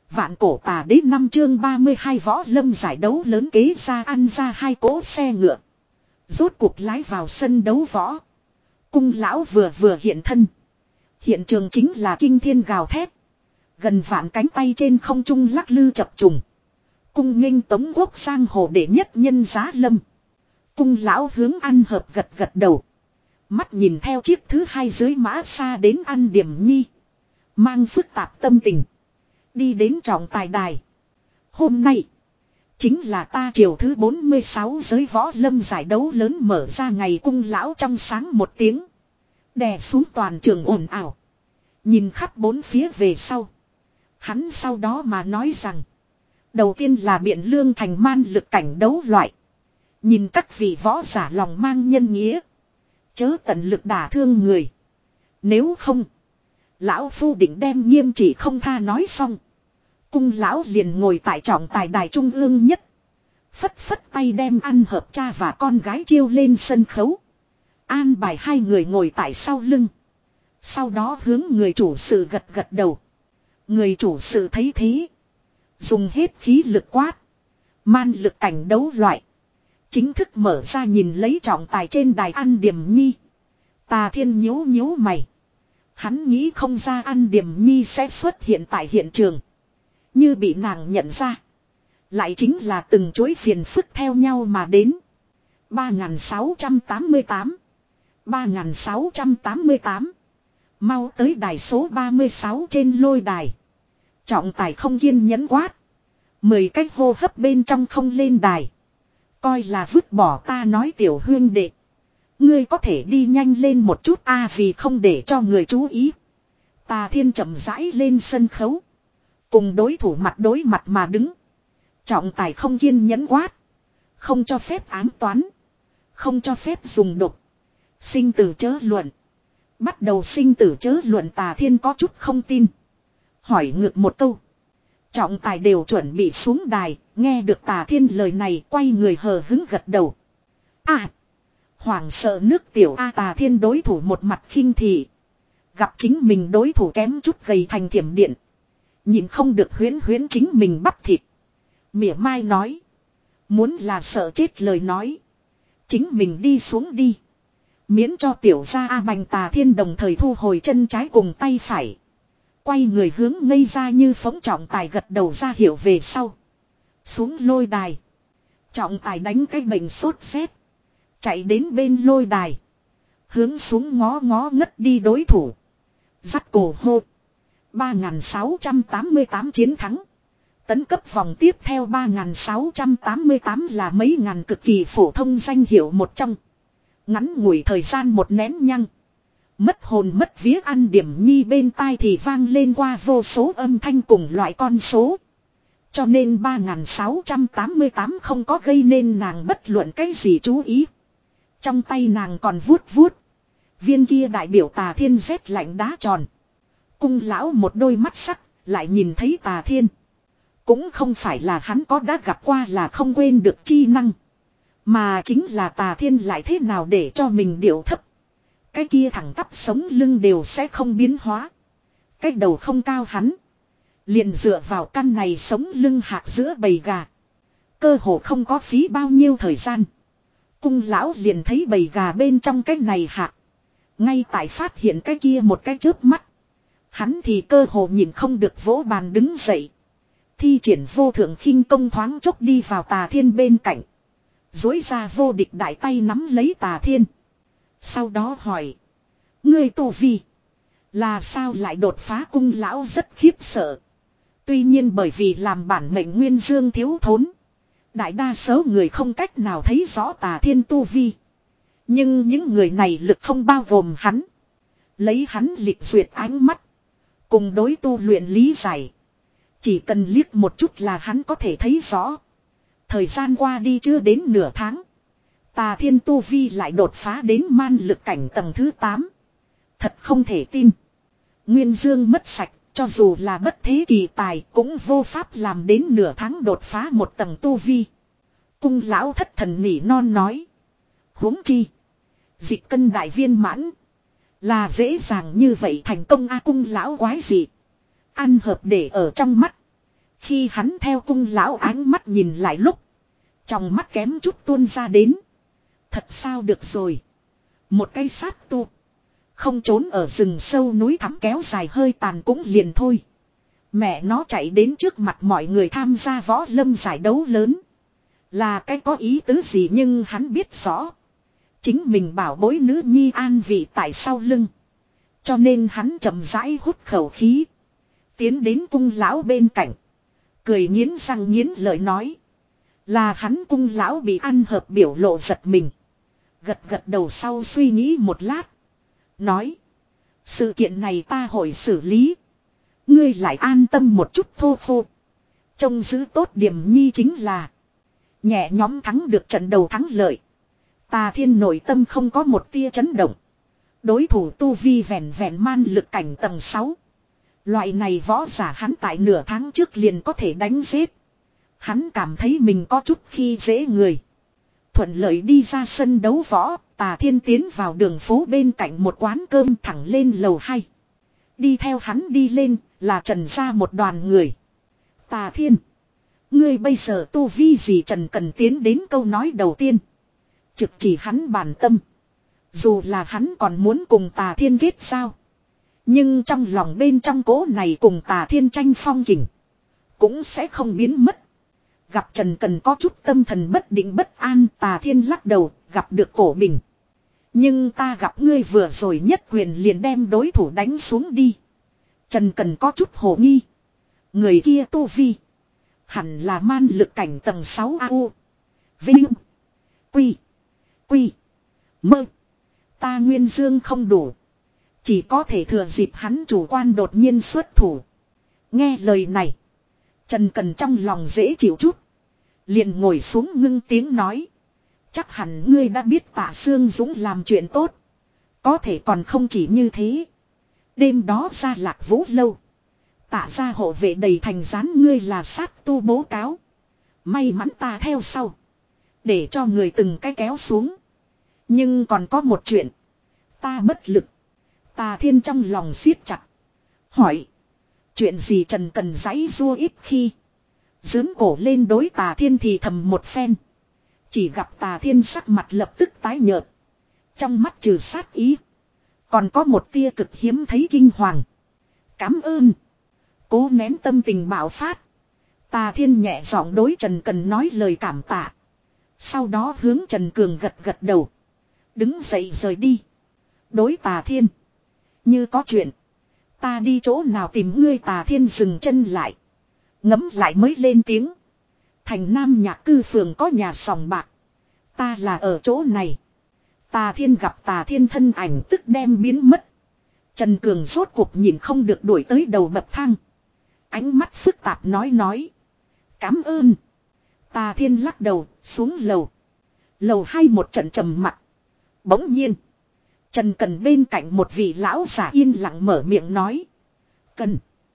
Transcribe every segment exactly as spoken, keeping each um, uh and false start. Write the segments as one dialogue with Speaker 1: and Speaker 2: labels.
Speaker 1: Vạn cổ tà đế năm chương ba mươi hai võ lâm giải đấu lớn kế ra ăn ra hai cỗ xe ngựa. Rốt cuộc lái vào sân đấu võ. Cung lão vừa vừa hiện thân. Hiện trường chính là kinh thiên gào thét. Gần vạn cánh tay trên không trung lắc lư chập trùng. Cung nghênh tống quốc sang hồ đệ nhất nhân giá lâm. Cung lão hướng ăn hợp gật gật đầu. Mắt nhìn theo chiếc thứ hai dưới mã xa đến ăn điểm nhi. Mang phức tạp tâm tình. Đi đến trọng tài đài. Hôm nay. Chính là ta chiều thứ bốn mươi sáu giới võ lâm giải đấu lớn mở ra ngày. Cung lão trong sáng một tiếng. Đè xuống toàn trường ồn ào. Nhìn khắp bốn phía về sau. Hắn sau đó mà nói rằng. Đầu tiên là biện lương thành man lực cảnh đấu loại. Nhìn các vị võ giả lòng mang nhân nghĩa. Chớ tận lực đả thương người. Nếu không. Lão phu định đem nghiêm trị không tha nói xong. Cung lão liền ngồi tại trọng tài đài trung ương nhất. Phất phất tay đem ăn hợp cha và con gái chiêu lên sân khấu. An bài hai người ngồi tại sau lưng. Sau đó hướng người chủ sự gật gật đầu. Người chủ sự thấy thế. Dùng hết khí lực quát. Man lực cảnh đấu loại. Chính thức mở ra nhìn lấy trọng tài trên đài ăn điểm nhi. Tà Thiên nhíu nhíu mày. Hắn nghĩ không ra ăn điểm nhi sẽ xuất hiện tại hiện trường. Như bị nàng nhận ra. Lại chính là từng chuỗi phiền phức theo nhau mà đến. ba nghìn sáu trăm tám mươi tám. ba nghìn sáu trăm tám mươi tám. Mau tới đài số ba mươi sáu trên lôi đài. Trọng tài không kiên nhẫn quát. Mười cách hô hấp bên trong không lên đài. Coi là vứt bỏ ta nói tiểu huyên đệ. Ngươi có thể đi nhanh lên một chút a vì không để cho người chú ý. Tà Thiên chậm rãi lên sân khấu. Cùng đối thủ mặt đối mặt mà đứng. Trọng tài không kiên nhẫn quát. Không cho phép ám toán. Không cho phép dùng độc. Sinh tử chớ luận. Bắt đầu sinh tử chớ luận. Tà Thiên có chút không tin. Hỏi ngược một câu. Trọng tài đều chuẩn bị xuống đài. Nghe được Tà Thiên lời này quay người hờ hứng gật đầu. À. Hoảng sợ nước tiểu A. Tà Thiên đối thủ một mặt khinh thị. Gặp chính mình đối thủ kém chút gầy thành thiểm điện. Nhìn không được huyến huyến chính mình bắp thịt. Mỉa mai nói. Muốn là sợ chết lời nói. Chính mình đi xuống đi. Miễn cho tiểu gia A Bành. Tà Thiên đồng thời thu hồi chân trái cùng tay phải. Quay người hướng ngây ra như phóng. Trọng tài gật đầu ra hiệu về sau. Xuống lôi đài. Trọng tài đánh cái bệnh sốt rét. Chạy đến bên lôi đài. Hướng xuống ngó ngó ngất đi đối thủ. Dắt cổ hô. ba nghìn sáu trăm tám mươi tám chiến thắng. Tấn cấp vòng tiếp theo ba nghìn sáu trăm tám mươi tám là mấy ngàn cực kỳ phổ thông danh hiệu một trong. Ngắn ngủi thời gian một nén nhăng. Mất hồn mất vía ăn điểm nhi bên tai thì vang lên qua vô số âm thanh cùng loại con số. Cho nên ba nghìn sáu trăm tám mươi tám không có gây nên nàng bất luận cái gì chú ý. Trong tay nàng còn vuốt vuốt. Viên kia đại biểu Tà Thiên rét lạnh đá tròn. Cung lão một đôi mắt sắc, lại nhìn thấy Tà Thiên. Cũng không phải là hắn có đã gặp qua là không quên được chi năng. Mà chính là Tà Thiên lại thế nào để cho mình điệu thấp. Cái kia thẳng tắp sống lưng đều sẽ không biến hóa. Cái đầu không cao hắn. Liền dựa vào căn này sống lưng hạc giữa bầy gà. Cơ hồ không có phí bao nhiêu thời gian. Cung lão liền thấy bầy gà bên trong cái này hạc. Ngay tại phát hiện cái kia một cái chớp mắt. Hắn thì cơ hồ nhìn không được vỗ bàn đứng dậy. Thi triển vô thượng khinh công thoáng chốc đi vào Tà Thiên bên cạnh. Dối ra vô địch đại tay nắm lấy Tà Thiên. Sau đó hỏi. Ngươi tu vi. Là sao lại đột phá? Cung lão rất khiếp sợ. Tuy nhiên bởi vì làm bản mệnh nguyên dương thiếu thốn. Đại đa số người không cách nào thấy rõ Tà Thiên tu vi. Nhưng những người này lực không bao gồm hắn. Lấy hắn lịch duyệt ánh mắt. Cùng đối tu luyện lý giải. Chỉ cần liếc một chút là hắn có thể thấy rõ. Thời gian qua đi chưa đến nửa tháng. Tà Thiên tu vi lại đột phá đến man lực cảnh tầng thứ tám. Thật không thể tin. Nguyên dương mất sạch. Cho dù là bất thế kỳ tài cũng vô pháp làm đến nửa tháng đột phá một tầng tu vi. Cung lão thất thần nỉ non nói. Huống chi. Dịch cân đại viên mãn. Là dễ dàng như vậy thành công a. Cung lão quái gì. Ăn hợp để ở trong mắt. Khi hắn theo cung lão ánh mắt nhìn lại lúc. Trong mắt kém chút tuôn ra đến. Thật sao được rồi. Một cây sát tu. Không trốn ở rừng sâu núi thẳm kéo dài hơi tàn cũng liền thôi. Mẹ nó chạy đến trước mặt mọi người tham gia võ lâm giải đấu lớn. Là cái có ý tứ gì nhưng hắn biết rõ. Chính mình bảo bối nữ nhi an vị tại sau lưng. Cho nên hắn chậm rãi hút khẩu khí. Tiến đến cung lão bên cạnh. Cười nghiến răng nghiến lợi nói. Là hắn cung lão bị ăn hợp biểu lộ giật mình. Gật gật đầu sau suy nghĩ một lát. Nói. Sự kiện này ta hội xử lý. Ngươi lại an tâm một chút thô thô. Trông giữ tốt điểm nhi chính là. Nhẹ nhóm thắng được trận đầu thắng lợi. Tà Thiên nội tâm không có một tia chấn động. Đối thủ tu vi vẹn vẹn man lực cảnh tầng sáu. Loại này võ giả hắn tại nửa tháng trước liền có thể đánh giết. Hắn cảm thấy mình có chút khi dễ người. Thuận lợi đi ra sân đấu võ, Tà Thiên tiến vào đường phố bên cạnh một quán cơm thẳng lên lầu hai. Đi theo hắn đi lên là Trần ra một đoàn người. Tà Thiên. Ngươi bây giờ tu vi gì Trần cần tiến đến câu nói đầu tiên. Trực chỉ hắn bản tâm. Dù là hắn còn muốn cùng Tà Thiên kết giao. Nhưng trong lòng bên trong cố này cùng Tà Thiên tranh phong kình. Cũng sẽ không biến mất. Gặp Trần Cần có chút tâm thần bất định bất an, Tà Thiên lắc đầu, gặp được Cổ Bình. Nhưng ta gặp ngươi vừa rồi nhất quyền liền đem đối thủ đánh xuống đi. Trần Cần có chút hồ nghi. Người kia tu vi. Hẳn là man lực cảnh tầng sáu a u. Vinh. Quy. Quy. Mơ. Ta nguyên dương không đủ. Chỉ có thể thừa dịp hắn chủ quan đột nhiên xuất thủ. Nghe lời này. Trần Cần trong lòng dễ chịu chút. Liền ngồi xuống ngưng tiếng nói. Chắc hẳn ngươi đã biết Tạ Sương Dũng làm chuyện tốt. Có thể còn không chỉ như thế. Đêm đó ra Lạc Vũ lâu. Tạ ra hộ vệ đầy thành gián ngươi là sát tu bố cáo. May mắn ta theo sau. Để cho người từng cái kéo xuống. Nhưng còn có một chuyện. Ta bất lực. Tà Thiên trong lòng siết chặt. Hỏi. Chuyện gì Trần Cần giãy rua ít khi. Dướn cổ lên đối Tà Thiên thì thầm một phen. Chỉ gặp Tà Thiên sắc mặt lập tức tái nhợt. Trong mắt trừ sát ý. Còn có một tia cực hiếm thấy kinh hoàng. Cảm ơn. Cố nén tâm tình bạo phát. Tà Thiên nhẹ giọng đối Trần Cần nói lời cảm tạ. Sau đó hướng Trần Cường gật gật đầu. Đứng dậy rời đi. Đối Tà Thiên. Như có chuyện. Ta đi chỗ nào tìm ngươi Tà Thiên dừng chân lại. Ngấm lại mới lên tiếng. Thành Nam Nhạc Cư phường có nhà sòng bạc. Ta là ở chỗ này. Tà Thiên gặp Tà Thiên thân ảnh tức đem biến mất. Trần Cường rốt cuộc nhìn không được đuổi tới đầu bậc thang. Ánh mắt phức tạp nói nói. Cảm ơn. Tà Thiên lắc đầu xuống lầu. Lầu hai một trận trầm mặc. Bỗng nhiên. Trần Cần bên cạnh một vị lão giả yên lặng mở miệng nói. Cần.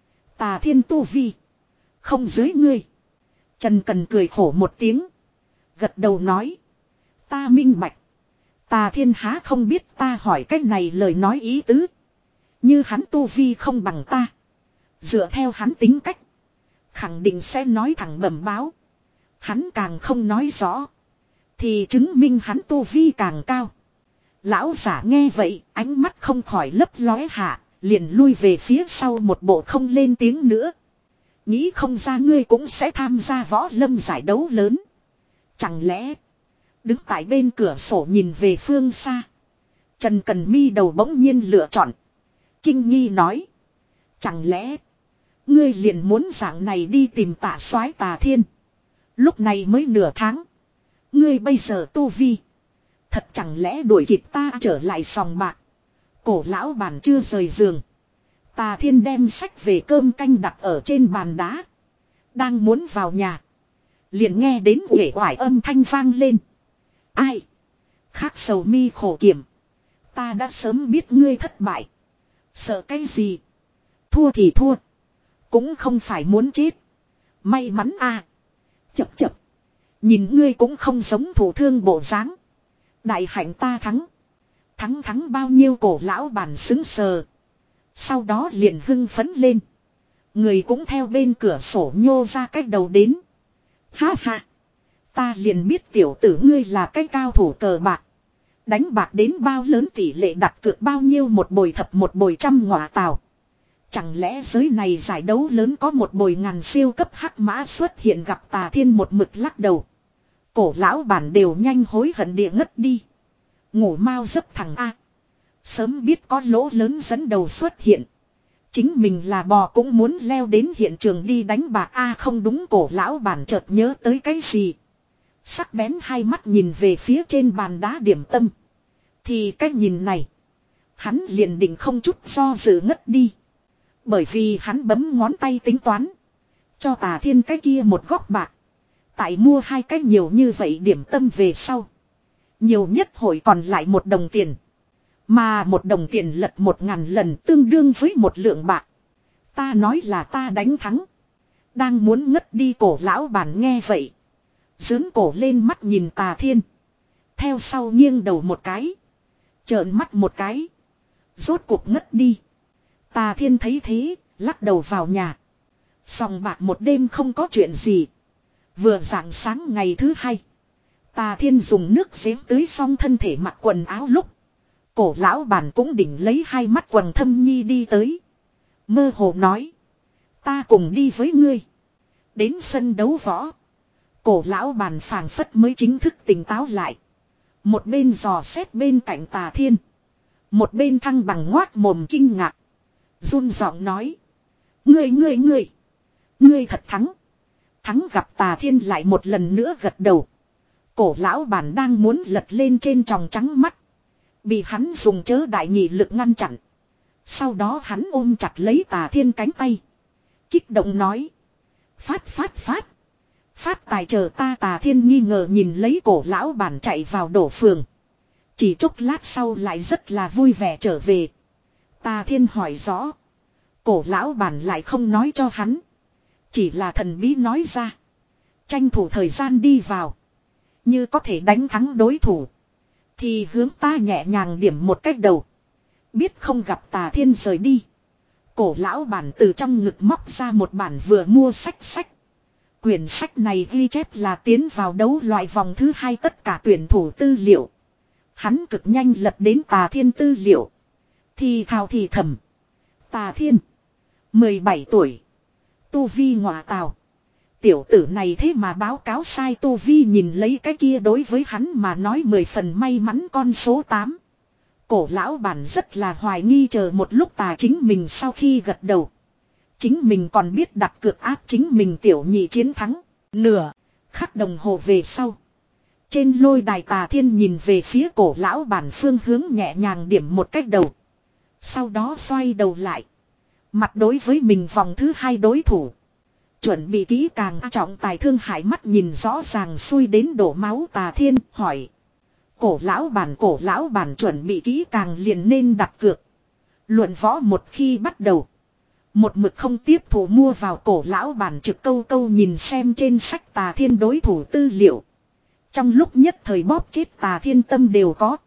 Speaker 1: Tà Thiên tu vi. Không dưới ngươi. Trần Cần cười khổ một tiếng. Gật đầu nói. Ta minh bạch. Tà Thiên há không biết ta hỏi cách này lời nói ý tứ. Như hắn tu vi không bằng ta. Dựa theo hắn tính cách. Khẳng định sẽ nói thẳng bẩm báo. Hắn càng không nói rõ. Thì chứng minh hắn tu vi càng cao. Lão giả nghe vậy, ánh mắt không khỏi lấp lóe hạ, liền lui về phía sau một bộ không lên tiếng nữa. Nghĩ không ra ngươi cũng sẽ tham gia võ lâm giải đấu lớn. Chẳng lẽ, đứng tại bên cửa sổ nhìn về phương xa. Trần Cần mi đầu bỗng nhiên lựa chọn. Kinh nghi nói. Chẳng lẽ, ngươi liền muốn dạng này đi tìm Tạ Soái Tà Thiên. Lúc này mới nửa tháng. Ngươi bây giờ tu vi. Thật chẳng lẽ đuổi kịp ta trở lại sòng bạc. Cổ lão bàn chưa rời giường. Tà Thiên đem sách về cơm canh đặt ở trên bàn đá. Đang muốn vào nhà. Liền nghe đến uể oải âm thanh vang lên. Ai? Khắc sầu mi khổ kiểm. Ta đã sớm biết ngươi thất bại. Sợ cái gì? Thua thì thua. Cũng không phải muốn chết. May mắn à. Chập chập. Nhìn ngươi cũng không giống thủ thương bộ dáng. Đại hạnh ta thắng. Thắng thắng bao nhiêu cổ lão bản xứng sờ. Sau đó liền hưng phấn lên. Người cũng theo bên cửa sổ nhô ra cách đầu đến. Ha ha. Ta liền biết tiểu tử ngươi là cái cao thủ cờ bạc. Đánh bạc đến bao lớn tỷ lệ đặt cược bao nhiêu một bồi thập một bồi trăm ngọa tào. Chẳng lẽ giới này giải đấu lớn có một bồi ngàn siêu cấp hắc mã xuất hiện gặp Tà Thiên một mực lắc đầu. Cổ lão bản đều nhanh hối hận địa ngất đi. Ngủ mau giấc thằng A. Sớm biết có lỗ lớn dẫn đầu xuất hiện. Chính mình là bò cũng muốn leo đến hiện trường đi đánh bạc A không đúng cổ lão bản chợt nhớ tới cái gì. Sắc bén hai mắt nhìn về phía trên bàn đá điểm tâm. Thì cái nhìn này. Hắn liền định không chút do dự ngất đi. Bởi vì hắn bấm ngón tay tính toán. Cho Tà Thiên cái kia một góc bạc. Tại mua hai cái nhiều như vậy điểm tâm về sau. Nhiều nhất hội còn lại một đồng tiền. Mà một đồng tiền lật một ngàn lần tương đương với một lượng bạc. Ta nói là ta đánh thắng. Đang muốn ngất đi cổ lão bản nghe vậy. Dướn cổ lên mắt nhìn Tà Thiên. Theo sau nghiêng đầu một cái. Trợn mắt một cái. Rốt cuộc ngất đi. Tà Thiên thấy thế, lắc đầu vào nhà. Sòng bạc một đêm không có chuyện gì. Vừa rạng sáng ngày thứ hai. Tà Thiên dùng nước giếng tưới xong thân thể mặc quần áo lúc. Cổ lão bản cũng đỉnh lấy hai mắt quần thâm nhi đi tới. Mơ hồ nói. Ta cùng đi với ngươi. Đến sân đấu võ. Cổ lão bản phảng phất mới chính thức tỉnh táo lại. Một bên dò xét bên cạnh Tà Thiên. Một bên thăng bằng ngoác mồm kinh ngạc. Run giọng nói. Ngươi ngươi ngươi. Ngươi thật thắng. Thắng gặp Tà Thiên lại một lần nữa gật đầu. Cổ lão bản đang muốn lật lên trên tròng trắng mắt. Bị hắn dùng chớ đại nhị lực ngăn chặn. Sau đó hắn ôm chặt lấy Tà Thiên cánh tay. Kích động nói. Phát phát phát. Phát tài chờ ta. Tà Thiên nghi ngờ nhìn lấy cổ lão bản chạy vào đổ phường. Chỉ chốc lát sau lại rất là vui vẻ trở về. Tà Thiên hỏi rõ. Cổ lão bản lại không nói cho hắn. Chỉ là thần bí nói ra. Tranh thủ thời gian đi vào. Như có thể đánh thắng đối thủ. Thì hướng ta nhẹ nhàng điểm một cách đầu. Biết không gặp Tà Thiên rời đi. Cổ lão bản từ trong ngực móc ra một bản vừa mua sách sách. Quyển sách này ghi chép là tiến vào đấu loại vòng thứ hai tất cả tuyển thủ tư liệu. Hắn cực nhanh lật đến Tà Thiên tư liệu. Thì thào thì thầm. Tà Thiên. mười bảy tuổi. Tu vi ngọa tào. Tiểu tử này thế mà báo cáo sai tu vi nhìn lấy cái kia đối với hắn mà nói mười phần may mắn con số tám. Cổ lão bản rất là hoài nghi chờ một lúc Tà chính mình sau khi gật đầu. Chính mình còn biết đặt cược áp chính mình tiểu nhị chiến thắng. Nửa khắc đồng hồ về sau. Trên lôi đài Tà Thiên nhìn về phía cổ lão bản phương hướng nhẹ nhàng điểm một cách đầu. Sau đó xoay đầu lại. Mặt đối với mình vòng thứ hai đối thủ. Chuẩn bị kỹ càng trọng tài thương hại mắt nhìn rõ ràng xuôi đến đổ máu Tà Thiên hỏi. Cổ lão bản cổ lão bản chuẩn bị kỹ càng liền nên đặt cược. Luận võ một khi bắt đầu. Một mực không tiếp thủ mua vào cổ lão bản trực câu câu nhìn xem trên sách Tà Thiên đối thủ tư liệu. Trong lúc nhất thời bóp chết Tà Thiên tâm đều có.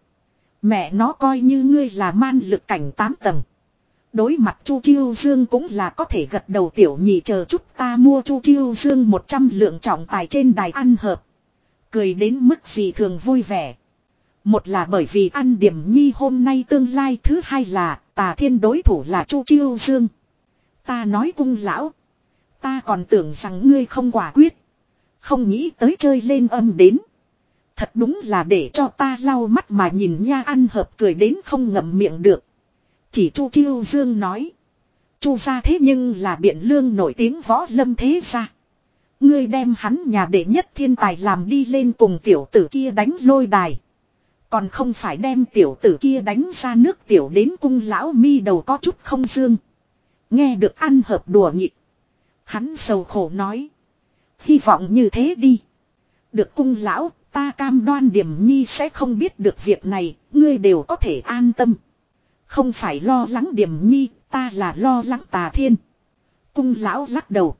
Speaker 1: Mẹ nó coi như ngươi là man lực cảnh tám tầng. Đối mặt Chu Chiêu Dương cũng là có thể gật đầu tiểu nhị chờ chút ta mua Chu Chiêu Dương một trăm lượng trọng tài trên đài ăn hợp. Cười đến mức gì thường vui vẻ. Một là bởi vì ăn điểm nhi hôm nay tương lai, thứ hai là Tà Thiên đối thủ là Chu Chiêu Dương. Ta nói cung lão. Ta còn tưởng rằng ngươi không quả quyết. Không nghĩ tới chơi lên âm đến. Thật đúng là để cho ta lau mắt mà nhìn nha ăn hợp cười đến không ngậm miệng được. Chỉ Chu Chiêu Dương nói. Chu gia thế nhưng là biện lương nổi tiếng võ lâm thế gia. Ngươi đem hắn nhà đệ nhất thiên tài làm đi lên cùng tiểu tử kia đánh lôi đài. Còn không phải đem tiểu tử kia đánh ra nước tiểu đến cung lão mi đầu có chút không dương. Nghe được ăn hợp đùa nghịch. Hắn sầu khổ nói. Hy vọng như thế đi. Được cung lão, ta cam đoan Điểm Nhi sẽ không biết được việc này, ngươi đều có thể an tâm. Không phải lo lắng Điểm Nhi, ta là lo lắng Tà Thiên. Cung lão lắc đầu.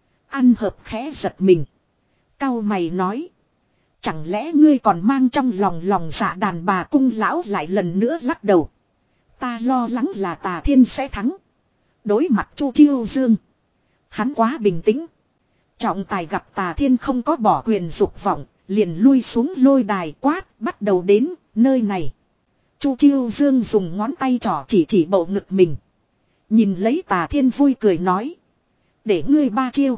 Speaker 1: Ăn hợp khẽ giật mình. Cau mày nói. Chẳng lẽ ngươi còn mang trong lòng lòng dạ đàn bà? Cung lão lại lần nữa lắc đầu. Ta lo lắng là Tà Thiên sẽ thắng. Đối mặt Chu Chiêu Dương. Hắn quá bình tĩnh. Trọng tài gặp Tà Thiên không có bỏ quyền dục vọng, liền lui xuống lôi đài quát, bắt đầu đến, nơi này. Chu Chiêu Dương dùng ngón tay trỏ chỉ chỉ bộ ngực mình. Nhìn lấy Tà Thiên vui cười nói. Để ngươi ba chiêu.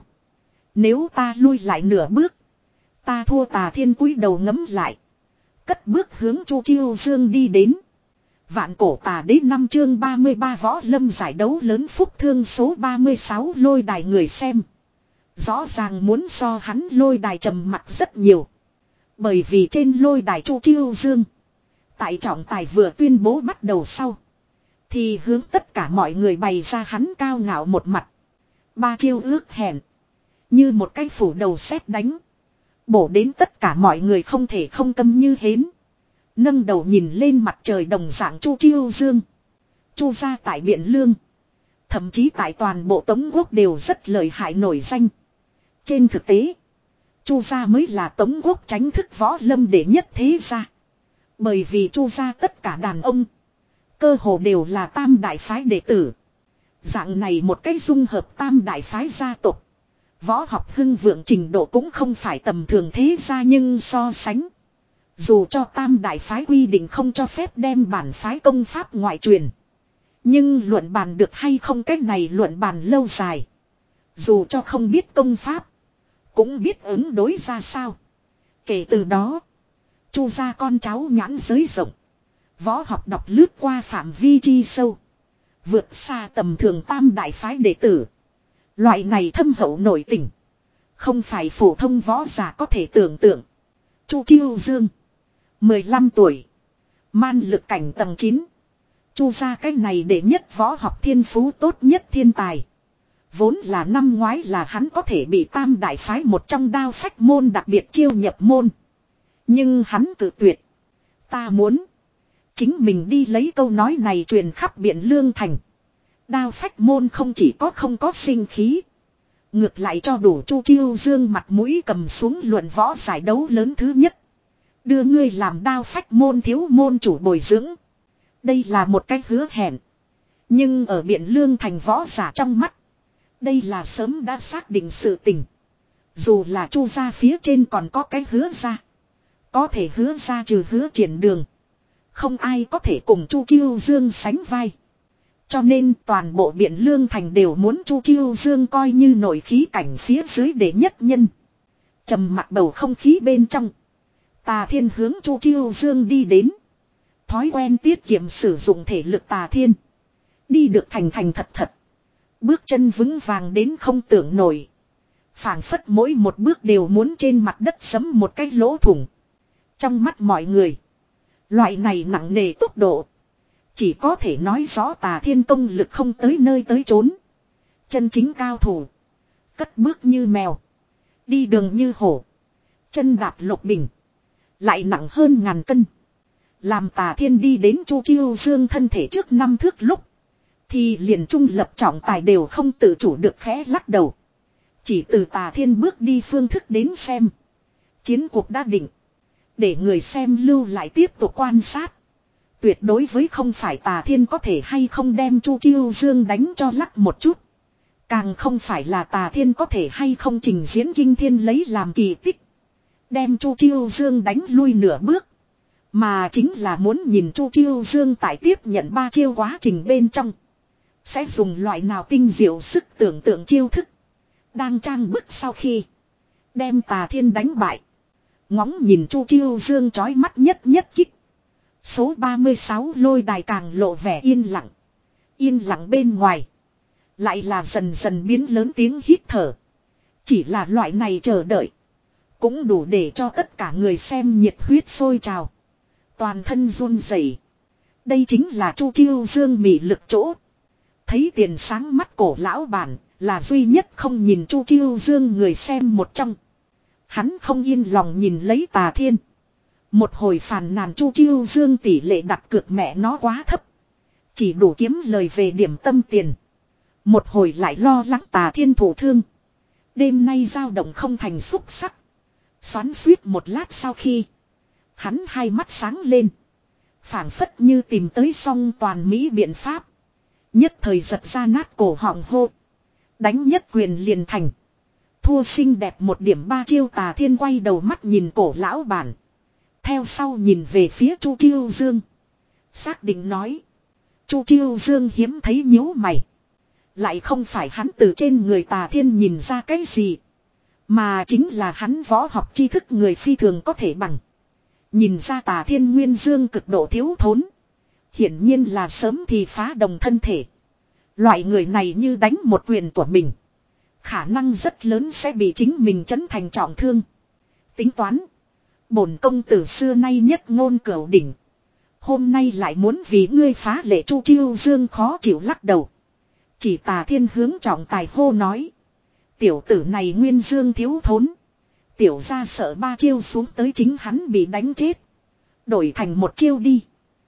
Speaker 1: Nếu ta lui lại nửa bước, ta thua. Tà Thiên cúi đầu ngấm lại. Cất bước hướng Chu Chiêu Dương đi đến. Vạn cổ tà đế năm chương ba mươi ba võ lâm giải đấu lớn phúc thương số ba mươi sáu lôi đài người xem. Rõ ràng muốn so hắn lôi đài trầm mặc rất nhiều. Bởi vì trên lôi đài Chu Chiêu Dương, tại trọng tài vừa tuyên bố bắt đầu sau, thì hướng tất cả mọi người bày ra hắn cao ngạo một mặt. Ba chiêu ước hẹn. Như một cái phủ đầu sét đánh. Bổ đến tất cả mọi người không thể không câm như hến. Nâng đầu nhìn lên mặt trời đồng dạng Chu Chiêu Dương. Chu gia tại Biện Lương, thậm chí tại toàn bộ Tống Quốc đều rất lợi hại nổi danh. Trên thực tế, Chu gia mới là Tống Quốc tránh thức võ lâm đệ nhất thế gia. Bởi vì Chu gia tất cả đàn ông cơ hồ đều là tam đại phái đệ tử. Dạng này một cái dung hợp tam đại phái gia tộc, võ học hưng vượng trình độ cũng không phải tầm thường thế gia, nhưng so sánh, dù cho tam đại phái quy định không cho phép đem bản phái công pháp ngoại truyền, nhưng luận bàn được hay không, cách này luận bàn lâu dài. Dù cho không biết công pháp, cũng biết ứng đối ra sao. Kể từ đó, Chu gia con cháu nhãn giới rộng, võ học đọc lướt qua phạm vi chi sâu, vượt xa tầm thường tam đại phái đệ tử. Loại này thâm hậu nội tình, không phải phổ thông võ giả có thể tưởng tượng. Chu Chiêu Dương, mười lăm tuổi, man lực cảnh tầng chín. Chu gia cái này đệ nhất võ học thiên phú tốt nhất thiên tài. Vốn là năm ngoái là hắn có thể bị tam đại phái một trong đao phách môn đặc biệt chiêu nhập môn. Nhưng hắn tự tuyệt. Ta muốn chính mình đi lấy câu nói này truyền khắp Biện Lương thành. Đao phách môn không chỉ có không có sinh khí, ngược lại cho đủ Chu Chiêu Dương mặt mũi cầm xuống luận võ giải đấu lớn thứ nhất. Đưa ngươi làm đao phách môn thiếu môn chủ bồi dưỡng. Đây là một cái hứa hẹn. Nhưng ở Biện Lương thành võ giả trong mắt, đây là sớm đã xác định sự tình. Dù là Chu gia phía trên còn có cái hứa ra, có thể hứa ra trừ hứa triển đường, không ai có thể cùng Chu Chiêu Dương sánh vai. Cho nên toàn bộ Biện Lương thành đều muốn Chu Chiêu Dương coi như nổi khí cảnh phía dưới đệ nhất nhân. Trầm mặc bầu không khí bên trong, Tà Thiên hướng Chu Chiêu Dương đi đến. Thói quen tiết kiệm sử dụng thể lực Tà Thiên đi được thành thành thật thật, bước chân vững vàng đến không tưởng nổi. Phảng phất mỗi một bước đều muốn trên mặt đất sấm một cái lỗ thủng. Trong mắt mọi người, loại này nặng nề tốc độ, chỉ có thể nói rõ Tà Thiên công lực không tới nơi tới chốn. Chân chính cao thủ, cất bước như mèo, đi đường như hổ, chân đạp lục bình, lại nặng hơn ngàn cân. Làm Tà Thiên đi đến Chu Chiêu Dương thân thể trước năm thước lúc, thì liền trung lập trọng tài đều không tự chủ được khẽ lắc đầu. Chỉ từ Tà Thiên bước đi phương thức đến xem, chiến cuộc đã định. Để người xem lưu lại tiếp tục quan sát. Tuyệt đối với không phải Tà Thiên có thể hay không đem Chu Chiêu Dương đánh cho lắc một chút. Càng không phải là Tà Thiên có thể hay không trình diễn kinh thiên lấy làm kỳ tích, đem Chu Chiêu Dương đánh lui nửa bước. Mà chính là muốn nhìn Chu Chiêu Dương tại tiếp nhận ba chiêu quá trình bên trong, sẽ dùng loại nào tinh diệu sức tưởng tượng chiêu thức, đang trang bức sau khi đem Tà Thiên đánh bại. Ngóng nhìn Chu Chiêu Dương chói mắt nhất nhất kích. Số ba mươi sáu lôi đài càng lộ vẻ yên lặng. Yên lặng bên ngoài, lại là dần dần biến lớn tiếng hít thở. Chỉ là loại này chờ đợi, cũng đủ để cho tất cả người xem nhiệt huyết sôi trào, toàn thân run rẩy. Đây chính là Chu Chiêu Dương mị lực chỗ. Thấy tiền sáng mắt cổ lão bản, là duy nhất không nhìn Chu Chiêu Dương người xem một trong. Hắn không yên lòng nhìn lấy Tà Thiên. Một hồi phàn nàn Chu Chiêu Dương tỷ lệ đặt cược mẹ nó quá thấp, chỉ đủ kiếm lời về điểm tâm tiền. Một hồi lại lo lắng Tà Thiên thụ thương, đêm nay dao động không thành xúc sắc. Xoắn suýt một lát sau khi, hắn hai mắt sáng lên, phảng phất như tìm tới song toàn mỹ biện pháp. Nhất thời giật ra nát cổ họng hô. Đánh nhất quyền liền thành. Thua xinh đẹp một điểm ba chiêu Tà Thiên quay đầu mắt nhìn cổ lão bản. Theo sau nhìn về phía Chu Chiêu Dương. Xác định nói. Chu Chiêu Dương hiếm thấy nhíu mày. Lại không phải hắn từ trên người Tà Thiên nhìn ra cái gì. Mà chính là hắn võ học tri thức người phi thường có thể bằng. Nhìn ra Tà Thiên nguyên dương cực độ thiếu thốn. Hiển nhiên là sớm thì phá đồng thân thể. Loại người này như đánh một quyền của mình. Khả năng rất lớn sẽ bị chính mình chấn thành trọng thương. Tính toán. Bổn công tử xưa nay nhất ngôn cửu đỉnh. Hôm nay lại muốn vì ngươi phá lệ. Chu Chiêu Dương khó chịu lắc đầu. Chỉ Tà Thiên hướng trọng tài hô nói. Tiểu tử này nguyên dương thiếu thốn. Tiểu ra sợ ba chiêu xuống tới chính hắn bị đánh chết. Đổi thành một chiêu đi.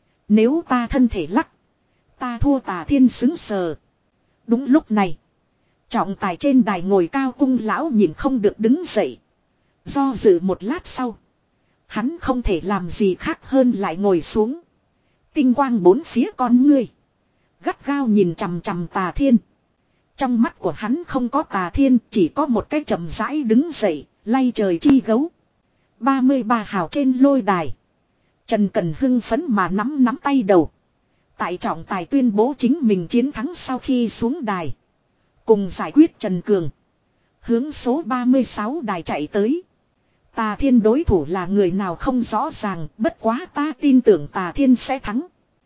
Speaker 1: Nếu ta thân thể lắc. Ta thua. Tà Thiên xứng sờ. Đúng lúc này. Trọng tài trên đài ngồi cao cung lão nhìn không được đứng dậy. Do dự một lát sau. Hắn không thể làm gì khác hơn lại ngồi xuống. Tinh quang bốn phía con ngươi. Gắt gao nhìn chằm chằm Tà Thiên. Trong mắt của hắn không có Tà Thiên, chỉ có một cái chậm rãi đứng dậy, lay trời chi gấu. ba mươi ba hào trên lôi đài. Trần Cần hưng phấn mà nắm nắm tay đầu. Tại trọng tài tuyên bố chính mình chiến thắng sau khi xuống đài. Cùng giải quyết Trần Cường. Hướng số ba mươi sáu đài chạy tới. Tà Thiên đối thủ là người nào không rõ ràng, bất quá ta tin tưởng Tà Thiên sẽ thắng.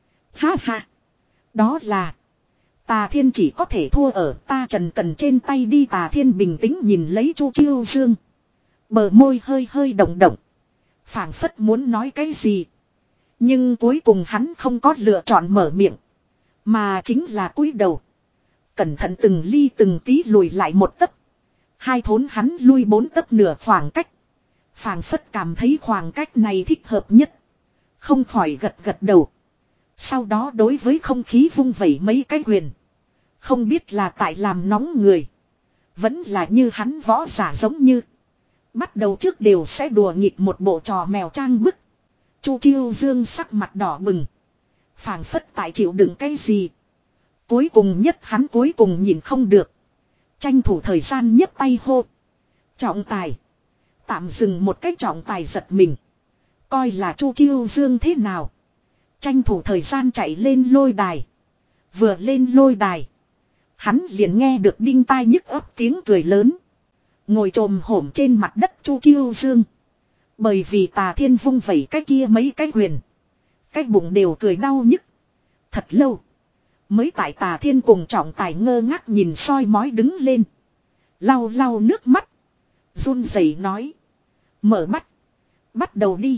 Speaker 1: Ha ha. Đó là. Tà Thiên chỉ có thể thua ở ta Trần Cần trên tay đi. Tà Thiên bình tĩnh nhìn lấy Chu Chiêu Dương. Bờ môi hơi hơi động động. Phảng phất muốn nói cái gì. Nhưng cuối cùng hắn không có lựa chọn mở miệng. Mà chính là cúi đầu. Cẩn thận từng ly từng tí lùi lại một tấc. Hai thốn hắn lui bốn tấc nửa khoảng cách. Phảng phất cảm thấy khoảng cách này thích hợp nhất. Không khỏi gật gật đầu. Sau đó đối với không khí vung vẩy mấy cái quyền. Không biết là tại làm nóng người. Vẫn là như hắn võ giả giống như. Bắt đầu trước đều sẽ đùa nghịch một bộ trò mèo trang bức. Chu Chiêu Dương sắc mặt đỏ bừng. Phảng phất tại chịu đựng cái gì. Cuối cùng nhất hắn cuối cùng nhìn không được. Tranh thủ thời gian nhấc tay hô. Trọng tài. Tạm dừng một cách. Trọng tài giật mình. Coi là Chu Chiêu Dương thế nào. Tranh thủ thời gian chạy lên lôi đài. Vừa lên lôi đài. Hắn liền nghe được đinh tai nhức ấp tiếng cười lớn. Ngồi trồm hổm trên mặt đất Chu Chiêu Dương. Bởi vì Tà Thiên vung vẩy cái kia mấy cái quyền. Cái bụng đều cười đau nhức. Thật lâu. Mới tại Tà Thiên cùng trọng tài ngơ ngác nhìn soi mói đứng lên. Lau lau nước mắt. Run rẩy nói. Mở mắt. Bắt đầu đi.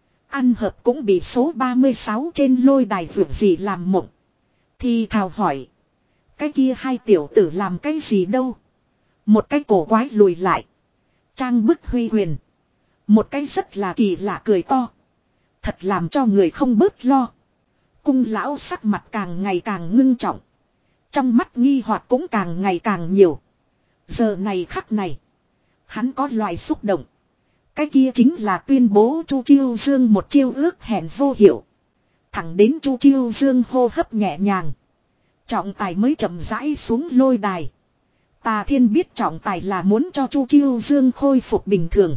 Speaker 1: Ăn hợp cũng bị số ba mươi sáu trên lôi đài vượt gì làm mộng. Thì thào hỏi. Cái kia hai tiểu tử làm cái gì đâu. Một cái cổ quái lùi lại. Trang bức huy quyền. Một cái rất là kỳ lạ cười to. Thật làm cho người không bớt lo. Cung lão sắc mặt càng ngày càng ngưng trọng. Trong mắt nghi hoặc cũng càng ngày càng nhiều. Giờ này khắc này. Hắn có loại xúc động. Cái kia chính là tuyên bố Chu Chiêu Dương một chiêu ước hẹn vô hiệu. Thẳng đến Chu Chiêu Dương hô hấp nhẹ nhàng. Trọng tài mới chậm rãi xuống lôi đài. Tà Thiên biết trọng tài là muốn cho Chu Chiêu Dương khôi phục bình thường.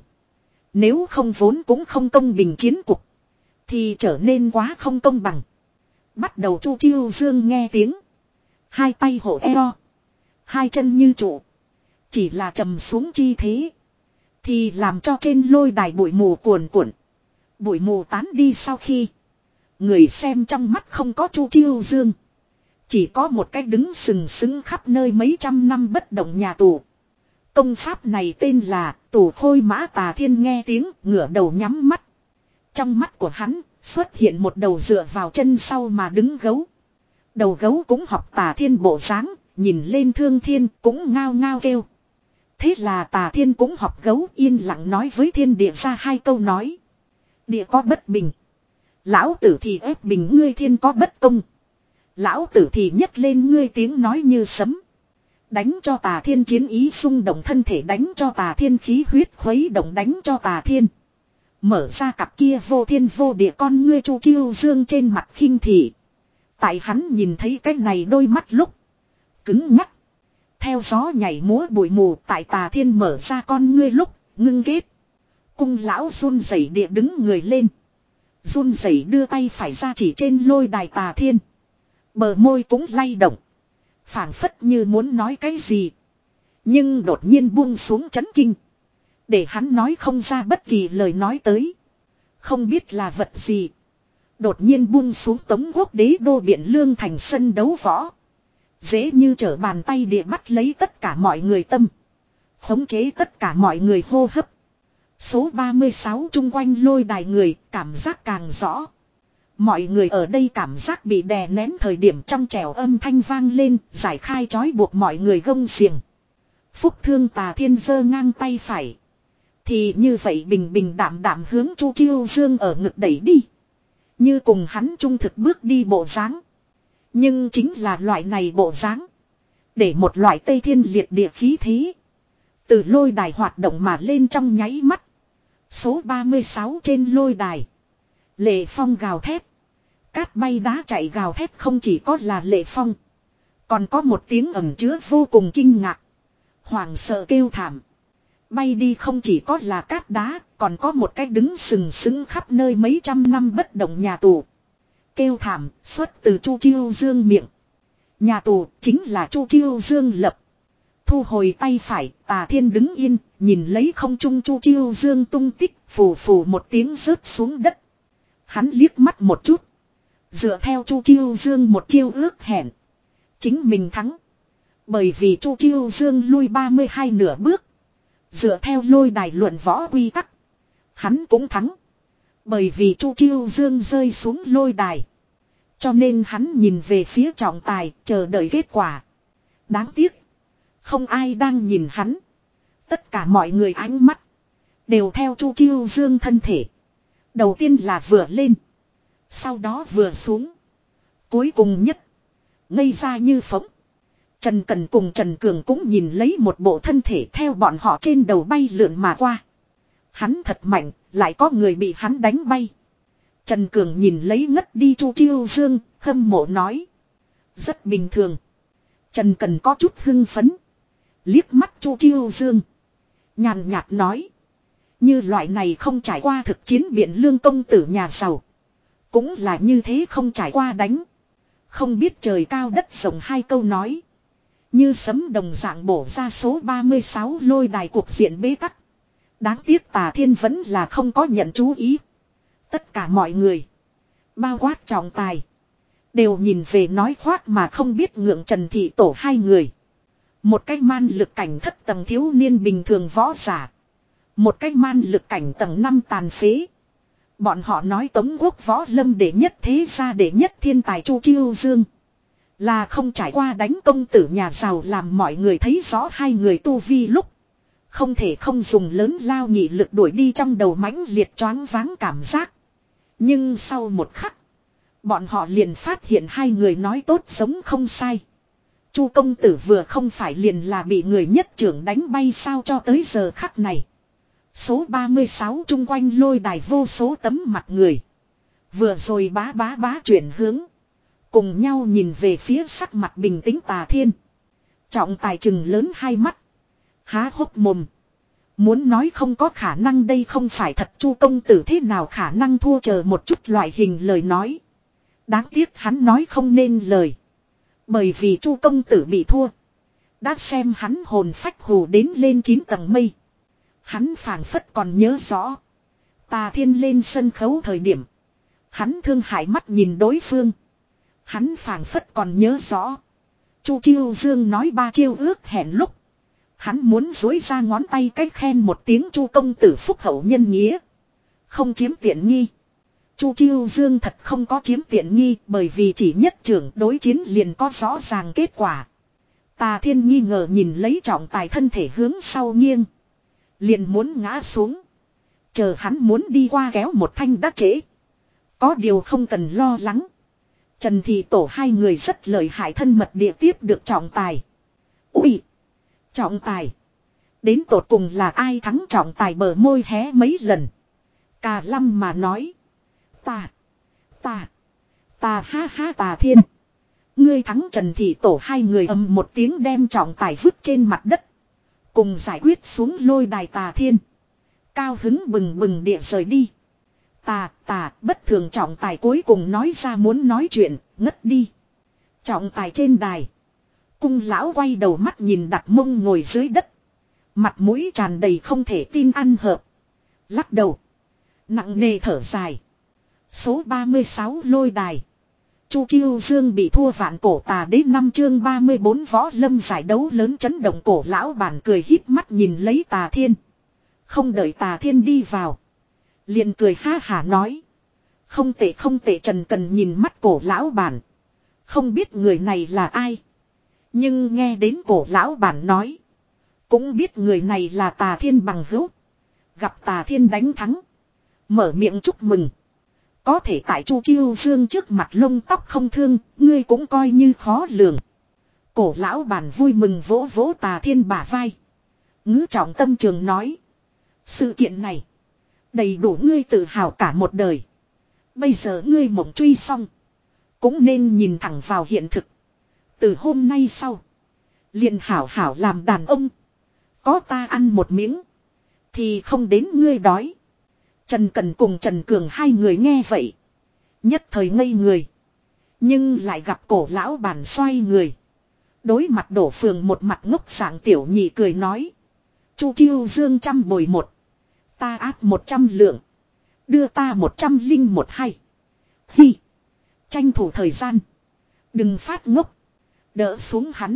Speaker 1: Nếu không vốn cũng không công bình chiến cục. Thì trở nên quá không công bằng. Bắt đầu Chu Chiêu Dương nghe tiếng. Hai tay hộ eo. Hai chân như trụ. Chỉ là trầm xuống chi thế. Thì làm cho trên lôi đài bụi mù cuồn cuộn. Bụi mù tán đi sau khi. Người xem trong mắt không có Chu Chiêu Dương. Chỉ có một cái đứng sừng sững khắp nơi mấy trăm năm bất động nhà tù. Công pháp này tên là tù khôi mã. Tà Thiên nghe tiếng ngửa đầu nhắm mắt. Trong mắt của hắn xuất hiện một đầu dựa vào chân sau mà đứng gấu. Đầu gấu cũng học Tà Thiên bộ dáng, nhìn lên Thương Thiên cũng ngao ngao kêu. Thế là Tà Thiên cũng học gấu yên lặng nói với thiên địa ra hai câu nói. Địa có bất bình. Lão tử thì ép bình ngươi thiên có bất công. Lão tử thì nhấc lên ngươi tiếng nói như sấm. Đánh cho Tà Thiên chiến ý xung động thân thể, đánh cho Tà Thiên khí huyết khuấy động, đánh cho Tà Thiên. Mở ra cặp kia vô thiên vô địa con ngươi. Chu Chiêu Dương trên mặt khinh thị. Tại hắn nhìn thấy cái này đôi mắt lúc. Cứng ngắc. Theo gió nhảy múa bụi mù tại Tà Thiên mở ra con ngươi lúc ngưng kết. Cung lão run rẩy địa đứng người lên. Run rẩy đưa tay phải ra chỉ trên lôi đài Tà Thiên. Bờ môi cũng lay động. Phảng phất như muốn nói cái gì. Nhưng đột nhiên buông xuống chấn kinh. Để hắn nói không ra bất kỳ lời nói tới. Không biết là vật gì. Đột nhiên buông xuống Tống Quốc đế đô Biện Lương thành sân đấu võ. Dễ như trở bàn tay địa bắt lấy tất cả mọi người tâm. Khống chế tất cả mọi người hô hấp. Số ba mươi sáu chung quanh lôi đài người cảm giác càng rõ. Mọi người ở đây cảm giác bị đè nén thời điểm trong trẻo âm thanh vang lên, giải khai trói buộc mọi người gông xiềng. Phúc Thương Tà Thiên giơ ngang tay phải. Thì như vậy bình bình đạm đạm hướng Chu Chiêu Dương ở ngực đẩy đi. Như cùng hắn trung thực bước đi bộ dáng. Nhưng chính là loại này bộ dáng. Để một loại tây thiên liệt địa khí thế. Từ lôi đài hoạt động mà lên trong nháy mắt. Số ba mươi sáu trên lôi đài. Lệ phong gào thét. Cát bay đá chạy gào thét không chỉ có là lệ phong. Còn có một tiếng ẩn chứa vô cùng kinh ngạc. Hoảng sợ kêu thảm. Bay đi không chỉ có là cát đá. Còn có một cái đứng sừng sững khắp nơi mấy trăm năm bất động nhà tù. Kêu thảm xuất từ Chu Chiêu Dương miệng. Nhà tù chính là Chu Chiêu Dương lập. Thu hồi tay phải, Tà Thiên đứng yên, nhìn lấy không trung Chu Chiêu Dương tung tích, phù phù một tiếng rớt xuống đất. Hắn liếc mắt một chút. Dựa theo Chu Chiêu Dương một chiêu ước hẹn. Chính mình thắng. Bởi vì Chu Chiêu Dương lui ba mươi hai nửa bước. Dựa theo lôi đài luận võ quy tắc. Hắn cũng thắng. Bởi vì Chu Chiêu Dương rơi xuống lôi đài. Cho nên hắn nhìn về phía trọng tài, chờ đợi kết quả. Đáng tiếc. Không ai đang nhìn hắn. Tất cả mọi người ánh mắt. Đều theo Chu Chiêu Dương thân thể. Đầu tiên là vừa lên. Sau đó vừa xuống. Cuối cùng nhất. Ngây ra như phóng. Trần Cần cùng Trần Cường cũng nhìn lấy một bộ thân thể theo bọn họ trên đầu bay lượn mà qua. Hắn thật mạnh, lại có người bị hắn đánh bay. Trần Cường nhìn lấy ngất đi Chu Chiêu Dương, hâm mộ nói. Rất bình thường. Trần Cần có chút hưng phấn. Liếc mắt Chu Chiêu Dương. Nhàn nhạt nói. Như loại này không trải qua thực chiến Biện Lương công tử nhà giàu. Cũng là như thế không trải qua đánh. Không biết trời cao đất rộng hai câu nói. Như sấm đồng dạng bổ ra số ba mươi sáu lôi đài cuộc diện bế tắc. Đáng tiếc Tà Thiên vẫn là không có nhận chú ý. Tất cả mọi người. Bao quát trọng tài. Đều nhìn về nói khoác mà không biết ngượng Trần Thị Tổ hai người. Một cái man lực cảnh thất tầng thiếu niên bình thường võ giả. Một cái man lực cảnh tầng năm tàn phế. Bọn họ nói Tống Quốc võ lâm đệ nhất thế gia đệ nhất thiên tài Chu Chiêu Dương. Là không trải qua đánh công tử nhà giàu làm mọi người thấy rõ hai người tu vi lúc. Không thể không dùng lớn lao nghị lực đuổi đi trong đầu mãnh liệt choáng váng cảm giác. Nhưng sau một khắc. Bọn họ liền phát hiện hai người nói tốt giống không sai. Chu công tử vừa không phải liền là bị người nhất trưởng đánh bay sao cho tới giờ khắc này. Số ba mươi sáu chung quanh lôi đài vô số tấm mặt người. Vừa rồi bá bá bá chuyển hướng. Cùng nhau nhìn về phía sắc mặt bình tĩnh Tà Thiên. Trọng tài trừng lớn hai mắt. Há hốc mồm. Muốn nói không có khả năng đây không phải thật Chu công tử thế nào khả năng thua chờ một chút loại hình lời nói. Đáng tiếc hắn nói không nên lời. Bởi vì Chu công tử bị thua. Đã xem hắn hồn phách hù đến lên chín tầng mây. Hắn phảng phất còn nhớ rõ. Tà Thiên lên sân khấu thời điểm. Hắn thương hại mắt nhìn đối phương. Hắn phảng phất còn nhớ rõ. Chu Chiêu Dương nói ba chiêu ước hẹn lúc. Hắn muốn dối ra ngón tay cách khen một tiếng Chu công tử phúc hậu nhân nghĩa. Không chiếm tiện nghi. Chu Chiêu Dương thật không có chiếm tiện nghi bởi vì chỉ nhất trưởng đối chiến liền có rõ ràng kết quả. Tà Thiên nghi ngờ nhìn lấy trọng tài thân thể hướng sau nghiêng. Liền muốn ngã xuống. Chờ hắn muốn đi qua kéo một thanh đã trễ. Có điều không cần lo lắng. Trần Thị Tổ hai người rất lợi hại thân mật địa tiếp được trọng tài. Ui! Trọng tài! Đến tột cùng là ai thắng trọng tài bờ môi hé mấy lần. Cà lâm mà nói. Ta! Ta! Ta ha ha Tà Thiên! Ngươi thắng Trần Thị Tổ hai người ầm một tiếng đem trọng tài vứt trên mặt đất. Cùng giải quyết xuống lôi đài Tà Thiên. Cao hứng bừng bừng địa rời đi. Tà, tà, bất thường trọng tài cuối cùng nói ra muốn nói chuyện, ngất đi. Trọng tài trên đài. Cung lão quay đầu mắt nhìn đặt mông ngồi dưới đất. Mặt mũi tràn đầy không thể tin ăn hợp. Lắc đầu. Nặng nề thở dài. Số ba mươi sáu lôi đài. Chu Chiêu Dương bị thua vạn cổ tà đế năm chương ba mươi bốn võ lâm giải đấu lớn chấn động cổ lão bản cười híp mắt nhìn lấy Tà Thiên. Không đợi Tà Thiên đi vào. Liền cười ha hả nói. Không tệ không tệ Trần Cần nhìn mắt cổ lão bản. Không biết người này là ai. Nhưng nghe đến cổ lão bản nói. Cũng biết người này là Tà Thiên bằng hữu. Gặp Tà Thiên đánh thắng. Mở miệng chúc mừng. Có thể tại Chu Chiêu Dương trước mặt lông tóc không thương. Ngươi cũng coi như khó lường. Cổ lão bản vui mừng vỗ vỗ Tà Thiên bả vai. Ngữ trọng tâm trường nói. Sự kiện này. Đầy đủ ngươi tự hào cả một đời. Bây giờ ngươi mộng truy xong. Cũng nên nhìn thẳng vào hiện thực. Từ hôm nay sau. Liền hảo hảo làm đàn ông. Có ta ăn một miếng. Thì không đến ngươi đói. Trần Cần cùng Trần Cường hai người nghe vậy. Nhất thời ngây người. Nhưng lại gặp cổ lão bản xoay người. Đối mặt Đổ Phường một mặt ngốc sảng tiểu nhị cười nói. Chu Chiêu Dương trăm bồi một. Ta áp một trăm lượng. Đưa ta một trăm linh một hay. Hi. Tranh thủ thời gian. Đừng phát ngốc. Đỡ xuống hắn.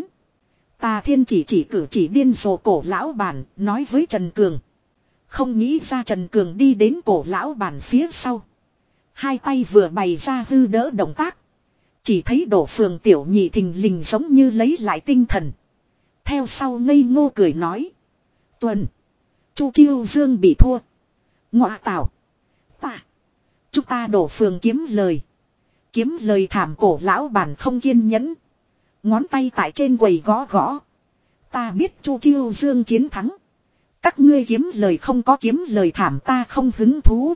Speaker 1: Tà Thiên chỉ chỉ cử chỉ điên rồ cổ lão bản. Nói với Trần Cường. Không nghĩ ra Trần Cường đi đến cổ lão bản phía sau. Hai tay vừa bày ra hư đỡ động tác. Chỉ thấy Đổ Phường tiểu nhị thình lình giống như lấy lại tinh thần. Theo sau ngây ngô cười nói. Tuần. Chu Chiêu Dương bị thua. Ngọa tảo. Ta. Chúng ta Đổ Phường kiếm lời. Kiếm lời thảm cổ lão bản không kiên nhẫn. Ngón tay tại trên quầy gõ gõ. Ta biết Chu Chiêu Dương chiến thắng. Các ngươi kiếm lời không có kiếm lời thảm ta không hứng thú.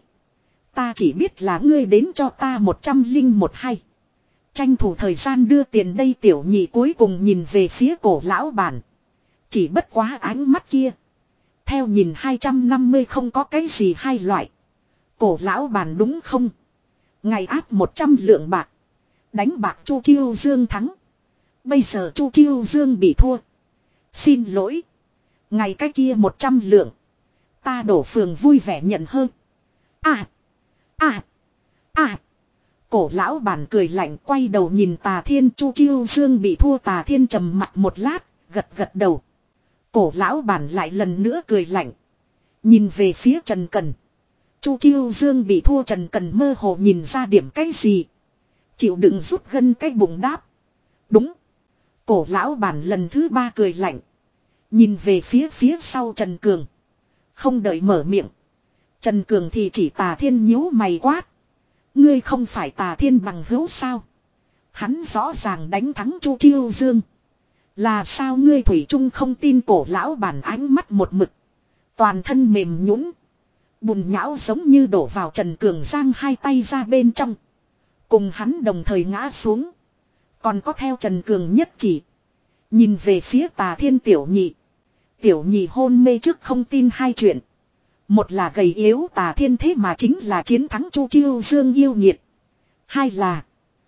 Speaker 1: Ta chỉ biết là ngươi đến cho ta một trăm linh một hay. Tranh thủ thời gian đưa tiền đây tiểu nhị cuối cùng nhìn về phía cổ lão bản. Chỉ bất quá ánh mắt kia. Theo nhìn hai trăm năm mươi không có cái gì hai loại. Cổ lão bản đúng không? Ngày áp một trăm lượng bạc. Đánh bạc Chu Chiêu Dương thắng. Bây giờ Chu Chiêu Dương bị thua. Xin lỗi. Ngày cái kia một trăm lượng. Ta Đổ Phường vui vẻ nhận hơn. À. À. À. Cổ lão bản cười lạnh quay đầu nhìn Tà Thiên. Chu Chiêu Dương bị thua. Tà Thiên trầm mặt một lát. Gật gật đầu. Cổ lão bản lại lần nữa cười lạnh. Nhìn về phía Trần Cần. Chu Chiêu Dương bị thua. Trần Cần mơ hồ nhìn ra điểm cái gì. Chịu đựng rút gân cái bụng đáp. Đúng. Cổ lão bản lần thứ ba cười lạnh. Nhìn về phía phía sau Trần Cường. Không đợi mở miệng. Trần Cường thì chỉ Tà Thiên nhíu mày quát. Ngươi không phải Tà Thiên bằng hữu sao? Hắn rõ ràng đánh thắng Chu Chiêu Dương. Là sao ngươi thủy chung không tin cổ lão bản ánh mắt một mực. Toàn thân mềm nhũn, bùn nhão giống như đổ vào Trần Cường giang hai tay ra bên trong. Cùng hắn đồng thời ngã xuống. Còn có theo Trần Cường nhất chỉ. Nhìn về phía Tà Thiên tiểu nhị. Tiểu nhị hôn mê trước không tin hai chuyện. Một là gầy yếu Tà Thiên thế mà chính là chiến thắng Chu Chiêu Dương yêu nghiệt. Hai là.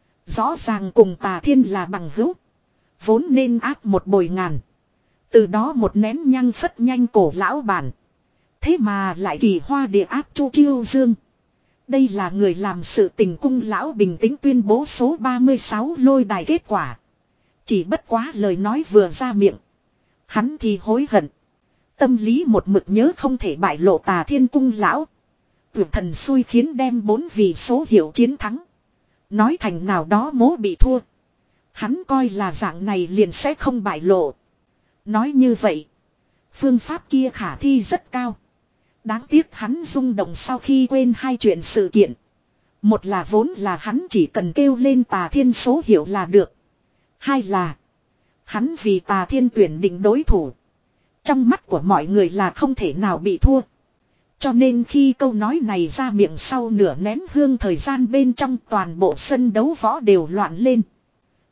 Speaker 1: Rõ ràng cùng Tà Thiên là bằng hữu. Vốn nên áp một bồi ngàn. Từ đó một nén nhăng phất nhanh cổ lão bản. Thế mà lại kỳ hoa địa áp Chu Chiêu Dương. Đây là người làm sự tình cung lão bình tĩnh tuyên bố số ba mươi sáu lôi đài kết quả. Chỉ bất quá lời nói vừa ra miệng. Hắn thì hối hận. Tâm lý một mực nhớ không thể bại lộ Tà Thiên cung lão. Tuyệt thần xui khiến đem bốn vị số hiệu chiến thắng. Nói thành nào đó mố bị thua. Hắn coi là dạng này liền sẽ không bại lộ. Nói như vậy. Phương pháp kia khả thi rất cao. Đáng tiếc hắn rung động sau khi quên hai chuyện sự kiện. Một là vốn là hắn chỉ cần kêu lên Tà Thiên số hiệu là được. Hai là. Hắn vì Tà Thiên tuyển định đối thủ. Trong mắt của mọi người là không thể nào bị thua. Cho nên khi câu nói này ra miệng sau nửa nén hương thời gian bên trong toàn bộ sân đấu võ đều loạn lên.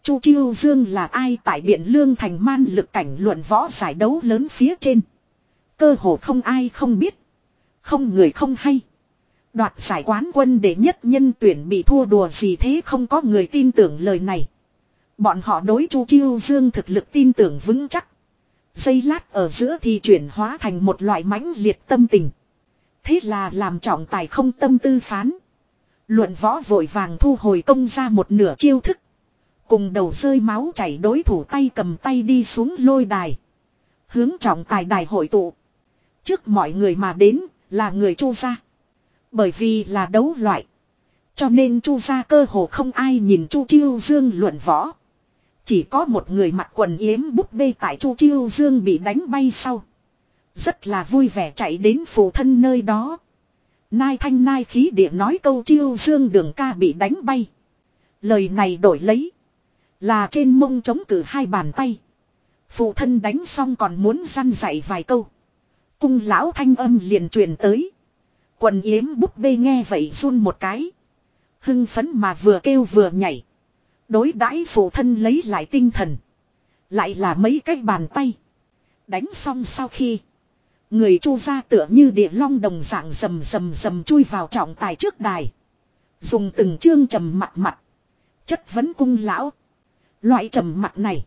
Speaker 1: Chu Chiêu Dương là ai tại Biện Lương thành man lực cảnh luận võ giải đấu lớn phía trên. Cơ hồ không ai không biết. Không người không hay. Đoạt giải quán quân để nhất nhân tuyển bị thua đùa gì thế không có người tin tưởng lời này. Bọn họ đối Chu Chiêu Dương thực lực tin tưởng vững chắc. Giây lát ở giữa thì chuyển hóa thành một loại mãnh liệt tâm tình. Thế là làm trọng tài không tâm tư phán. Luận võ vội vàng thu hồi công ra một nửa chiêu thức. Cùng đầu rơi máu chảy đối thủ tay cầm tay đi xuống lôi đài. Hướng trọng tài đài hội tụ. Trước mọi người mà đến là người Chu gia. Bởi vì là đấu loại. Cho nên Chu gia cơ hồ không ai nhìn Chu Chiêu Dương luận võ. Chỉ có một người mặc quần yếm búp bê tại Chu Chiêu Dương bị đánh bay sau. Rất là vui vẻ chạy đến phụ thân nơi đó. Nai thanh nai khí địa nói câu Chiêu Dương đường ca bị đánh bay. Lời này đổi lấy. Là trên mông chống cử hai bàn tay. Phụ thân đánh xong còn muốn răn dạy vài câu. Cung lão thanh âm liền truyền tới. Quần yếm búp bê nghe vậy run một cái. Hưng phấn mà vừa kêu vừa nhảy. Đối đãi phụ thân lấy lại tinh thần. Lại là mấy cái bàn tay. Đánh xong sau khi. Người Chu gia tựa như địa long đồng dạng rầm rầm rầm chui vào trọng tài trước đài. Dùng từng chương trầm mặt mặt. Chất vấn cung lão. Loại trầm mặt này.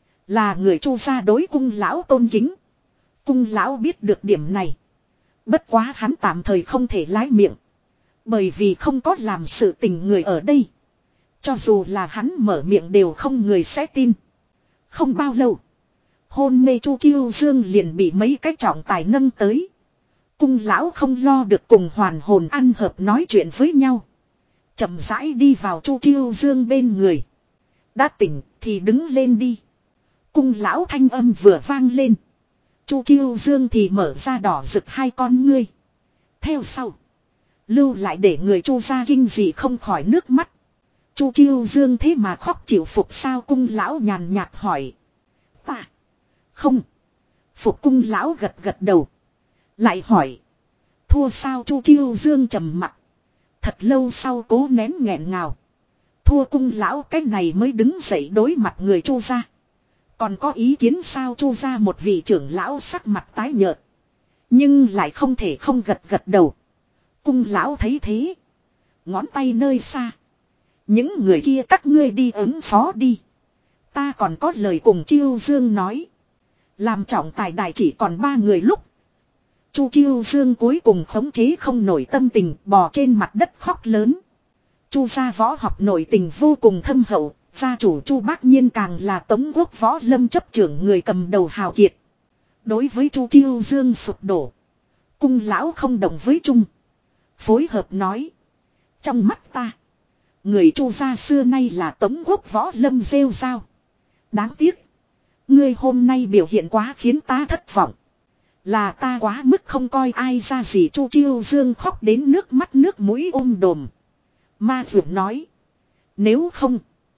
Speaker 1: Là người Chu gia đối cung lão tôn kính. Cung lão biết được điểm này. Bất quá hắn tạm thời không thể lái miệng. Bởi vì không có làm sự tình người ở đây. Cho dù là hắn mở miệng đều không người sẽ tin. Không bao lâu. Hôn mê Chu Chiêu Dương liền bị mấy cái trọng tài nâng tới. Cung lão không lo được cùng hoàn hồn ăn hợp nói chuyện với nhau. Chậm rãi đi vào Chu Chiêu Dương bên người. Đã tỉnh thì đứng lên đi. Cung lão thanh âm vừa vang lên. Chu Chiêu Dương thì mở ra đỏ rực hai con ngươi. Theo sau. Lưu lại để người Chu gia kinh dị không khỏi nước mắt. Chu Chiêu Dương thế mà khóc chịu phục sao cung lão nhàn nhạt hỏi. Ta. Không. Phục cung lão gật gật đầu. Lại hỏi. Thua sao Chu Chiêu Dương trầm mặt. Thật lâu sau cố nén nghẹn ngào. Thua cung lão cái này mới đứng dậy đối mặt người Chu gia. Còn có ý kiến sao Chu gia một vị trưởng lão sắc mặt tái nhợt. Nhưng lại không thể không gật gật đầu. Cung lão thấy thế. Ngón tay nơi xa. Những người kia các ngươi đi ứng phó đi. Ta còn có lời cùng Chiêu Dương nói. Làm trọng tài đài chỉ còn ba người lúc. Chu Chiêu Dương cuối cùng khống chế không nổi tâm tình bò trên mặt đất khóc lớn. Chu gia võ học nội tình vô cùng thâm hậu. Gia chủ Chu Bác Nhiên càng là Tống Quốc võ lâm chấp trưởng người cầm đầu hào kiệt. Đối với Chu Chiêu Dương sụp đổ. Cung lão không đồng với Trung. Phối hợp nói. Trong mắt ta. Người Chu gia xưa nay là Tống Quốc võ lâm rêu rao. Đáng tiếc. Ngươi hôm nay biểu hiện quá khiến ta thất vọng. Là ta quá mức không coi ai ra gì. Chu Chiêu Dương khóc đến nước mắt nước mũi ôm đồm. Ma Dược nói. Nếu không.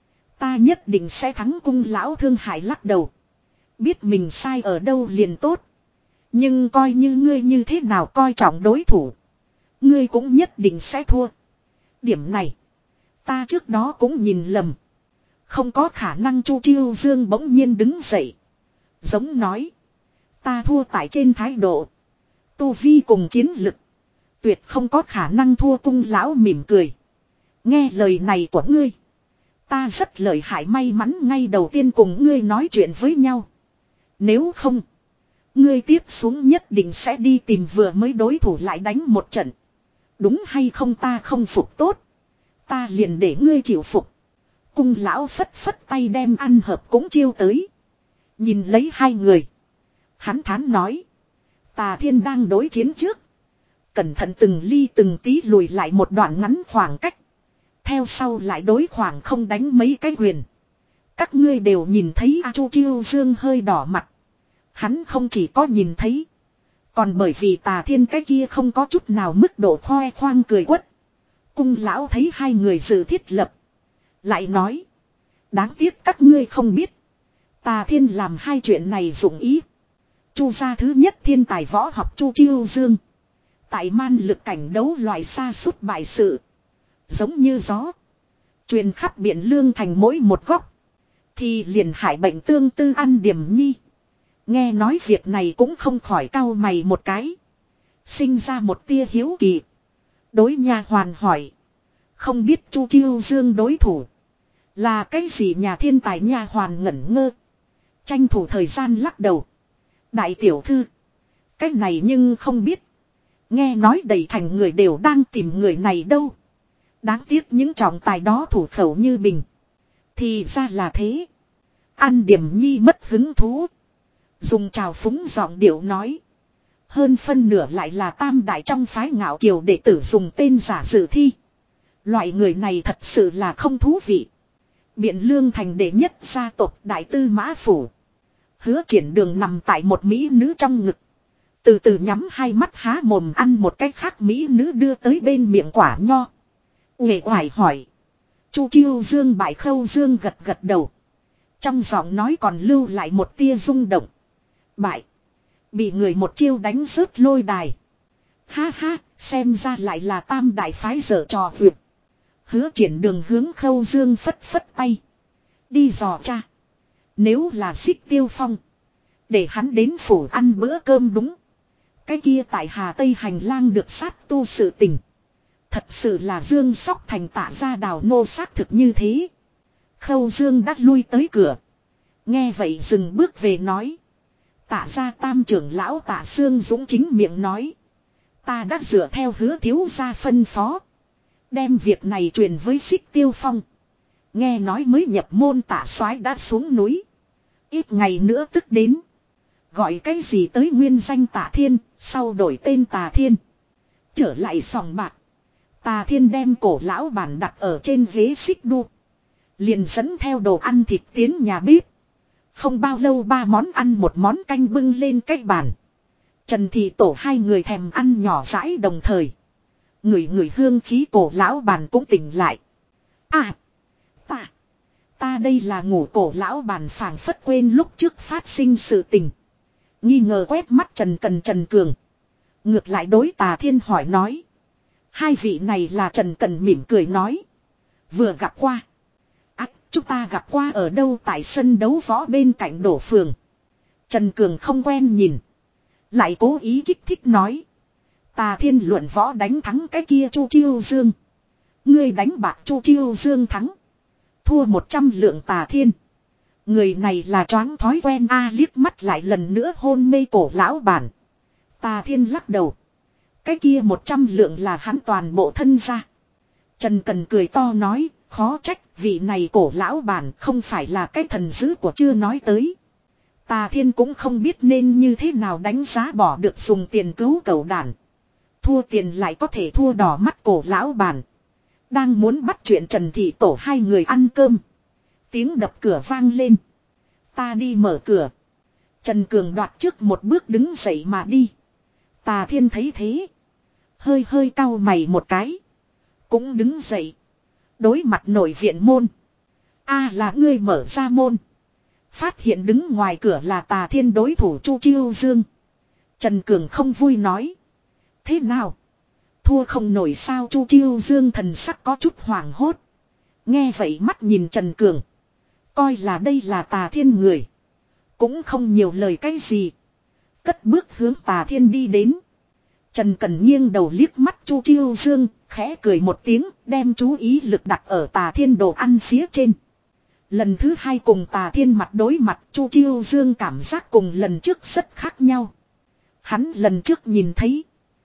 Speaker 1: Ta nhất định sẽ thắng cung lão thương hại lắc đầu. Biết mình sai ở đâu liền tốt. Nhưng coi như ngươi như thế nào coi trọng đối thủ. Ngươi cũng nhất định sẽ thua. Điểm này. Ta trước đó cũng nhìn lầm. Không có khả năng. Chu Chiêu Dương bỗng nhiên đứng dậy. Giống nói. Ta thua tại trên thái độ. Tu vi cùng chiến lực. Tuyệt không có khả năng thua cung lão mỉm cười. Nghe lời này của ngươi. Ta rất lợi hại may mắn ngay đầu tiên cùng ngươi nói chuyện với nhau. Nếu không. Ngươi tiếp xuống nhất định sẽ đi tìm vừa mới đối thủ lại đánh một trận. Đúng hay không ta không phục tốt. Ta liền để ngươi chịu phục. Cung lão phất phất tay đem ăn hợp cũng chiêu tới. Nhìn lấy hai người. Hắn thán nói. Tà Thiên đang đối chiến trước. Cẩn thận từng ly từng tí lùi lại một đoạn ngắn khoảng cách. Theo sau lại đối khoảng không đánh mấy cái quyền. Các ngươi đều nhìn thấy A Chu Chiêu Dương hơi đỏ mặt. Hắn không chỉ có nhìn thấy. Còn bởi vì Tà Thiên cái kia không có chút nào mức độ khoe khoang cười quất. Cung lão thấy hai người dự thiết lập. Lại nói. Đáng tiếc các ngươi không biết. Tà Thiên làm hai chuyện này dụng ý. Chu gia thứ nhất thiên tài võ học Chu Chiêu Dương. Tại man lực cảnh đấu loại xa suốt bại sự. Giống như gió. Truyền khắp Biện Lương thành mỗi một góc. Thì liền hại bệnh tương tư An Điểm Nhi. Nghe nói việc này cũng không khỏi cau mày một cái. Sinh ra một tia hiếu kỳ. Đối nha hoàn hỏi. Không biết Chu Chiêu Dương đối thủ. Là cái gì nhà thiên tài nha hoàn ngẩn ngơ. Tranh thủ thời gian lắc đầu. Đại tiểu thư. Cái này nhưng không biết. Nghe nói đầy thành người đều đang tìm người này đâu. Đáng tiếc những trọng tài đó thủ khẩu như bình. Thì ra là thế. An Điểm Nhi mất hứng thú. Dùng trào phúng giọng điệu nói. Hơn phân nửa lại là tam đại trong phái Ngạo Kiều đệ tử dùng tên giả dự thi. Loại người này thật sự là không thú vị. Biện Lương thành đệ nhất gia tộc Đại Tư Mã Phủ. Hứa Triển Đường nằm tại một mỹ nữ trong ngực. Từ từ nhắm hai mắt há mồm ăn một cái khác mỹ nữ đưa tới bên miệng quả nho. Uể oải hỏi. Chu Chiêu Dương bại Khâu Dương gật gật đầu. Trong giọng nói còn lưu lại một tia rung động. Bại. Bị người một chiêu đánh rớt lôi đài. Ha ha, xem ra lại là tam đại phái dở trò vượt. Hứa Triển Đường hướng Khâu Dương phất phất tay. Đi dò cha. Nếu là Xích Tiêu Phong. Để hắn đến phủ ăn bữa cơm đúng. Cái kia tại Hà Tây hành lang được sát tu sự tình. Thật sự là Dương Sóc Thành Tạ Gia Đào nô xác thực như thế. Khâu Dương đã lui tới cửa. Nghe vậy dừng bước về nói. Tạ Gia tam trưởng lão Tạ Sương Dũng chính miệng nói. Ta đã dựa theo Hứa thiếu gia phân phó. Đem việc này truyền với Xích Tiêu Phong. Nghe nói mới nhập môn Tạ soái đã xuống núi. Ít ngày nữa tức đến. Gọi cái gì tới nguyên danh Tạ Thiên, sau đổi tên Tà Thiên. Trở lại sòng bạc. Tà Thiên đem cổ lão bản đặt ở trên ghế xích đu. Liền dẫn theo đồ ăn thịt tiến nhà bếp. Không bao lâu ba món ăn một món canh bưng lên cái bàn. Trần Thị Tổ hai người thèm ăn nhỏ rãi đồng thời. Người người hương khí cổ lão bản cũng tỉnh lại. À! Ta! Ta đây là ngủ cổ lão bản phảng phất quên lúc trước phát sinh sự tình. Nghi ngờ quét mắt Trần Cần Trần Cường. Ngược lại đối Tà Thiên hỏi nói. Hai vị này là Trần Cần mỉm cười nói. Vừa gặp qua. À, chúng ta gặp qua ở đâu tại sân đấu võ bên cạnh đổ phường. Trần Cường không quen nhìn. Lại cố ý kích thích nói. Tà Thiên luận võ đánh thắng cái kia Chu Chiêu Dương. Ngươi đánh bạc Chu Chiêu Dương thắng. Thua một trăm lượng Tà Thiên. Người này là choáng thói quen a liếc mắt lại lần nữa hôn mê cổ lão bản. Tà Thiên lắc đầu. Cái kia một trăm lượng là hắn toàn bộ thân ra. Trần Cần cười to nói, khó trách vị này cổ lão bản không phải là cái thần dữ của chưa nói tới. Tà Thiên cũng không biết nên như thế nào đánh giá bỏ được dùng tiền cứu cẩu đản. Thua tiền lại có thể thua đỏ mắt cổ lão bản. Đang muốn bắt chuyện Trần Thị Tổ hai người ăn cơm. Tiếng đập cửa vang lên. Ta đi mở cửa. Trần Cường đoạt trước một bước đứng dậy mà đi. Tà Thiên thấy thế. Hơi hơi cau mày một cái. Cũng đứng dậy. Đối mặt nội viện môn. A là ngươi mở ra môn. Phát hiện đứng ngoài cửa là Tà Thiên đối thủ Chu Chiêu Dương. Trần Cường không vui nói. Thế nào? Thua không nổi sao Chu Chiêu Dương thần sắc có chút hoảng hốt. Nghe vậy mắt nhìn Trần Cường. Coi là đây là Tà Thiên người. Cũng không nhiều lời cái gì. Cất bước hướng Tà Thiên đi đến. Trần Cần nghiêng đầu liếc mắt Chu Chiêu Dương, khẽ cười một tiếng, đem chú ý lực đặt ở Tà Thiên đồ ăn phía trên. Lần thứ hai cùng Tà Thiên mặt đối mặt, Chu Chiêu Dương cảm giác cùng lần trước rất khác nhau. Hắn lần trước nhìn thấy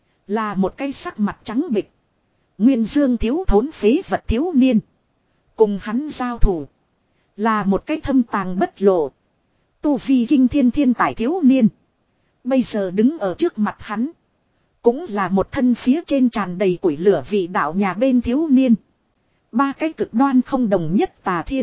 Speaker 1: là một cái sắc mặt trắng bệch, nguyên dương thiếu thốn phế vật thiếu niên. Cùng hắn giao thủ là một cái thâm tàng bất lộ, tu vi kinh thiên thiên tài thiếu niên. Bây giờ đứng ở trước mặt hắn, cũng là một thân phía trên tràn đầy củi lửa vị đạo nhà bên thiếu niên. Ba cái cực đoan không đồng nhất Tà Thiên.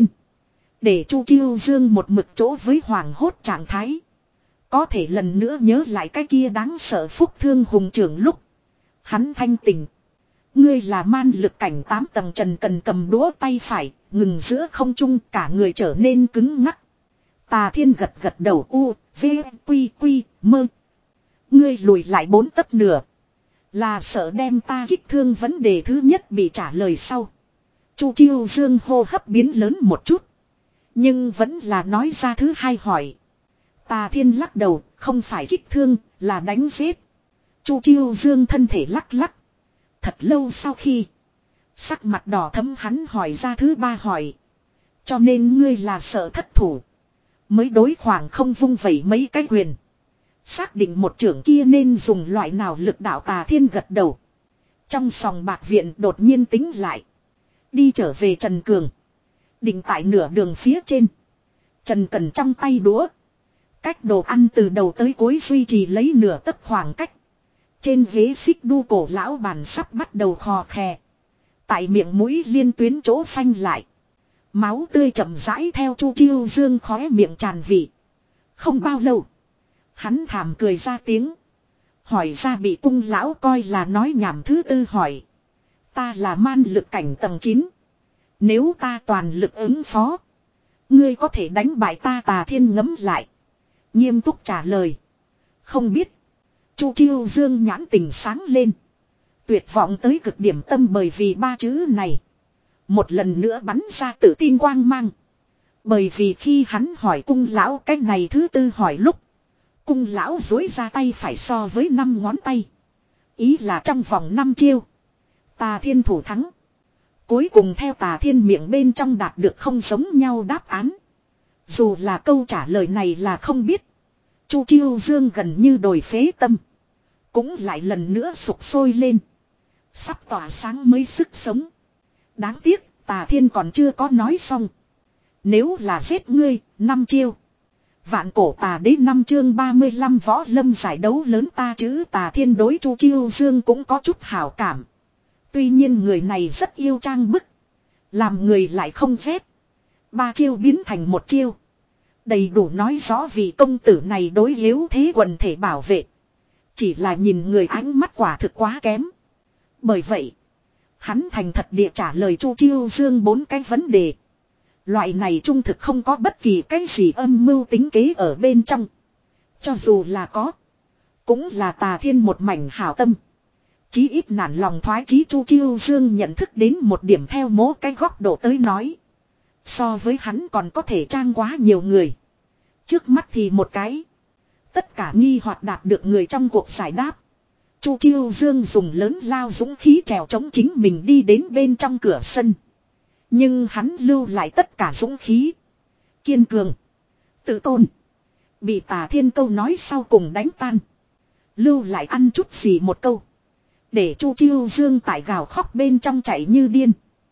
Speaker 1: Để Chu Chiêu Dương một mực chỗ với hoàng hốt trạng thái. Có thể lần nữa nhớ lại cái kia đáng sợ phúc thương hùng trưởng lúc. Hắn thanh tỉnh. Ngươi là man lực cảnh tám tầng. Trần Cần cầm đũa tay phải, ngừng giữa không trung, cả người trở nên cứng ngắc. Tà Thiên gật gật đầu u, v, quy quy, mơ. Ngươi lùi lại bốn tấc nửa. Là sợ đem ta kích thương vấn đề thứ nhất bị trả lời sau. Chu Chiêu Dương hô hấp biến lớn một chút. Nhưng vẫn là nói ra thứ hai hỏi. Tà Thiên lắc đầu, không phải kích thương, là đánh giết. Chu Chiêu Dương thân thể lắc lắc. Thật lâu sau khi. Sắc mặt đỏ thấm hắn hỏi ra thứ ba hỏi. Cho nên ngươi là sợ thất thủ. Mới đối khoảng không vung vẩy mấy cái quyền. Xác định một trưởng kia nên dùng loại nào lực đạo. Tà Thiên gật đầu. Trong sòng bạc viện đột nhiên tính lại. Đi trở về Trần Cường. Định tại nửa đường phía trên. Trần Cần trong tay đũa. Cách đồ ăn từ đầu tới cuối duy trì lấy nửa tấc khoảng cách. Trên ghế xích đu cổ lão bàn sắp bắt đầu khò khè. Tại miệng mũi liên tuyến chỗ phanh lại. Máu tươi chậm rãi theo Chu Chiêu Dương khóe miệng tràn vị. Không bao lâu. Hắn thảm cười ra tiếng. Hỏi ra bị cung lão coi là nói nhảm thứ tư hỏi. Ta là man lực cảnh tầng chín. Nếu ta toàn lực ứng phó. Ngươi có thể đánh bại ta. Tà Thiên ngấm lại. Nghiêm túc trả lời. Không biết. Chu Chiêu Dương nhãn tình sáng lên. Tuyệt vọng tới cực điểm tâm bởi vì ba chữ này. Một lần nữa bắn ra tự tin quang mang. Bởi vì khi hắn hỏi cung lão cái này thứ tư hỏi lúc. Cung lão dối ra tay phải so với năm ngón tay. Ý là trong vòng năm chiêu. Tà Thiên thủ thắng. Cuối cùng theo Tà Thiên miệng bên trong đạt được không giống nhau đáp án. Dù là câu trả lời này là không biết. Chu Chiêu Dương gần như đồi phế tâm. Cũng lại lần nữa sục sôi lên. Sắp tỏa sáng mới sức sống. Đáng tiếc Tà Thiên còn chưa có nói xong. Nếu là giết ngươi, năm chiêu. Vạn cổ tà đế năm chương ba mươi lăm võ lâm giải đấu lớn. Ta chữ Tà Thiên đối Chu Chiêu Dương cũng có chút hảo cảm. Tuy nhiên người này rất yêu trang bức. Làm người lại không ghét. Ba chiêu biến thành một chiêu. Đầy đủ nói rõ vì công tử này đối yếu thế quần thể bảo vệ. Chỉ là nhìn người ánh mắt quả thực quá kém. Bởi vậy, hắn thành thật địa trả lời Chu Chiêu Dương bốn cái vấn đề. Loại này trung thực không có bất kỳ cái gì âm mưu tính kế ở bên trong. Cho dù là có, cũng là Tà Thiên một mảnh hảo tâm. Chí ít nản lòng thoái chí. Chu Chiêu Dương nhận thức đến một điểm theo mố cái góc độ tới nói. So với hắn còn có thể trang quá nhiều người. Trước mắt thì một cái. Tất cả nghi hoặc đạt được người trong cuộc giải đáp. Chu Chiêu Dương dùng lớn lao dũng khí trèo chống chính mình đi đến bên trong cửa sân. Nhưng hắn lưu lại tất cả dũng khí. Kiên cường. Tự tôn. Bị Tà Thiên câu nói sau cùng đánh tan. Lưu lại ăn chút gì một câu. Để Chu Chiêu Dương tại gào khóc bên trong chạy như điên.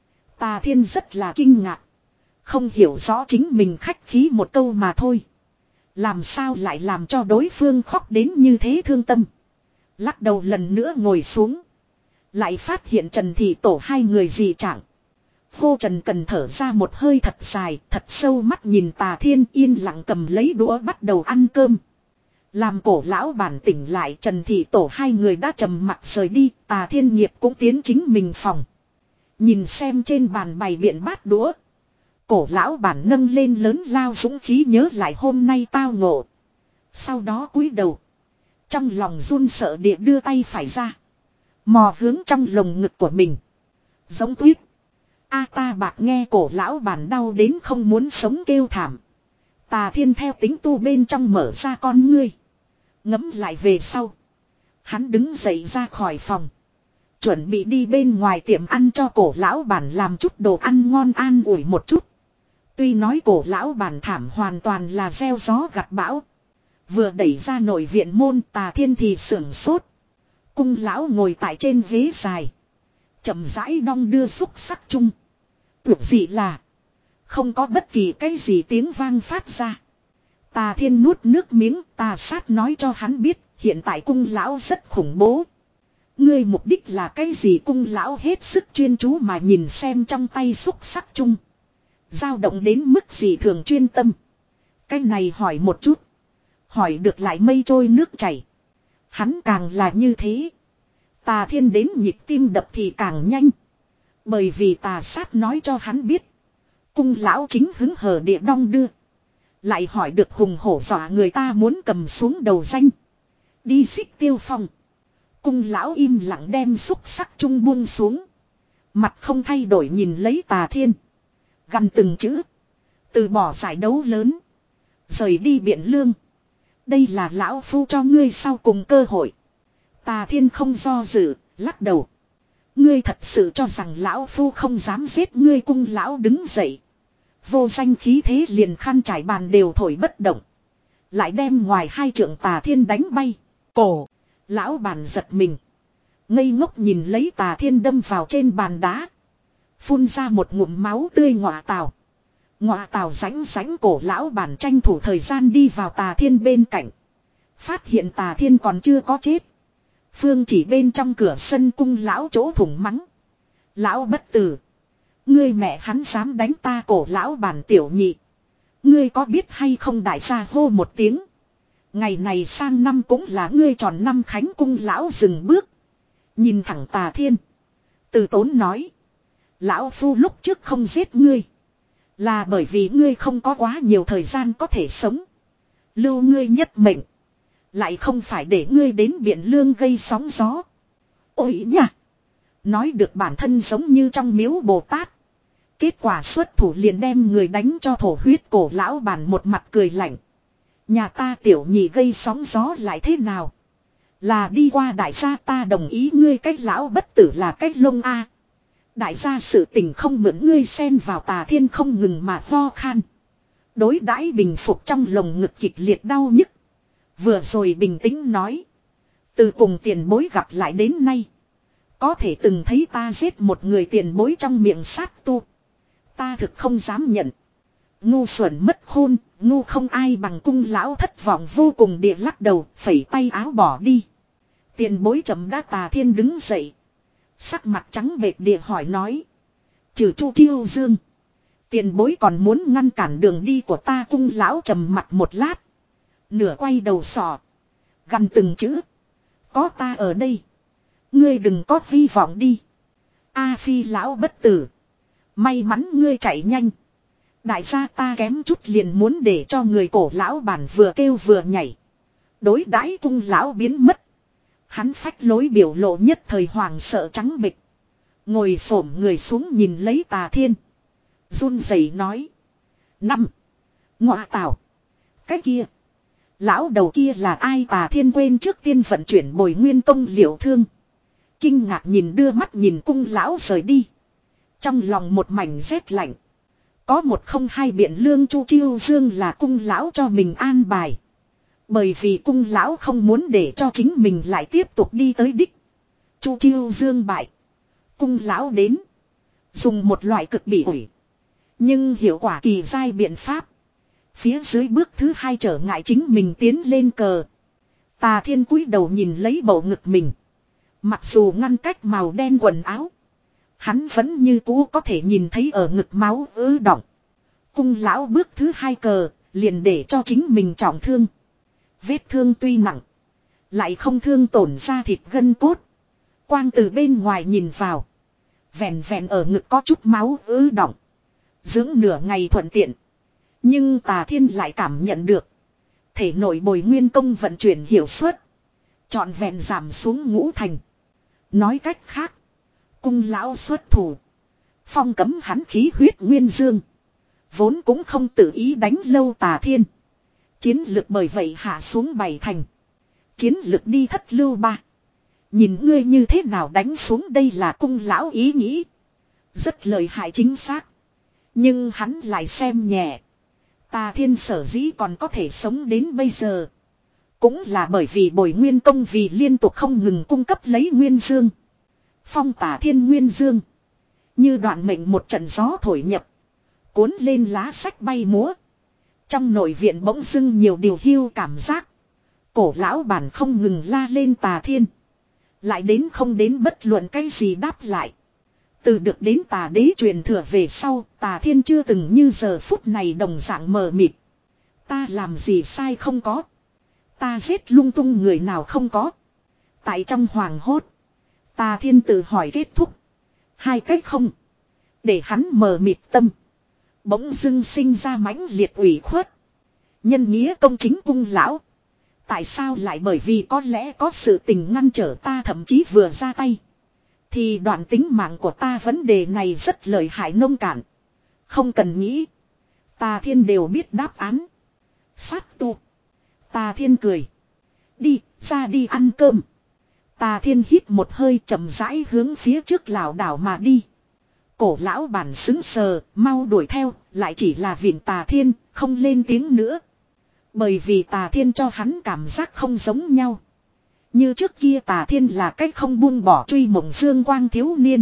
Speaker 1: Tà Thiên rất là kinh ngạc. Không hiểu rõ chính mình khách khí một câu mà thôi. Làm sao lại làm cho đối phương khóc đến như thế thương tâm. Lắc đầu lần nữa ngồi xuống. Lại phát hiện Trần Thị Tổ hai người dị trạng. Hô Trần Cần thở ra một hơi thật dài, thật sâu mắt nhìn Tà Thiên yên lặng cầm lấy đũa bắt đầu ăn cơm. Làm cổ lão bản tỉnh lại Trần Thị Tổ hai người đã trầm mặc rời đi. Tà Thiên nghiệp cũng tiến chính mình phòng. Nhìn xem trên bàn bày biện bát đũa. Cổ lão bản nâng lên lớn lao dũng khí nhớ lại hôm nay tao ngộ. Sau đó cúi đầu. Trong lòng run sợ địa đưa tay phải ra. Mò hướng trong lồng ngực của mình. Giống tuyết. A ta bạc nghe cổ lão bản đau đến không muốn sống kêu thảm. Tà Thiên theo tính tu bên trong mở ra con ngươi. Ngấm lại về sau. Hắn đứng dậy ra khỏi phòng. Chuẩn bị đi bên ngoài tiệm ăn cho cổ lão bản làm chút đồ ăn ngon an ủi một chút. Tuy nói cổ lão bản thảm hoàn toàn là gieo gió gặt bão. Vừa đẩy ra nội viện môn Tà Thiên thì sưởng sốt. Cung lão ngồi tại trên ghế dài. Chậm rãi đong đưa xúc sắc chung. Tuyệt dị là. Không có bất kỳ cái gì tiếng vang phát ra. Tà Thiên nuốt nước miếng. Tà sát nói cho hắn biết. Hiện tại cung lão rất khủng bố. Ngươi mục đích là cái gì? Cung lão hết sức chuyên chú mà nhìn xem trong tay xúc sắc chung. Dao động đến mức gì thường chuyên tâm. Cái này hỏi một chút. Hỏi được lại mây trôi nước chảy. Hắn càng là như thế. Tà Thiên đến nhịp tim đập thì càng nhanh. Bởi vì tà sát nói cho hắn biết. Cung lão chính hứng hờ địa đong đưa. Lại hỏi được hùng hổ dọa người ta muốn cầm xuống đầu danh. Đi xích tiêu phong. Cung lão im lặng đem xúc sắc chung buông xuống. Mặt không thay đổi nhìn lấy Tà Thiên. Gần từng chữ. Từ bỏ giải đấu lớn. Rời đi Biện Lương. Đây là lão phu cho ngươi sau cùng cơ hội. Tà Thiên không do dự, lắc đầu. Ngươi thật sự cho rằng lão phu không dám giết ngươi? Cung lão đứng dậy. Vô danh khí thế liền khăn trải bàn đều thổi bất động. Lại đem ngoài hai trượng Tà Thiên đánh bay. Cổ. Lão bàn giật mình. Ngây ngốc nhìn lấy Tà Thiên đâm vào trên bàn đá. Phun ra một ngụm máu tươi. Ngọa Tào. Ngọa Tào rãnh rãnh cổ. Lão bàn tranh thủ thời gian đi vào Tà Thiên bên cạnh. Phát hiện Tà Thiên còn chưa có chết. Phương chỉ bên trong cửa sân cung lão chỗ thủng mắng. Lão bất tử. Ngươi mẹ hắn dám đánh ta cổ. Lão bản tiểu nhị. Ngươi có biết hay không? Đại gia hô một tiếng. Ngày này sang năm cũng là ngươi tròn năm khánh. Cung lão dừng bước. Nhìn thẳng Tà Thiên. Từ tốn nói. Lão phu lúc trước không giết ngươi. Là bởi vì ngươi không có quá nhiều thời gian có thể sống. Lưu ngươi nhất mệnh. Lại không phải để ngươi đến Biện Lương gây sóng gió. Ôi nhá. Nói được bản thân giống như trong miếu Bồ Tát. Kết quả xuất thủ liền đem người đánh cho thổ huyết. Cổ lão bản một mặt cười lạnh. Nhà ta tiểu nhị gây sóng gió lại thế nào? Là đi qua đại gia ta đồng ý. Ngươi cách lão bất tử là cách lông a. Đại gia sự tình không mượn ngươi xen vào. Tà Thiên không ngừng mà ho khan. Đối đãi bình phục trong lồng ngực kịch liệt đau nhức. Vừa rồi bình tĩnh nói. Từ cùng tiền bối gặp lại đến nay. Có thể từng thấy ta giết một người tiền bối trong miệng sát tu. Ta thực không dám nhận. Ngu xuẩn mất khôn, ngu không ai bằng. Cung lão thất vọng vô cùng địa lắc đầu, phẩy tay áo bỏ đi. Tiền bối chậm đã. Tà Thiên đứng dậy. Sắc mặt trắng bệch địa hỏi nói. Trừ Chu Chiêu Dương. Tiền bối còn muốn ngăn cản đường đi của ta? Cung lão trầm mặt một lát. Nửa quay đầu sọ. Gằn từng chữ. Có ta ở đây. Ngươi đừng có hy vọng đi. A Phi lão bất tử. May mắn ngươi chạy nhanh. Đại gia ta kém chút liền muốn để cho người. Cổ lão bản vừa kêu vừa nhảy. Đối đãi cung lão biến mất. Hắn phách lối biểu lộ nhất thời hoàng sợ trắng bệch. Ngồi xổm người xuống nhìn lấy Tà Thiên. Run rẩy nói. Năm. Ngọa Tào. Cái kia. Lão đầu kia là ai? Tà Thiên quên trước tiên vận chuyển Bồi Nguyên Tông Liệu Thương. Kinh ngạc nhìn đưa mắt nhìn cung lão rời đi. Trong lòng một mảnh rét lạnh. Có một không hai Biện Lương Chu Chiêu Dương là cung lão cho mình an bài. Bởi vì cung lão không muốn để cho chính mình lại tiếp tục đi tới đích. Chu Chiêu Dương bại. Cung lão đến. Dùng một loại cực bị ủi. Nhưng hiệu quả kỳ dai biện pháp. Phía dưới bước thứ hai trở ngại chính mình tiến lên cờ. Tà Thiên cúi đầu nhìn lấy bầu ngực mình. Mặc dù ngăn cách màu đen quần áo. Hắn vẫn như cũ có thể nhìn thấy ở ngực máu ứ đọng. Cung lão bước thứ hai cờ. Liền để cho chính mình trọng thương. Vết thương tuy nặng. Lại không thương tổn ra thịt gân cốt. Quang từ bên ngoài nhìn vào. Vẹn vẹn ở ngực có chút máu ứ đọng. Dưỡng nửa ngày thuận tiện. Nhưng Tà Thiên lại cảm nhận được. Thể nội Bồi Nguyên Công vận chuyển hiệu suất. Trọn vẹn giảm xuống ngũ thành. Nói cách khác. Cung lão xuất thủ. Phong cấm hắn khí huyết nguyên dương. Vốn cũng không tự ý đánh lâu Tà Thiên. Chiến lực bởi vậy hạ xuống bảy thành. Chiến lực đi thất lưu ba. Nhìn ngươi như thế nào đánh xuống? Đây là cung lão ý nghĩ. Rất lợi hại chính xác. Nhưng hắn lại xem nhẹ. Tà Thiên sở dĩ còn có thể sống đến bây giờ. Cũng là bởi vì Bồi Nguyên Công vì liên tục không ngừng cung cấp lấy Nguyên Dương. Phong Tà Thiên Nguyên Dương. Như đoạn mệnh một trận gió thổi nhập. Cuốn lên lá sách bay múa. Trong nội viện bỗng dưng nhiều điều hưu cảm giác. Cổ lão bản không ngừng la lên Tà Thiên. Lại đến không đến bất luận cái gì đáp lại. Từ được đến Tà Đế truyền thừa về sau, Tà Thiên chưa từng như giờ phút này đồng dạng mờ mịt. Ta làm gì sai không có. Ta giết lung tung người nào không có. Tại trong hoàng hốt, Tà Thiên tự hỏi kết thúc. Hai cách không. Để hắn mờ mịt tâm. Bỗng dưng sinh ra mãnh liệt ủy khuất. Nhân nghĩa công chính cung lão. Tại sao lại? Bởi vì có lẽ có sự tình ngăn trở ta, thậm chí vừa ra tay. Thì đoạn tính mạng của ta vấn đề này rất lợi hại nông cạn. Không cần nghĩ. Tà Thiên đều biết đáp án. Sát tu. Tà Thiên cười. Đi, ra đi ăn cơm. Tà Thiên hít một hơi chậm rãi hướng phía trước lảo đảo mà đi. Cổ lão bản xứng sờ, mau đuổi theo, lại chỉ là viện Tà Thiên, không lên tiếng nữa. Bởi vì Tà Thiên cho hắn cảm giác không giống nhau. Như trước kia Tà Thiên là cách không buông bỏ truy mộng dương quang thiếu niên.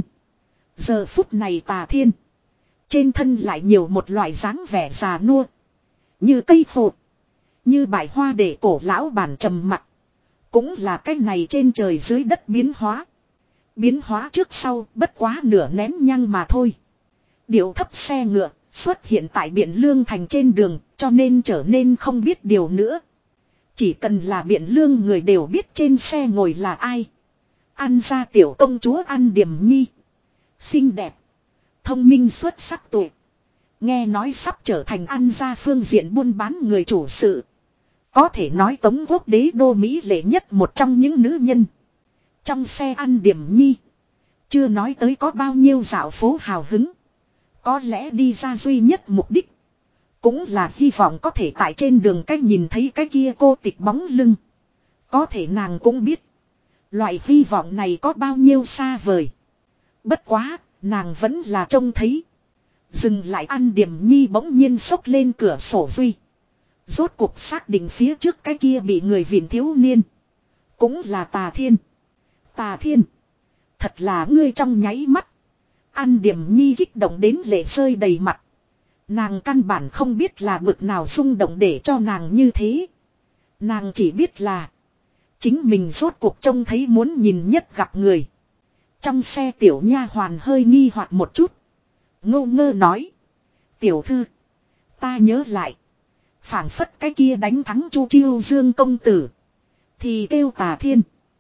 Speaker 1: Giờ phút này Tà Thiên. Trên thân lại nhiều một loại dáng vẻ già nua. Như cây phột. Như bại hoa để cổ lão bản trầm mặc. Cũng là cách này trên trời dưới đất biến hóa. Biến hóa trước sau bất quá nửa nén nhăng mà thôi. Điệu thấp xe ngựa xuất hiện tại Biện Lương thành trên đường cho nên trở nên không biết điều nữa. Chỉ cần là Biện Lương người đều biết trên xe ngồi là ai. Ăn ra tiểu công chúa Ăn Điềm Nhi. Xinh đẹp. Thông minh xuất sắc tuổi. Nghe nói sắp trở thành Ăn ra phương diện buôn bán người chủ sự. Có thể nói Tống Quốc đế đô Mỹ lệ nhất một trong những nữ nhân. Trong xe Ăn Điềm Nhi. Chưa nói tới có bao nhiêu dạo phố hào hứng. Có lẽ đi ra duy nhất mục đích. Cũng là hy vọng có thể tại trên đường cách nhìn thấy cái kia cô tịch bóng lưng. Có thể nàng cũng biết. Loại hy vọng này có bao nhiêu xa vời. Bất quá, nàng vẫn là trông thấy. Dừng lại Ăn Điềm Nhi bỗng nhiên xốc lên cửa sổ duy. Rốt cuộc xác định phía trước cái kia bị người vịn thiếu niên. Cũng là Tà Thiên. Tà Thiên. Thật là ngươi trong nháy mắt. Ăn Điềm Nhi kích động đến lệ rơi đầy mặt. Nàng căn bản không biết là bực nào rung động để cho nàng như thế. Nàng chỉ biết là. Chính mình rốt cuộc trông thấy muốn nhìn nhất gặp người. Trong xe tiểu nha hoàn hơi nghi hoặc một chút. Ngô ngơ nói. Tiểu thư. Ta nhớ lại. Phảng phất cái kia đánh thắng Chu Chiêu Dương công tử. Thì kêu Tà Thiên.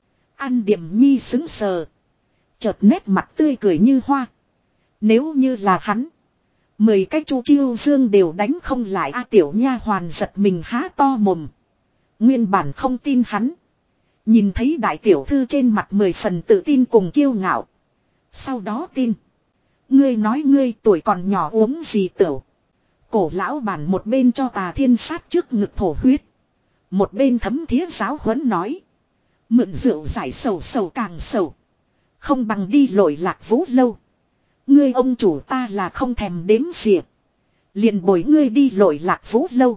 Speaker 1: Ăn Điềm Nhi xứng sờ. Chợt nét mặt tươi cười như hoa. Nếu như là hắn. Mười cái Chu Chiêu Dương đều đánh không lại a tiểu nha hoàn giật mình há to mồm. Nguyên bản không tin hắn. Nhìn thấy đại tiểu thư trên mặt mười phần tự tin cùng kiêu ngạo. Sau đó tin. Ngươi nói ngươi tuổi còn nhỏ uống gì tửu. Cổ lão bản một bên cho Tà Thiên sát trước ngực thổ huyết. Một bên thấm thía giáo huấn nói. Mượn rượu giải sầu sầu càng sầu. Không bằng đi lội Lạc Vũ lâu. Ngươi ông chủ ta là không thèm đếm xỉa. Liền bồi ngươi đi lội Lạc Vũ lâu.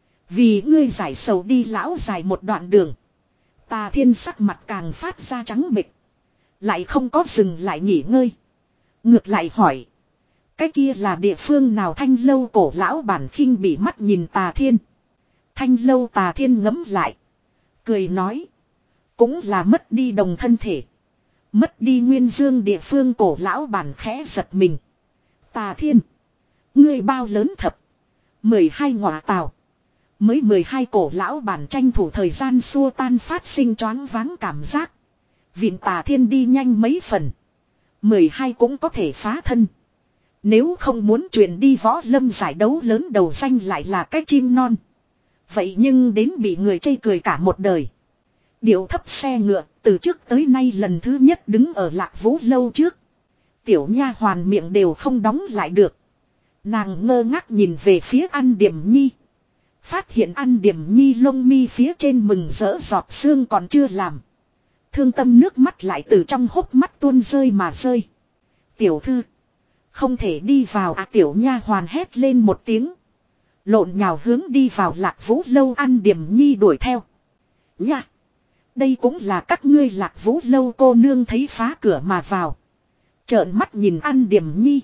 Speaker 1: Vì ngươi giải sầu đi lão dài một đoạn đường. Tà Thiên sắc mặt càng phát ra trắng bệch. Lại không có dừng lại nghỉ ngơi. Ngược lại hỏi. Cái kia là địa phương nào Thanh lâu cổ lão bản khinh bị mắt nhìn Tà Thiên. Thanh lâu Tà Thiên ngấm lại. Cười nói. Cũng là mất đi đồng thân thể. Mất đi nguyên dương địa phương cổ lão bản khẽ giật mình. Tà Thiên. Ngươi bao lớn thập. Mười hai ngọa tàu. Mới mười hai cổ lão bản tranh thủ thời gian xua tan phát sinh choáng váng cảm giác. Viện Tà Thiên đi nhanh mấy phần. Mười hai cũng có thể phá thân. Nếu không muốn chuyển đi võ lâm giải đấu lớn đầu danh lại là cái chim non. Vậy nhưng đến bị người chê cười cả một đời. Điệu thấp xe ngựa từ trước tới nay lần thứ nhất đứng ở Lạc Vũ lâu trước. Tiểu nha hoàn miệng đều không đóng lại được. Nàng ngơ ngác nhìn về phía Ăn Điềm Nhi. Phát hiện Ăn Điềm Nhi lông mi phía trên mừng rỡ giọt sương còn chưa làm. Thương tâm nước mắt lại từ trong hốc mắt tuôn rơi mà rơi. Tiểu thư. Không thể đi vào à tiểu nha hoàn hét lên một tiếng. Lộn nhào hướng đi vào Lạc Vũ lâu Ăn Điềm Nhi đuổi theo. Nha. Đây cũng là các ngươi Lạc Vũ lâu cô nương thấy phá cửa mà vào. Trợn mắt nhìn Ăn Điềm Nhi.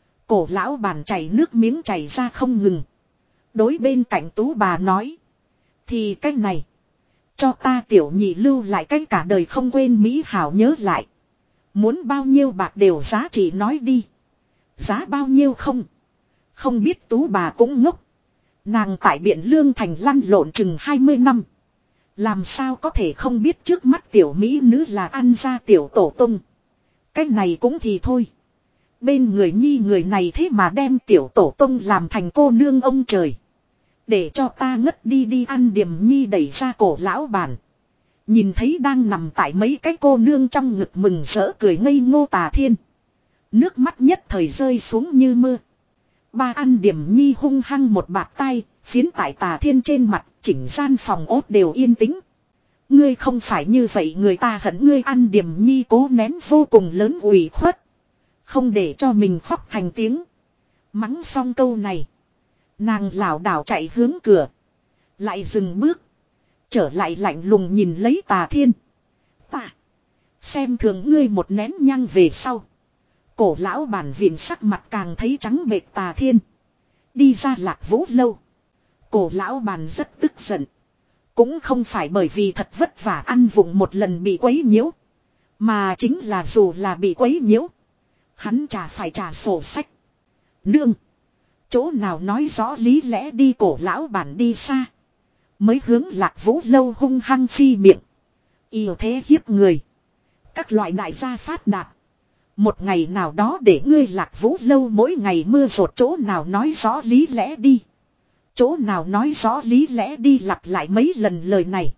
Speaker 1: Cổ lão bàn chảy nước miếng chảy ra không ngừng. Đối bên cạnh tú bà nói. Thì cái này. Cho ta tiểu nhị lưu lại cái cả đời không quên mỹ hảo nhớ lại. Muốn bao nhiêu bạc đều giá trị nói đi. Giá bao nhiêu không? Không biết tú bà cũng ngốc. Nàng tại Biện Lương thành lăn lộn chừng hai mươi năm. Làm sao có thể không biết trước mắt tiểu mỹ nữ là Ăn ra tiểu tổ tung. Cái này cũng thì thôi. Bên người nhi người này thế mà đem tiểu tổ tung làm thành cô nương ông trời. Để cho ta ngất đi đi Ăn Điềm Nhi đẩy ra cổ lão bản. Nhìn thấy đang nằm tại mấy cái cô nương trong ngực mừng rỡ cười ngây ngô Tà Thiên. Nước mắt nhất thời rơi xuống như mưa. Ba An Điểm Nhi hung hăng một bạt tay, phiến tại Tà Thiên trên mặt, chỉnh gian phòng ốt đều yên tĩnh. Ngươi không phải như vậy, người ta hận ngươi. An Điểm Nhi cố nén vô cùng lớn ủy khuất, không để cho mình khóc thành tiếng. Mắng xong câu này, nàng lảo đảo chạy hướng cửa, lại dừng bước, trở lại lạnh lùng nhìn lấy Tà Thiên. Ta xem thường ngươi một nén nhang về sau. Cổ lão bản viện sắc mặt càng thấy trắng bệch. Tà Thiên đi ra Lạc Vũ lâu. Cổ lão bản rất tức giận. Cũng không phải bởi vì thật vất vả ăn vụng một lần bị quấy nhiễu, mà chính là dù là bị quấy nhiễu, hắn chả phải trả sổ sách. Nương, chỗ nào nói rõ lý lẽ đi. Cổ lão bản đi xa, mới hướng Lạc Vũ lâu hung hăng phi miệng. Yêu thế hiếp người, các loại đại gia phát đạt. Một ngày nào đó để ngươi Lạc Vũ lâu mỗi ngày mưa rột, chỗ nào nói rõ lý lẽ đi. Chỗ nào nói rõ lý lẽ đi. Lặp lại mấy lần lời này,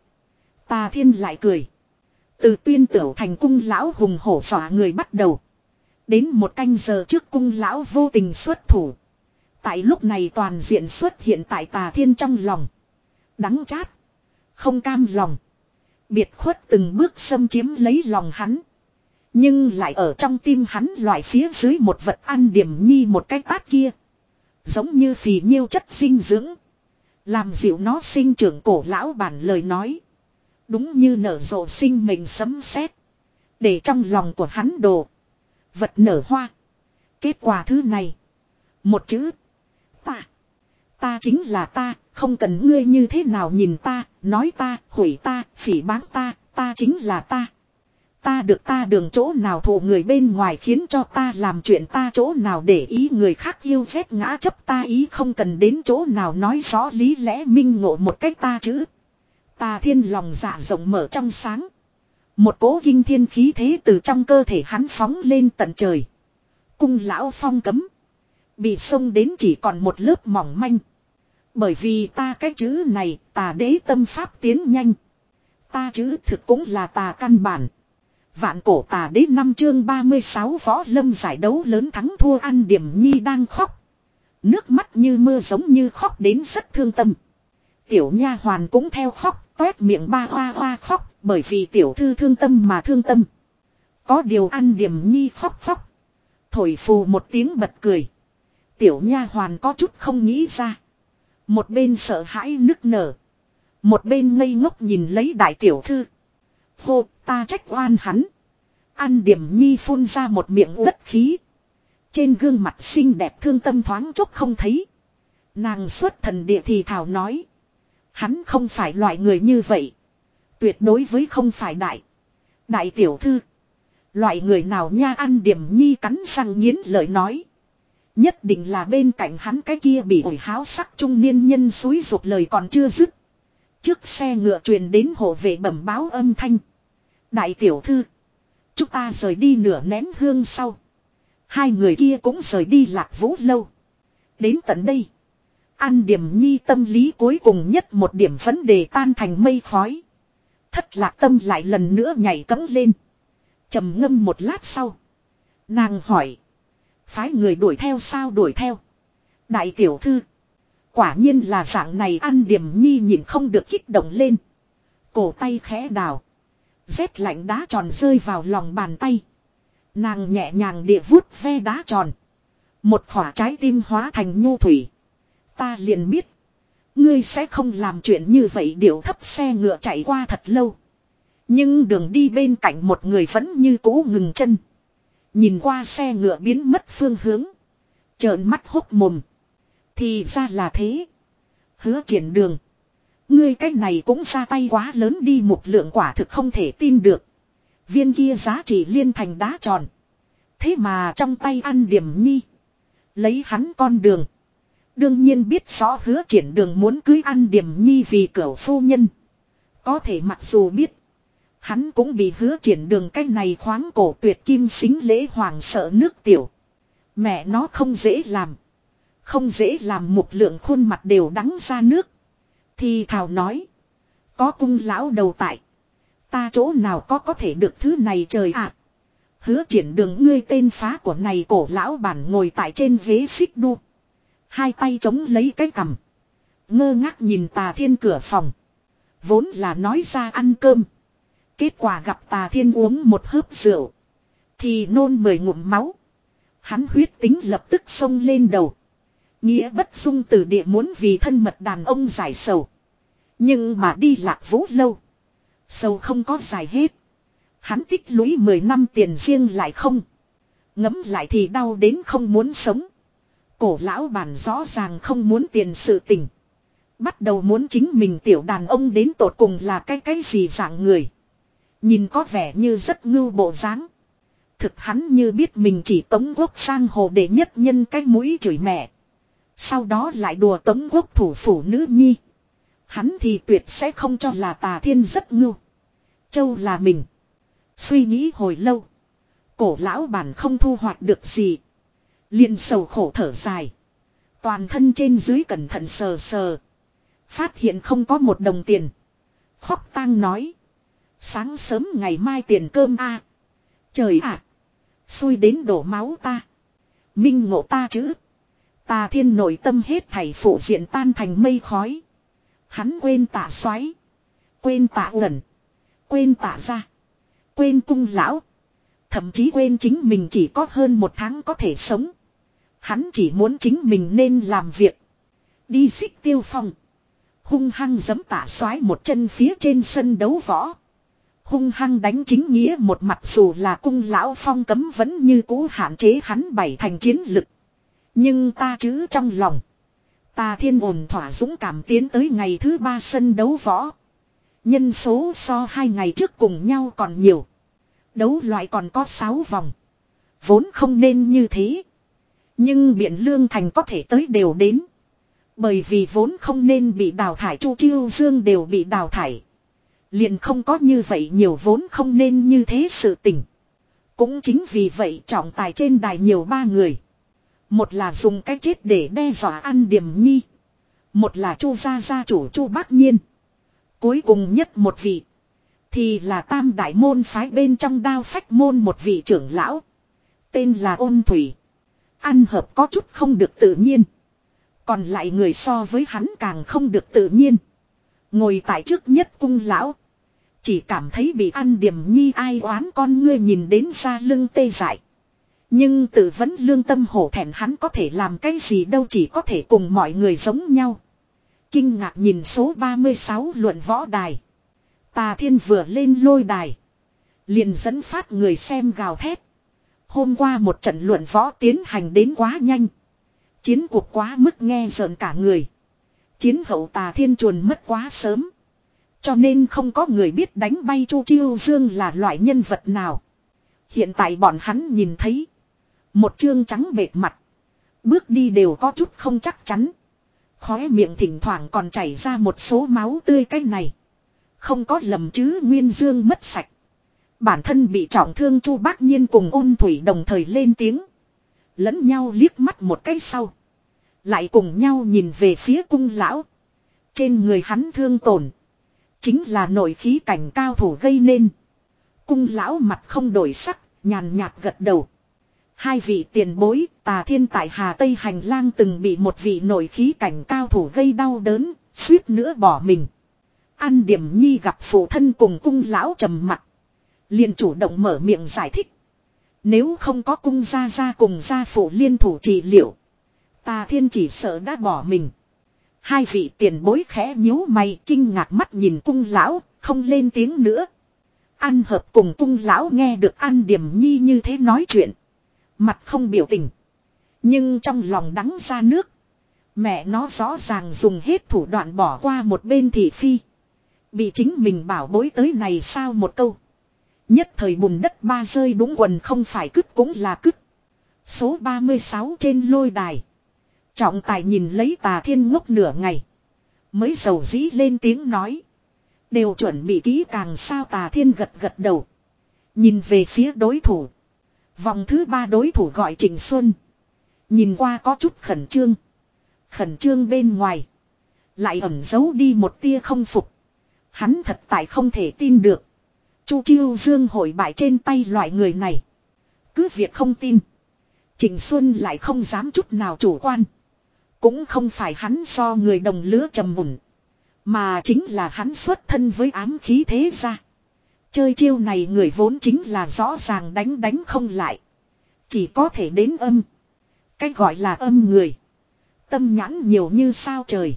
Speaker 1: Tà Thiên lại cười. Từ Tuyên Tửu thành cung lão hùng hổ dọa người bắt đầu, đến một canh giờ trước cung lão vô tình xuất thủ. Tại lúc này toàn diện xuất hiện tại Tà Thiên trong lòng. Đắng chát, không cam lòng, biệt khuất từng bước xâm chiếm lấy lòng hắn. Nhưng lại ở trong tim hắn loại phía dưới một vật. An Điểm Nhi một cái tát kia, giống như phì nhiêu chất dinh dưỡng, làm dịu nó sinh trưởng. Cổ lão bản lời nói, đúng như nở rộ sinh mệnh sấm sét, để trong lòng của hắn đồ vật nở hoa. Kết quả thứ này, một chữ: ta. Ta chính là ta, không cần ngươi như thế nào nhìn ta, nói ta, hủy ta, phỉ báng ta, ta chính là ta. Ta được ta đường chỗ nào thụ người bên ngoài khiến cho ta làm chuyện ta chỗ nào để ý người khác yêu ghét ngã chấp ta ý, không cần đến chỗ nào nói rõ lý lẽ minh ngộ một cách ta chữ. Tà Thiên lòng dạ rộng mở trong sáng, một cỗ kinh thiên khí thế từ trong cơ thể hắn phóng lên tận trời. Cung lão phong cấm bị xông đến chỉ còn một lớp mỏng manh. Bởi vì ta cái chữ này, Tà đế tâm pháp tiến nhanh. Ta chữ thực cũng là tà căn bản. Vạn cổ Tà đế năm chương ba mươi sáu võ lâm giải đấu lớn thắng thua. An Điểm Nhi đang khóc, nước mắt như mưa, giống như khóc đến rất thương tâm. Tiểu nha hoàn cũng theo khóc, toét miệng ba hoa hoa khóc, bởi vì tiểu thư thương tâm mà thương tâm. Có điều An Điểm Nhi khóc khóc, thổi phù một tiếng bật cười. Tiểu nha hoàn có chút không nghĩ ra, một bên sợ hãi nức nở, một bên ngây ngốc nhìn lấy đại tiểu thư. Hô, ta trách oan hắn. An Điểm Nhi phun ra một miệng uất khí, trên gương mặt xinh đẹp thương tâm thoáng chốc không thấy. Nàng xuất thần địa thì thào nói, hắn không phải loại người như vậy, tuyệt đối với không phải đại đại tiểu thư. Loại người nào nha? An Điểm Nhi cắn răng nghiến lợi nói, nhất định là bên cạnh hắn cái kia bị ổi háo sắc trung niên nhân. Xúi dục lời còn chưa dứt, trước xe ngựa truyền đến hộ vệ bẩm báo âm thanh. Đại tiểu thư, chúng ta rời đi nửa nén hương sau, hai người kia cũng rời đi Lạc Vũ lâu. Đến tận đây, An Điểm Nhi tâm lý cuối cùng nhất một điểm vấn đề tan thành mây khói. Thất lạc tâm lại lần nữa nhảy cẫng lên. Trầm ngâm một lát sau, nàng hỏi, phái người đuổi theo sao? Đuổi theo. Đại tiểu thư, quả nhiên là dạng này. An Điểm Nhi nhìn không được kích động lên, cổ tay khẽ đào, rét lạnh đá tròn rơi vào lòng bàn tay. Nàng nhẹ nhàng địa vuốt ve đá tròn, một khỏa trái tim hóa thành nhu thủy. Ta liền biết ngươi sẽ không làm chuyện như vậy. Điệu thấp xe ngựa chạy qua thật lâu, nhưng đường đi bên cạnh một người vẫn như cũ ngừng chân, nhìn qua xe ngựa biến mất phương hướng, trợn mắt hốc mồm. Thì ra là thế. Hứa Triển Đường, ngươi cái này cũng ra tay quá lớn đi. Mục Lượng quả thực không thể tin được, viên kia giá trị liên thành đá tròn, thế mà trong tay An Điểm Nhi. Lấy hắn con đường, đương nhiên biết rõ Hứa Triển Đường muốn cưới An Điểm Nhi vì cửu phu nhân. Có thể mặc dù biết, hắn cũng bị Hứa Triển Đường cái này khoáng cổ tuyệt kim xính lễ hoàng sợ nước tiểu. Mẹ nó không dễ làm, không dễ làm. Mục Lượng khuôn mặt đều đắng ra nước, thì thào nói, có cung lão đầu tại, ta chỗ nào có có thể được thứ này trời ạ. Hứa Triển Đường, ngươi tên phá của này. Cổ lão bản ngồi tại trên ghế xích đu, Hai tay chống lấy cái cằm. Ngơ ngác nhìn Tà Thiên cửa phòng. Vốn là nói ra ăn cơm. Kết quả gặp Tà Thiên uống một hớp rượu. Thì nôn mười ngụm máu. Hắn huyết tính lập tức xông lên đầu. Nghĩa bất dung từ địa muốn vì thân mật đàn ông giải sầu. Nhưng mà đi Lạc Vũ lâu. Sầu không có giải hết. Hắn tích lũy mười năm tiền riêng lại không. Ngấm lại thì đau đến không muốn sống. Cổ lão bản rõ ràng không muốn tiền sự tình. Bắt đầu muốn chính mình tiểu đàn ông đến tột cùng là cái cái gì dạng người. Nhìn có vẻ như rất ngưu bộ dáng. Thực hắn như biết mình chỉ Tống Quốc sang hồ để nhất nhân cái mũi chửi mẹ. Sau đó lại đùa Tống Quốc thủ phủ nữ nhi. Hắn thì tuyệt sẽ không cho là Tà Thiên rất ngưu. Châu là mình. Suy nghĩ hồi lâu. Cổ lão bản không thu hoạch được gì. Liền sầu khổ thở dài. Toàn thân trên dưới cẩn thận sờ sờ. Phát hiện không có một đồng tiền. Khóc tang nói. Sáng sớm ngày mai tiền cơm a. Trời ạ. Xui đến đổ máu ta. Minh ngộ ta chứ. Tà Thiên nội tâm hết thảy phụ diện tan thành mây khói. Hắn quên Tạ Soái, quên Tạ Uẩn, quên Tạ gia, quên cung lão. Thậm chí quên chính mình chỉ có hơn một tháng có thể sống. Hắn chỉ muốn chính mình nên làm việc. Đi Xích Tiêu Phong. Hung hăng giẫm Tạ Soái một chân phía trên sân đấu võ. Hung hăng đánh chính nghĩa một mặt, dù là cung lão phong cấm vẫn như cũ hạn chế hắn bảy thành chiến lực. Nhưng ta chứ trong lòng. Tà Thiên ổn thỏa dũng cảm tiến tới ngày thứ ba sân đấu võ. Nhân số so hai ngày trước cùng nhau còn nhiều. Đấu loại còn có sáu vòng. Vốn không nên như thế. Nhưng Biện Lương Thành có thể tới đều đến. Bởi vì vốn không nên bị đào thải, Chu Chiêu Dương đều bị đào thải. Liền không có như vậy nhiều vốn không nên như thế sự tình. Cũng chính vì vậy trọng tài trên đài nhiều ba người. Một là dùng cái chết để đe dọa An Điềm Nhi. Một là Chu gia gia chủ Chu Bác Nhiên. Cuối cùng nhất một vị. Thì là tam đại môn phái bên trong Đao Phách môn một vị trưởng lão. Tên là Ôn Thủy. Ăn hợp có chút không được tự nhiên. Còn lại người so với hắn càng không được tự nhiên. Ngồi tại trước nhất cung lão. Chỉ cảm thấy bị An Điềm Nhi ai oán con ngươi nhìn đến ra lưng tê dại. Nhưng tự vấn lương tâm hổ thẹn, hắn có thể làm cái gì đâu, chỉ có thể cùng mọi người giống nhau. Kinh ngạc nhìn số ba mươi sáu luận võ đài. Tà Thiên vừa lên lôi đài. Liền dẫn phát người xem gào thét. Hôm qua một trận luận võ tiến hành đến quá nhanh. Chiến cuộc quá mức nghe rợn cả người. Chiến hậu Tà Thiên chuồn mất quá sớm. Cho nên không có người biết đánh bay Chu Chiêu Dương là loại nhân vật nào. Hiện tại bọn hắn nhìn thấy. Một trương trắng bệt mặt. Bước đi đều có chút không chắc chắn. Khóe miệng thỉnh thoảng còn chảy ra một số máu tươi, cái này. Không có lầm chứ, Nguyên Dương mất sạch. Bản thân bị trọng thương Chu Bác Nhiên cùng Ôn Thủy đồng thời lên tiếng. Lẫn nhau liếc mắt một cái sau. Lại cùng nhau nhìn về phía cung lão. Trên người hắn thương tổn. Chính là nội khí cảnh cao thủ gây nên. Cung lão mặt không đổi sắc, nhàn nhạt gật đầu. Hai vị tiền bối, Tà Thiên tại Hà Tây hành lang từng bị một vị nội khí cảnh cao thủ gây đau đớn, suýt nữa bỏ mình. An Điềm Nhi gặp phụ thân cùng cung lão trầm mặt. Liền chủ động mở miệng giải thích. Nếu không có cung gia gia cùng gia phụ liên thủ trị liệu, Tà Thiên chỉ sợ đã bỏ mình. Hai vị tiền bối khẽ nhíu mày, kinh ngạc mắt nhìn cung lão, không lên tiếng nữa. An Hợp cùng cung lão nghe được An Điềm Nhi như thế nói chuyện. Mặt không biểu tình. Nhưng trong lòng đắng ra nước. Mẹ nó rõ ràng dùng hết thủ đoạn bỏ qua một bên thị phi. Bị chính mình bảo bối tới này sao một câu. Nhất thời bùn đất ba rơi đúng quần, không phải cứt cũng là cứt. Số ba mươi sáu trên lôi đài. Trọng tài nhìn lấy Tà Thiên ngốc nửa ngày. Mới dầu dĩ lên tiếng nói. Đều chuẩn bị kỹ càng sao? Tà Thiên gật gật đầu. Nhìn về phía đối thủ. Vòng thứ ba đối thủ gọi Trịnh Xuân. Nhìn qua có chút khẩn trương. Khẩn trương bên ngoài. Lại ẩn giấu đi một tia không phục. Hắn thật tại không thể tin được. Chu Chiêu Dương hội bại trên tay loại người này. Cứ việc không tin. Trịnh Xuân lại không dám chút nào chủ quan. Cũng không phải hắn so người đồng lứa trầm mùn. Mà chính là hắn xuất thân với ám khí thế gia. Chơi chiêu này người vốn chính là rõ ràng đánh đánh không lại. Chỉ có thể đến âm. Cách gọi là âm người. Tâm nhãn nhiều như sao trời.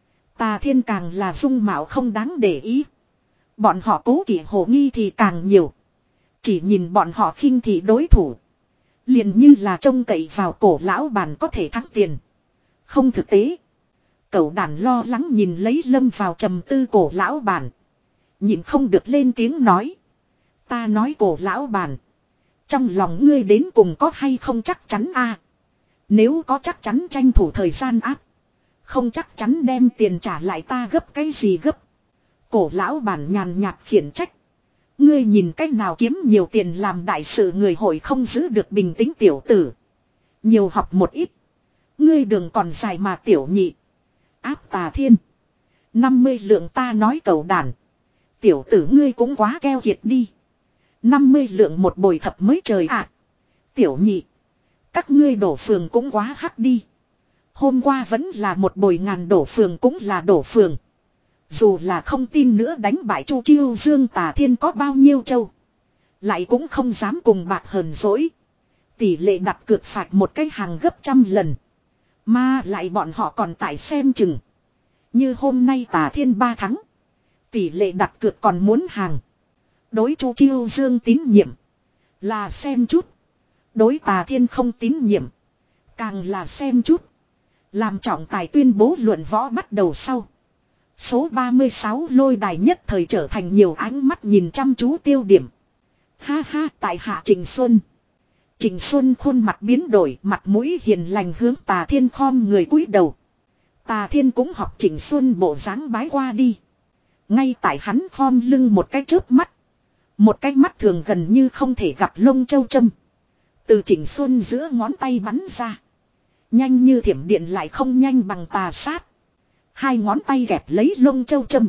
Speaker 1: Tà Thiên càng là dung mạo không đáng để ý. Bọn họ cố kỵ hồ nghi thì càng nhiều. Chỉ nhìn bọn họ khinh thị đối thủ. Liền như là trông cậy vào cổ lão bản có thể thắng tiền. Không thực tế. Cậu đàn lo lắng nhìn lấy lâm vào trầm tư cổ lão bản. Nhìn không được lên tiếng nói. Ta nói cổ lão bản. Trong lòng ngươi đến cùng có hay không chắc chắn a? Nếu có chắc chắn tranh thủ thời gian áp. Không chắc chắn đem tiền trả lại ta gấp cái gì gấp. Cổ lão bản nhàn nhạt khiển trách. Ngươi nhìn cách nào kiếm nhiều tiền làm đại sự người hội không giữ được bình tĩnh tiểu tử. Nhiều học một ít. Ngươi đường còn dài mà tiểu nhị. Áp Tà Thiên. năm mươi lượng ta nói cầu đàn. Tiểu tử ngươi cũng quá keo kiệt đi. năm mươi lượng một bồi thập mới trời ạ. À. Tiểu nhị. Các ngươi đổ phường cũng quá hắc đi. Hôm qua vẫn là một bồi ngàn đổ phường cũng là đổ phường. Dù là không tin nữa đánh bại Chu Chiêu Dương Tà Thiên có bao nhiêu châu. Lại cũng không dám cùng bạc hờn dỗi. Tỷ lệ đặt cược phạt một cái hàng gấp trăm lần. Mà lại bọn họ còn tại xem chừng. Như hôm nay Tà Thiên ba thắng. Tỷ lệ đặt cược còn muốn hàng. Đối Chu Chiêu Dương tín nhiệm. Là xem chút. Đối Tà Thiên không tín nhiệm. Càng là xem chút. Làm trọng tài tuyên bố luận võ bắt đầu sau. Số ba mươi sáu lôi đài nhất thời trở thành nhiều ánh mắt nhìn chăm chú tiêu điểm. Ha ha, tại hạ Trình Xuân. Trình Xuân khuôn mặt biến đổi, mặt mũi hiền lành hướng Tà Thiên khom người cúi đầu. Tà Thiên cũng học Trình Xuân bộ dáng bái qua đi. Ngay tại hắn khom lưng một cái chớp mắt. Một cái mắt thường gần như không thể gặp lông châu châm. Từ Trình Xuân giữa ngón tay bắn ra. Nhanh như thiểm điện lại không nhanh bằng tà sát. Hai ngón tay gẹp lấy lông châu châm.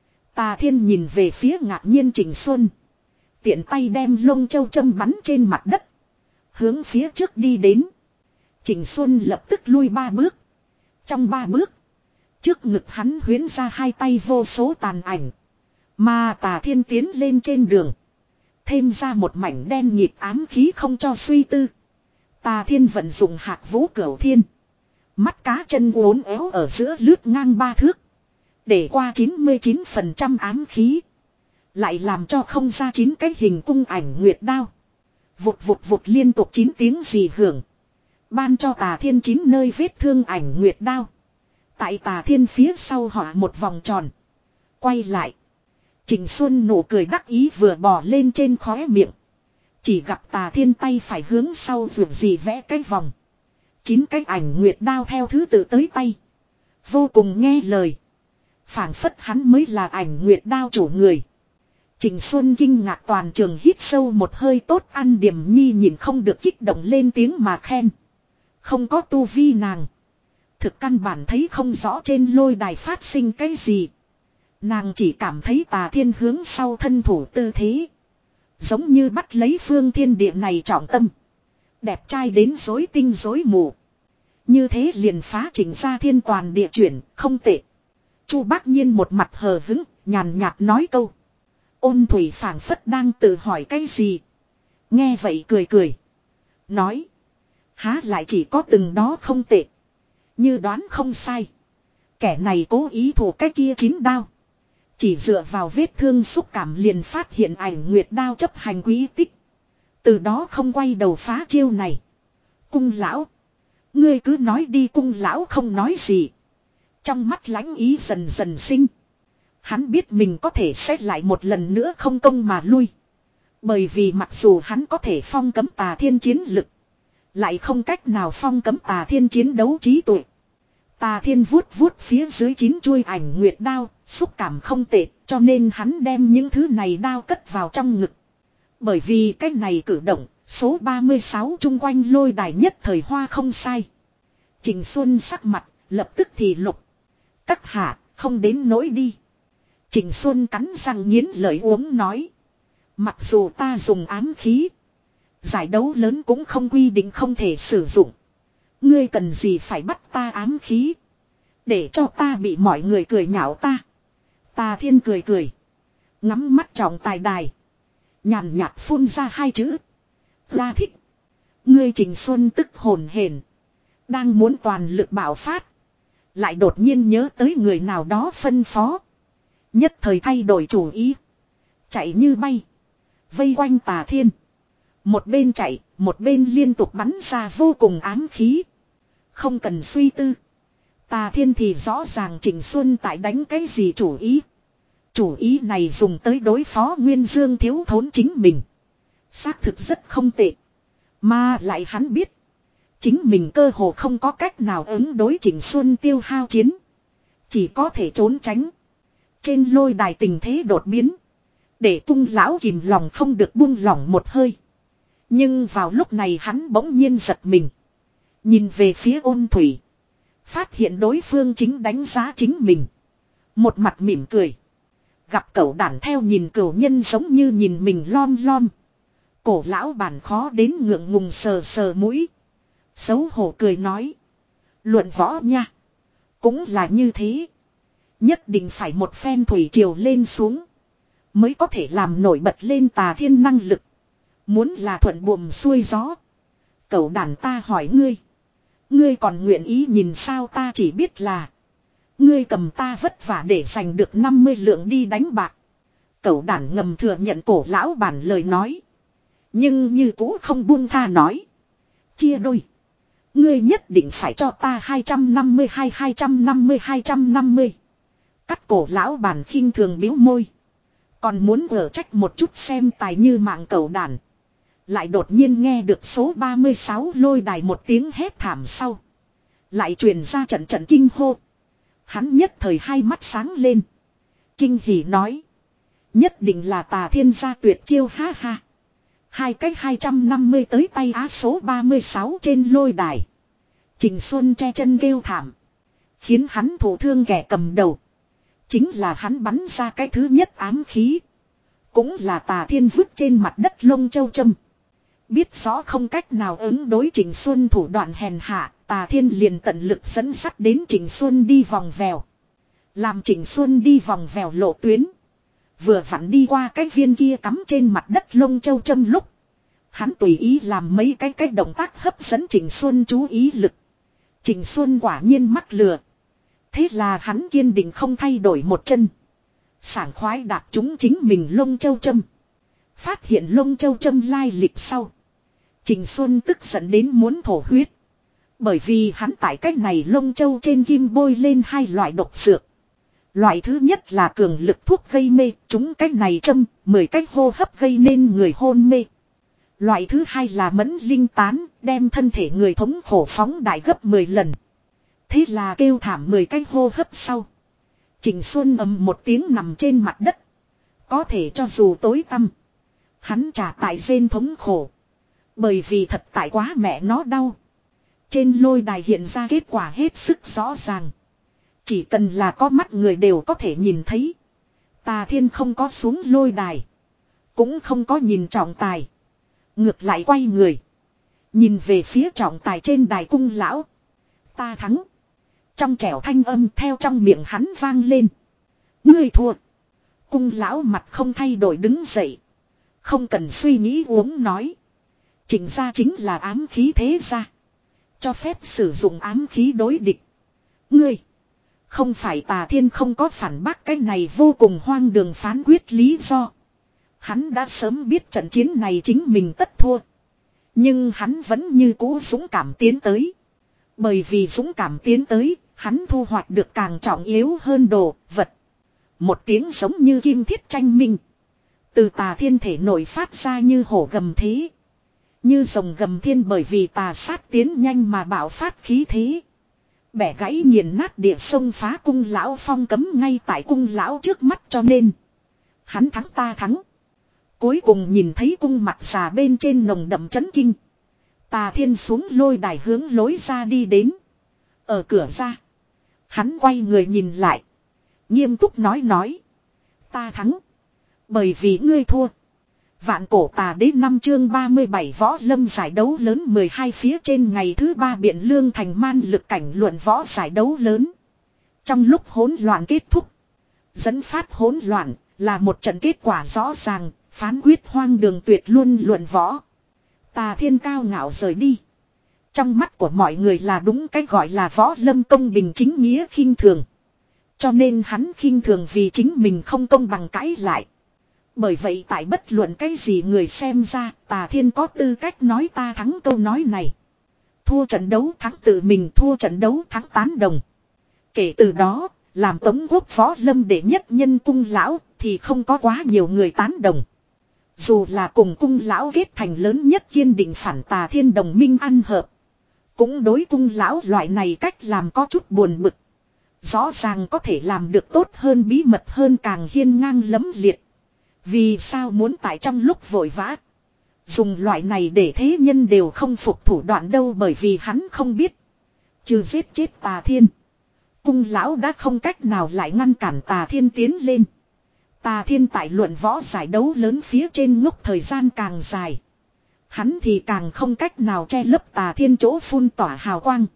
Speaker 1: Tà Thiên nhìn về phía ngạc nhiên Trình Xuân. Tiện tay đem lông châu châm bắn trên mặt đất. Hướng phía trước đi đến. Trình Xuân lập tức lui ba bước. Trong ba bước. Trước ngực hắn huyến ra hai tay vô số tàn ảnh. Mà Tà Thiên tiến lên trên đường. Thêm ra một mảnh đen nhịp ám khí không cho suy tư. Tà Thiên vận dụng hạt vũ cửu thiên. Mắt cá chân uốn éo ở giữa lướt ngang ba thước. Để qua chín mươi chín phần trăm ám khí. Lại làm cho không ra chín cái hình cung ảnh nguyệt đao. Vụt vụt vụt liên tục chín tiếng rì hưởng. Ban cho Tà Thiên chín nơi vết thương ảnh nguyệt đao. Tại Tà Thiên phía sau họ một vòng tròn. Quay lại. Trình Xuân nụ cười đắc ý vừa bò lên trên khóe miệng. Chỉ gặp Tà Thiên tay phải hướng sau vượt gì vẽ cái vòng. Chín cái ảnh nguyệt đao theo thứ tự tới tay. Vô cùng nghe lời. Phảng phất hắn mới là ảnh nguyệt đao chủ người. Trình Xuân kinh ngạc toàn trường hít sâu một hơi tốt ăn điểm nhi nhìn không được kích động lên tiếng mà khen. Không có tu vi nàng. Thực căn bản thấy không rõ trên lôi đài phát sinh cái gì. Nàng chỉ cảm thấy Tà Thiên hướng sau thân thủ tư thế. Giống như bắt lấy phương thiên địa này trọng tâm. Đẹp trai đến rối tinh rối mù. Như thế liền phá Trình ra thiên toàn địa chuyển, không tệ. Chu Bác Nhiên một mặt hờ hứng, nhàn nhạt nói câu. Ôn Thủy phảng phất đang tự hỏi cái gì. Nghe vậy cười cười. Nói. Há lại chỉ có từng đó không tệ. Như đoán không sai. Kẻ này cố ý thủ cái kia chín đao. Chỉ dựa vào vết thương xúc cảm liền phát hiện ảnh nguyệt đao chấp hành quý tích. Từ đó không quay đầu phá chiêu này. Cung lão. Ngươi cứ nói đi, cung lão không nói gì. Trong mắt lãnh ý dần dần sinh. Hắn biết mình có thể xét lại một lần nữa không công mà lui. Bởi vì mặc dù hắn có thể phong cấm Tà Thiên chiến lực. Lại không cách nào phong cấm Tà Thiên chiến đấu trí tuệ. Tà Thiên vuốt vuốt phía dưới chín chuôi ảnh nguyệt đao, xúc cảm không tệ, cho nên hắn đem những thứ này đao cất vào trong ngực. Bởi vì cái này cử động, số ba mươi sáu chung quanh lôi đài nhất thời hoa không sai. Trình Xuân sắc mặt, lập tức thì lục. Các hạ, không đến nỗi đi. Trình Xuân cắn răng nghiến lợi uống nói. Mặc dù ta dùng ám khí. Giải đấu lớn cũng không quy định không thể sử dụng. Ngươi cần gì phải bắt ta ám khí. Để cho ta bị mọi người cười nhạo ta. Tà Thiên cười cười. Ngắm mắt trọng tài đài. Nhàn nhạt phun ra hai chữ. Ra thích. Ngươi Trình Xuân tức hồn hển. Đang muốn toàn lực bạo phát. Lại đột nhiên nhớ tới người nào đó phân phó. Nhất thời thay đổi chủ ý. Chạy như bay. Vây quanh Tà Thiên. Một bên chạy, một bên liên tục bắn ra vô cùng ám khí. Không cần suy tư. Tà Thiên thì rõ ràng Trình Xuân tại đánh cái gì chủ ý. Chủ ý này dùng tới đối phó Nguyên Dương thiếu thốn chính mình. Xác thực rất không tệ. Mà lại hắn biết. Chính mình cơ hồ không có cách nào ứng đối Trình Xuân tiêu hao chiến. Chỉ có thể trốn tránh. Trên lôi đài tình thế đột biến. Để Tung lão kìm lòng không được buông lỏng một hơi. Nhưng vào lúc này hắn bỗng nhiên giật mình. Nhìn về phía Ôn Thủy. Phát hiện đối phương chính đánh giá chính mình. Một mặt mỉm cười. Gặp cẩu đản theo nhìn cửu nhân giống như nhìn mình lom lom. Cổ lão bản khó đến ngượng ngùng sờ sờ mũi. Xấu hổ cười nói. Luận võ nha. Cũng là như thế. Nhất định phải một phen thủy triều lên xuống. Mới có thể làm nổi bật lên Tà Thiên năng lực. Muốn là thuận buồm xuôi gió. Cẩu đản ta hỏi ngươi. Ngươi còn nguyện ý nhìn sao ta chỉ biết là. Ngươi cầm ta vất vả để giành được năm mươi lượng đi đánh bạc. Cẩu đản ngầm thừa nhận cổ lão bản lời nói. Nhưng như cũ không buông tha nói. Chia đôi. Ngươi nhất định phải cho ta hai trăm năm mươi hai hai trăm năm mươi hai trăm năm mươi. Cắt cổ lão bản khinh thường biếu môi. Còn muốn ở trách một chút xem tài như mạng cẩu đản. Lại đột nhiên nghe được số ba mươi sáu lôi đài một tiếng hét thảm sau. Lại truyền ra trận trận kinh hô. Hắn nhất thời hai mắt sáng lên. Kinh hỉ nói. Nhất định là Tà Thiên gia tuyệt chiêu ha ha. Hai cách hai trăm năm mươi tới tay á số ba mươi sáu trên lôi đài. Trình Xuân che chân kêu thảm. Khiến hắn thổ thương kẻ cầm đầu. Chính là hắn bắn ra cái thứ nhất ám khí. Cũng là Tà Thiên vứt trên mặt đất lông châu châm. Biết rõ không cách nào ứng đối Trình Xuân thủ đoạn hèn hạ. Tà Thiên liền tận lực dẫn sắt đến Trình Xuân đi vòng vèo. Làm Trình Xuân đi vòng vèo lộ tuyến. Vừa vặn đi qua cái viên kia cắm trên mặt đất lông châu châm lúc. Hắn tùy ý làm mấy cái cái động tác hấp dẫn Trình Xuân chú ý lực. Trình Xuân quả nhiên mắc lừa. Thế là hắn kiên định không thay đổi một chân. Sảng khoái đạp chúng chính mình lông châu châm. Phát hiện lông châu châm lai lịch sau. Trình Xuân tức giận đến muốn thổ huyết. Bởi vì hắn tại cách này lông châu trên kim bôi lên hai loại độc dược. Loại thứ nhất là cường lực thuốc gây mê, chúng cách này châm, mười cách hô hấp gây nên người hôn mê. Loại thứ hai là mẫn linh tán, đem thân thể người thống khổ phóng đại gấp mười lần. Thế là kêu thảm mười cách hô hấp sau. Trình Xuân ầm một tiếng nằm trên mặt đất. Có thể cho dù tối tăm. Hắn trả tại rên thống khổ. Bởi vì thật tại quá mẹ nó đau. Trên lôi đài hiện ra kết quả hết sức rõ ràng. Chỉ cần là có mắt người đều có thể nhìn thấy. Tà Thiên không có xuống lôi đài. Cũng không có nhìn trọng tài. Ngược lại quay người. Nhìn về phía trọng tài trên đài cung lão. Ta thắng. Trong trẻo thanh âm theo trong miệng hắn vang lên. Ngươi thua. Cung lão mặt không thay đổi đứng dậy. Không cần suy nghĩ uống nói. Trình ra chính là ám khí thế gia. Cho phép sử dụng ám khí đối địch. Ngươi. Không phải Tà Thiên không có phản bác cái này vô cùng hoang đường phán quyết lý do. Hắn đã sớm biết trận chiến này chính mình tất thua. Nhưng hắn vẫn như cũ dũng cảm tiến tới. Bởi vì dũng cảm tiến tới, hắn thu hoạch được càng trọng yếu hơn đồ, vật. Một tiếng giống như kim thiết tranh minh. Từ Tà Thiên thể nổi phát ra như hổ gầm thế. Như rồng gầm thiên bởi vì tà sát tiến nhanh mà bạo phát khí thế. Bẻ gãy nghiền nát địa sông phá cung lão phong cấm ngay tại cung lão trước mắt cho nên. Hắn thắng ta thắng. Cuối cùng nhìn thấy cung mặt xà bên trên nồng đậm chấn kinh. Tà Thiên xuống lôi đài hướng lối ra đi đến. Ở cửa ra. Hắn quay người nhìn lại. Nghiêm túc nói nói. Ta thắng. Bởi vì ngươi thua. Vạn cổ tà đế năm chương ba mươi bảy võ lâm giải đấu lớn mười hai phía trên ngày thứ ba Biện Lương thành man lực cảnh luận võ giải đấu lớn. Trong lúc hỗn loạn kết thúc. Dẫn phát hỗn loạn là một trận kết quả rõ ràng, phán quyết hoang đường tuyệt luôn luận võ. Tà Thiên cao ngạo rời đi. Trong mắt của mọi người là đúng cái gọi là võ lâm công bình chính nghĩa khinh thường. Cho nên hắn khinh thường vì chính mình không công bằng cãi lại. Bởi vậy tại bất luận cái gì người xem ra, Tà Thiên có tư cách nói ta thắng câu nói này. Thua trận đấu thắng tự mình, thua trận đấu thắng tán đồng. Kể từ đó, làm Tống quốc võ lâm đệ nhất nhân Cung lão thì không có quá nhiều người tán đồng. Dù là cùng Cung lão kết thành lớn nhất kiên định phản Tà Thiên đồng minh ăn hợp. Cũng đối Cung lão loại này cách làm có chút buồn bực. Rõ ràng có thể làm được tốt hơn, bí mật hơn, càng hiên ngang lẫm liệt. Vì sao muốn tại trong lúc vội vã dùng loại này để thế nhân đều không phục thủ đoạn đâu, bởi vì hắn không biết. Trừ giết chết Tà Thiên, Cung lão đã không cách nào lại ngăn cản Tà Thiên tiến lên. Tà Thiên tại luận võ giải đấu lớn phía trên ngốc thời gian càng dài, hắn thì càng không cách nào che lấp Tà Thiên chỗ phun tỏa hào quang.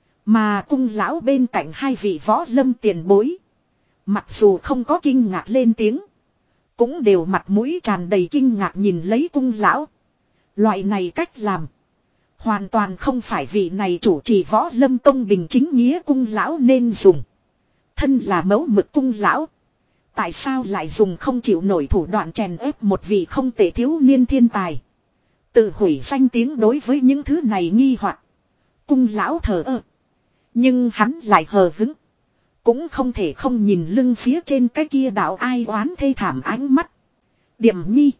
Speaker 1: Mà Cung lão bên cạnh hai vị võ lâm tiền bối, mặc dù không có kinh ngạc lên tiếng, cũng đều mặt mũi tràn đầy kinh ngạc nhìn lấy Cung lão. Loại này cách làm hoàn toàn không phải vị này chủ trì võ lâm công bình chính nghĩa Cung lão nên dùng. Thân là mẫu mực Cung lão, tại sao lại dùng không chịu nổi thủ đoạn chèn ép một vị không tệ thiếu niên thiên tài, tự hủy danh tiếng? Đối với những thứ này nghi hoặc, Cung lão thờ ơ. Nhưng hắn lại hờ hững, cũng không thể không nhìn lưng phía trên cái kia đạo ai oán thê thảm ánh mắt. Điềm nhi,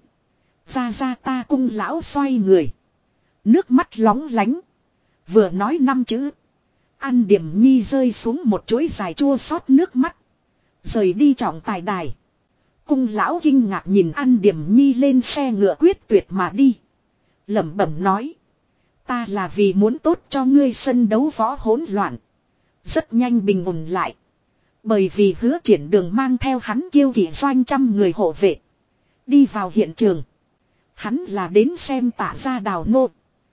Speaker 1: ra ra ta. Cung lão xoay người, nước mắt lóng lánh, vừa nói năm chữ, An Điềm nhi rơi xuống một chuỗi dài chua xót nước mắt, rời đi trọng tài đài. Cung lão kinh ngạc nhìn An Điềm nhi lên xe ngựa quyết tuyệt mà đi, lẩm bẩm nói, ta là vì muốn tốt cho ngươi. Sân đấu võ hỗn loạn rất nhanh bình ổn lại, bởi vì Hứa Triển Đường mang theo hắn kiêu kỵ doanh trăm người hộ vệ đi vào hiện trường. Hắn là đến xem Tạ gia đào nô,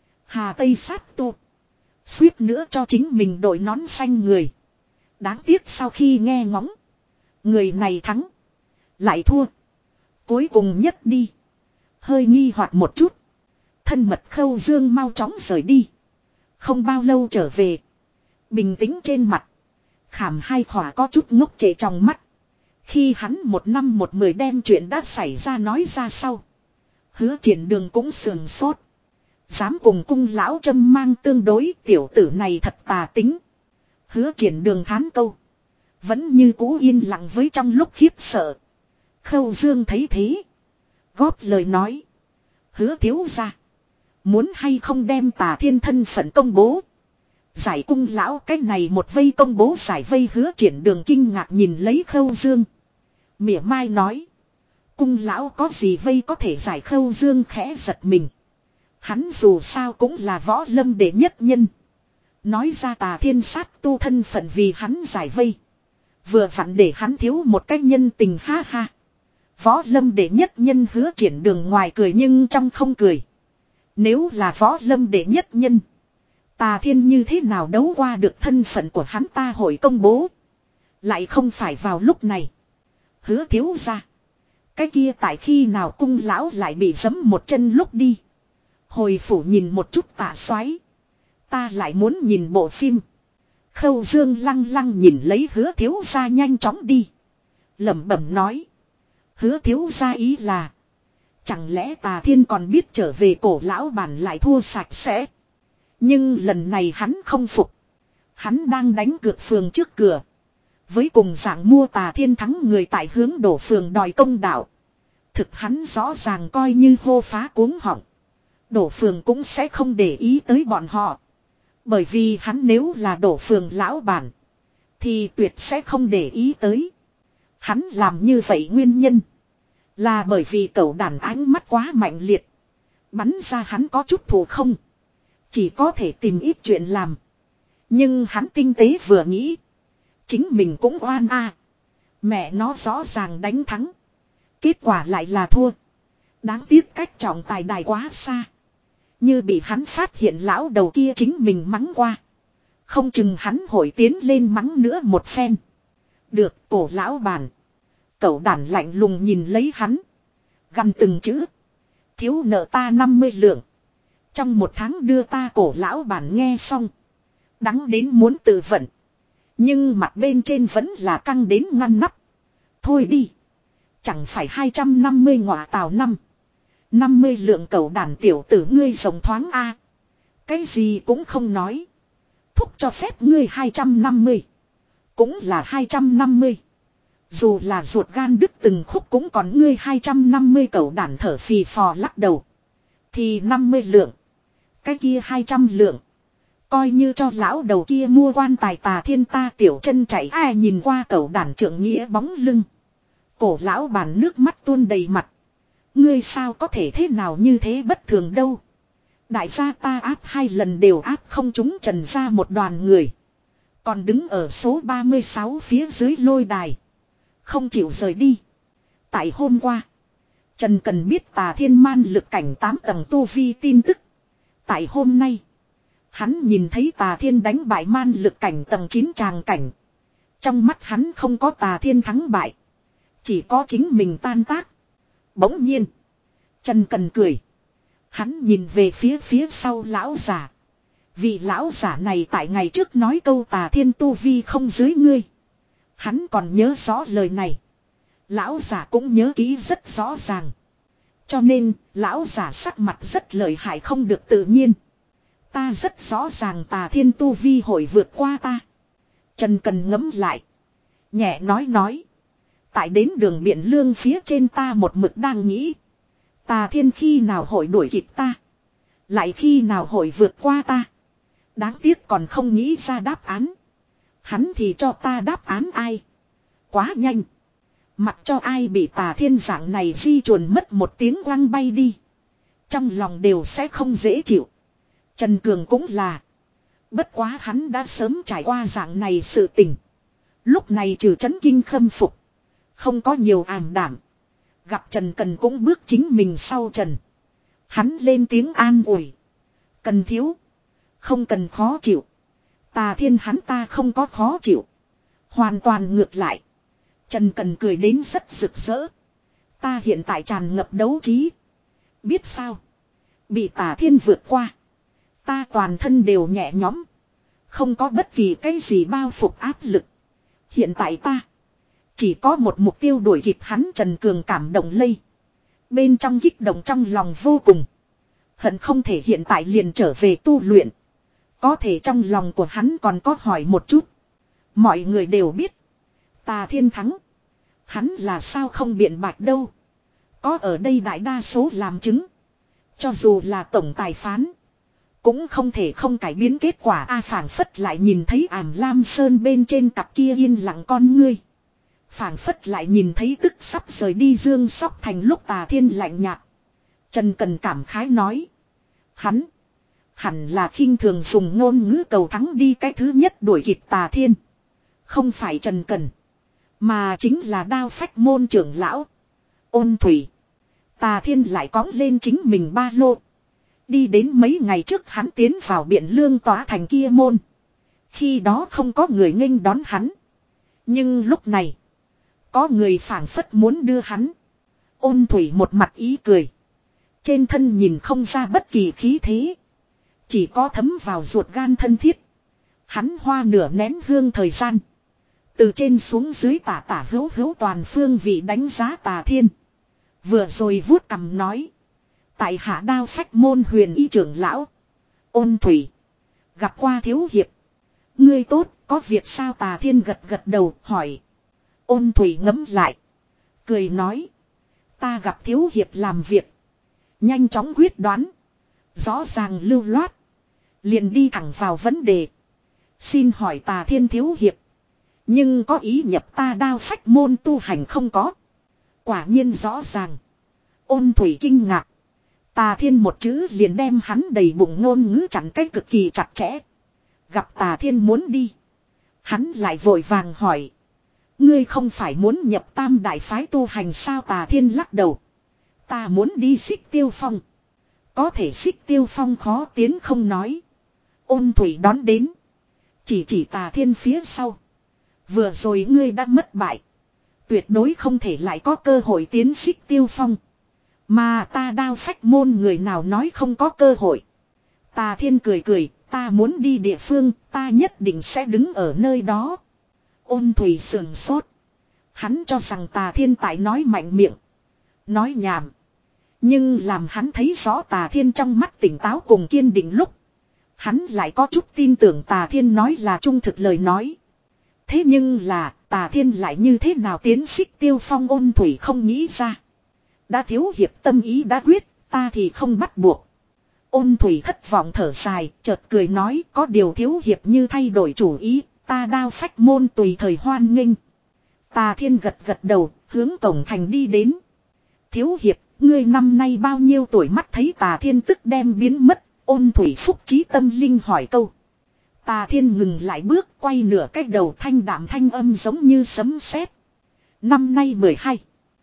Speaker 1: Hà Tây sát tu, suýt nữa cho chính mình đội nón xanh người. Đáng tiếc sau khi nghe ngóng, người này thắng lại thua, cuối cùng nhất đi, hơi nghi hoặc một chút. Thân mật Khâu Dương mau chóng rời đi, không bao lâu trở về, bình tĩnh trên mặt, khảm hai khỏa có chút ngốc trệ trong mắt. Khi hắn một năm một mười đem chuyện đã xảy ra nói ra sau, Hứa Triển Đường cũng sườn sốt. Dám cùng Cung lão châm mang tương đối, tiểu tử này thật tà tính. Hứa Triển Đường thán câu, vẫn như cũ yên lặng với trong lúc khiếp sợ. Khâu Dương thấy thế, góp lời nói, Hứa thiếu gia, muốn hay không đem Tà Thiên thân phận công bố, giải Cung lão cái này một vây công bố giải vây? Hứa Triển Đường kinh ngạc nhìn lấy Khâu Dương, mỉa mai nói, Cung lão có gì vây có thể giải? Khâu Dương khẽ giật mình, hắn dù sao cũng là võ lâm đệ nhất nhân, nói ra Tà Thiên sát tu thân phận vì hắn giải vây, vừa vặn để hắn thiếu một cách nhân tình, ha ha. Võ lâm đệ nhất nhân? Hứa Triển Đường ngoài cười nhưng trong không cười. Nếu là võ lâm đệ nhất nhân, Tà Thiên như thế nào đấu qua được thân phận của hắn? Ta hội công bố, lại không phải vào lúc này. Hứa thiếu gia, cái kia tại khi nào Cung lão lại bị giẫm một chân lúc đi? Hồi phủ nhìn một chút Tạ soái, ta lại muốn nhìn bộ phim. Khâu Dương lăng lăng nhìn lấy Hứa thiếu gia nhanh chóng đi, lẩm bẩm nói, Hứa thiếu gia ý là, chẳng lẽ Tà Thiên còn biết trở về cổ lão bản lại thua sạch sẽ? Nhưng lần này hắn không phục. Hắn đang đánh cược phường trước cửa, với cùng dạng mua Tà Thiên thắng người tại hướng đổ phường đòi công đạo. Thực hắn rõ ràng coi như hô phá cuống họng, đổ phường cũng sẽ không để ý tới bọn họ. Bởi vì hắn nếu là đổ phường lão bản, thì tuyệt sẽ không để ý tới. Hắn làm như vậy nguyên nhân là bởi vì cẩu đàn ánh mắt quá mạnh liệt, bắn ra hắn có chút thù không, chỉ có thể tìm ít chuyện làm. Nhưng hắn tinh tế vừa nghĩ, chính mình cũng oan a, mẹ nó rõ ràng đánh thắng, kết quả lại là thua. Đáng tiếc cách trọng tài đài quá xa. Như bị hắn phát hiện lão đầu kia chính mình mắng qua. Không chừng hắn hội tiến lên mắng nữa một phen. Được, cổ lão bản. Cậu đản lạnh lùng nhìn lấy hắn. Gằn từng chữ. Thiếu nợ ta năm mươi lượng. Trong một tháng đưa ta, cổ lão bản nghe xong. Đắng đến muốn tự vận. Nhưng mặt bên trên vẫn là căng đến ngăn nắp. Thôi đi. Chẳng phải hai trăm năm mươi ngọa tào năm. năm mươi lượng, cậu đàn tiểu tử ngươi rồng thoáng a. Cái gì cũng không nói. Thúc cho phép ngươi hai trăm năm mươi. Cũng là hai trăm năm mươi. Dù là ruột gan đứt từng khúc cũng còn ngươi hai trăm năm mươi, cậu đàn thở phì phò lắc đầu. Thì năm mươi lượng. Cái kia hai trăm lượng. Coi như cho lão đầu kia mua quan tài. Tà Thiên ta tiểu chân chạy ai nhìn qua cậu đàn trưởng nghĩa bóng lưng. Cổ lão bản nước mắt tuôn đầy mặt. Ngươi sao có thể thế nào như thế bất thường đâu. Đại gia ta áp hai lần đều áp không trúng Trần ra một đoàn người. Còn đứng ở số ba mươi sáu phía dưới lôi đài. Không chịu rời đi. Tại hôm qua. Trần cần biết Tà Thiên man lực cảnh tám tầng tu vi tin tức. Tại hôm nay. Hắn nhìn thấy Tà Thiên đánh bại man lực cảnh tầng chín tràng cảnh. Trong mắt hắn không có Tà Thiên thắng bại. Chỉ có chính mình tan tác. Bỗng nhiên. Trần cần cười. Hắn nhìn về phía phía sau lão giả. Vị lão giả này tại ngày trước nói câu Tà Thiên tu vi không dưới ngươi. Hắn còn nhớ rõ lời này. Lão giả cũng nhớ kỹ rất rõ ràng. Cho nên, lão giả sắc mặt rất lợi hại, không được tự nhiên. Ta rất rõ ràng Tà Thiên tu vi hội vượt qua ta. Trần cần ngẫm lại. Nhẹ nói nói. Tại đến đường Biện Lương phía trên ta một mực đang nghĩ. Tà Thiên khi nào hội đuổi kịp ta. Lại khi nào hội vượt qua ta. Đáng tiếc còn không nghĩ ra đáp án. Hắn thì cho ta đáp án ai. Quá nhanh. Mặc cho ai bị Tà Thiên dạng này di chuồn mất một tiếng quăng bay đi. Trong lòng đều sẽ không dễ chịu. Trần Cường cũng là. Bất quá hắn đã sớm trải qua dạng này sự tình. Lúc này trừ chấn kinh khâm phục. Không có nhiều ảm đảm. Gặp Trần Cần cũng bước chính mình sau Trần. Hắn lên tiếng an ủi. Cần thiếu. Không cần khó chịu. Tà Thiên hắn ta không có khó chịu. Hoàn toàn ngược lại. Trần Cần cười đến rất rực rỡ. Ta hiện tại tràn ngập đấu trí. Biết sao? Bị Tà Thiên vượt qua. Ta toàn thân đều nhẹ nhõm. Không có bất kỳ cái gì bao phục áp lực. Hiện tại ta. Chỉ có một mục tiêu đuổi kịp hắn. Trần Cường cảm động lây. Bên trong kích động trong lòng vô cùng. Hận không thể hiện tại liền trở về tu luyện. Có thể trong lòng của hắn còn có hỏi một chút. Mọi người đều biết. Tà Thiên thắng. Hắn là sao không biện bạch đâu. Có ở đây đại đa số làm chứng. Cho dù là tổng tài phán. Cũng không thể không cải biến kết quả. A phảng phất lại nhìn thấy ảm lam sơn bên trên cặp kia yên lặng con ngươi. Phảng phất lại nhìn thấy tức sắp rời đi Dương Sóc Thành lúc Tà Thiên lạnh nhạt. Trần Cần cảm khái nói. Hắn. Hẳn là khinh thường dùng ngôn ngữ cầu thắng đi cái thứ nhất đuổi kịp Tà Thiên. Không phải Trần Cần. Mà chính là Đao Phách môn trưởng lão. Ôn Thủy. Tà Thiên lại cõng lên chính mình ba lô. Đi đến mấy ngày trước hắn tiến vào Biện Lương tòa thành kia môn. Khi đó không có người nghênh đón hắn. Nhưng lúc này. Có người phảng phất muốn đưa hắn. Ôn Thủy một mặt ý cười. Trên thân nhìn không ra bất kỳ khí thế. Chỉ có thấm vào ruột gan thân thiết. Hắn hoa nửa nén hương thời gian. Từ trên xuống dưới tả tả hữu hữu toàn phương vị đánh giá Tà Thiên. Vừa rồi vuốt cằm nói. Tại hạ Đao Phách môn huyền y trưởng lão. Ôn Thủy. Gặp qua thiếu hiệp. Ngươi tốt, có việc sao? Tà Thiên gật gật đầu hỏi. Ôn Thủy ngẫm lại. Cười nói. Ta gặp thiếu hiệp làm việc. Nhanh chóng quyết đoán. Rõ ràng lưu loát. Liền đi thẳng vào vấn đề. Xin hỏi Tà Thiên thiếu hiệp. Nhưng có ý nhập ta Đao Phách môn tu hành không có? Quả nhiên rõ ràng. Ôn Thủy kinh ngạc. Tà Thiên một chữ liền đem hắn đầy bụng ngôn ngữ chặn cách cực kỳ chặt chẽ. Gặp Tà Thiên muốn đi. Hắn lại vội vàng hỏi. Ngươi không phải muốn nhập tam đại phái tu hành sao? Tà Thiên lắc đầu. Ta muốn đi Xích Tiêu Phong. Có thể Xích Tiêu Phong khó tiến không nói. Ôn thủy đón đến. Chỉ chỉ Tà Thiên phía sau. Vừa rồi ngươi đã mất bại. Tuyệt đối không thể lại có cơ hội tiến Xích Tiêu Phong. Mà ta Đao Phách môn người nào nói không có cơ hội. Tà Thiên cười cười, ta muốn đi địa phương, ta nhất định sẽ đứng ở nơi đó. Ôn thủy sườn sốt. Hắn cho rằng Tà Thiên tại nói mạnh miệng. Nói nhảm. Nhưng làm hắn thấy rõ Tà Thiên trong mắt tỉnh táo cùng kiên định lúc. Hắn lại có chút tin tưởng Tà Thiên nói là trung thực lời nói. Thế nhưng là Tà Thiên lại như thế nào tiến Xích Tiêu Phong, ôn thủy không nghĩ ra. Đã thiếu hiệp tâm ý đã quyết, ta thì không bắt buộc. Ôn thủy thất vọng thở dài, chợt cười nói có điều thiếu hiệp như thay đổi chủ ý, ta Đao Phách môn tùy thời hoan nghênh. Tà Thiên gật gật đầu, hướng cổng thành đi đến. Thiếu hiệp, ngươi năm nay bao nhiêu tuổi? Mắt thấy Tà Thiên tức đem biến mất, ôn thủy phúc trí tâm linh hỏi câu. Tà Thiên ngừng lại bước, quay nửa cái đầu, thanh đạm thanh âm giống như sấm sét. Năm nay mười hai.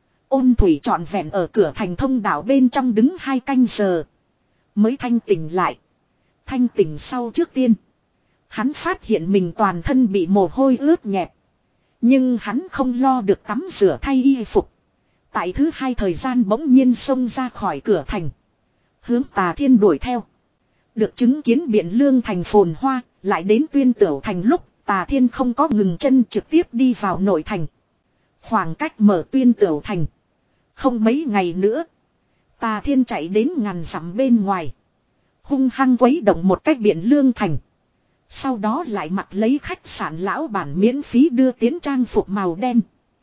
Speaker 1: Ôn thủy trọn vẹn ở cửa thành thông đạo bên trong đứng hai canh giờ. Mới thanh tỉnh lại. Thanh tỉnh sau trước tiên. Hắn phát hiện mình toàn thân bị mồ hôi ướt nhẹp. Nhưng hắn không lo được tắm rửa thay y phục. Tại thứ hai thời gian bỗng nhiên xông ra khỏi cửa thành. Hướng Tà Thiên đuổi theo. Được chứng kiến Biện Lương thành phồn hoa, lại đến Tuyên Tửu thành lúc Tà Thiên không có ngừng chân trực tiếp đi vào nội thành. Khoảng cách mở Tuyên Tửu thành. Không mấy ngày nữa. Tà Thiên chạy đến ngàn dặm bên ngoài. Hung hăng quấy động một cách Biện Lương thành. Sau đó lại mặc lấy khách sạn lão bản miễn phí đưa tiến trang phục màu đen.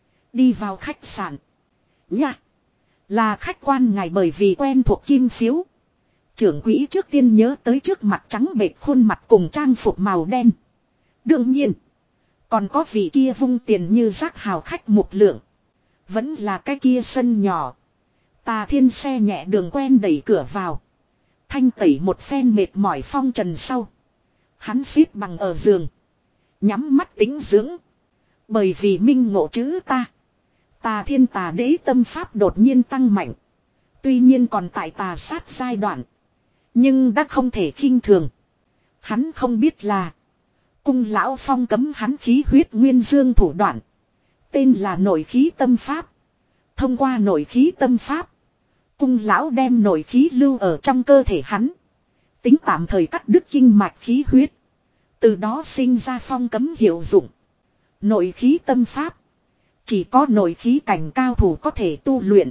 Speaker 1: Đi vào khách sạn. Nha. Là khách quan ngài, bởi vì quen thuộc kim phiếu. Trưởng quỹ trước tiên nhớ tới trước mặt trắng bệch khuôn mặt cùng trang phục màu đen. Đương nhiên. Còn có vị kia vung tiền như rác hào khách Mục Lượng. Vẫn là cái kia sân nhỏ. Tà Thiên xe nhẹ đường quen đẩy cửa vào. Thanh tẩy một phen mệt mỏi phong trần sau. Hắn xếp bằng ở giường. Nhắm mắt tĩnh dưỡng. Bởi vì minh ngộ chữ ta. Tà Thiên tà đế tâm pháp đột nhiên tăng mạnh. Tuy nhiên còn tại tà sát giai đoạn. Nhưng đã không thể khinh thường. Hắn không biết là. Cung lão phong cấm hắn khí huyết nguyên dương thủ đoạn. Tên là nội khí tâm pháp. Thông qua nội khí tâm pháp. Cung lão đem nội khí lưu ở trong cơ thể hắn. Tính tạm thời cắt đứt kinh mạch khí huyết. Từ đó sinh ra phong cấm hiệu dụng. Nội khí tâm pháp. Chỉ có nội khí cảnh cao thủ có thể tu luyện.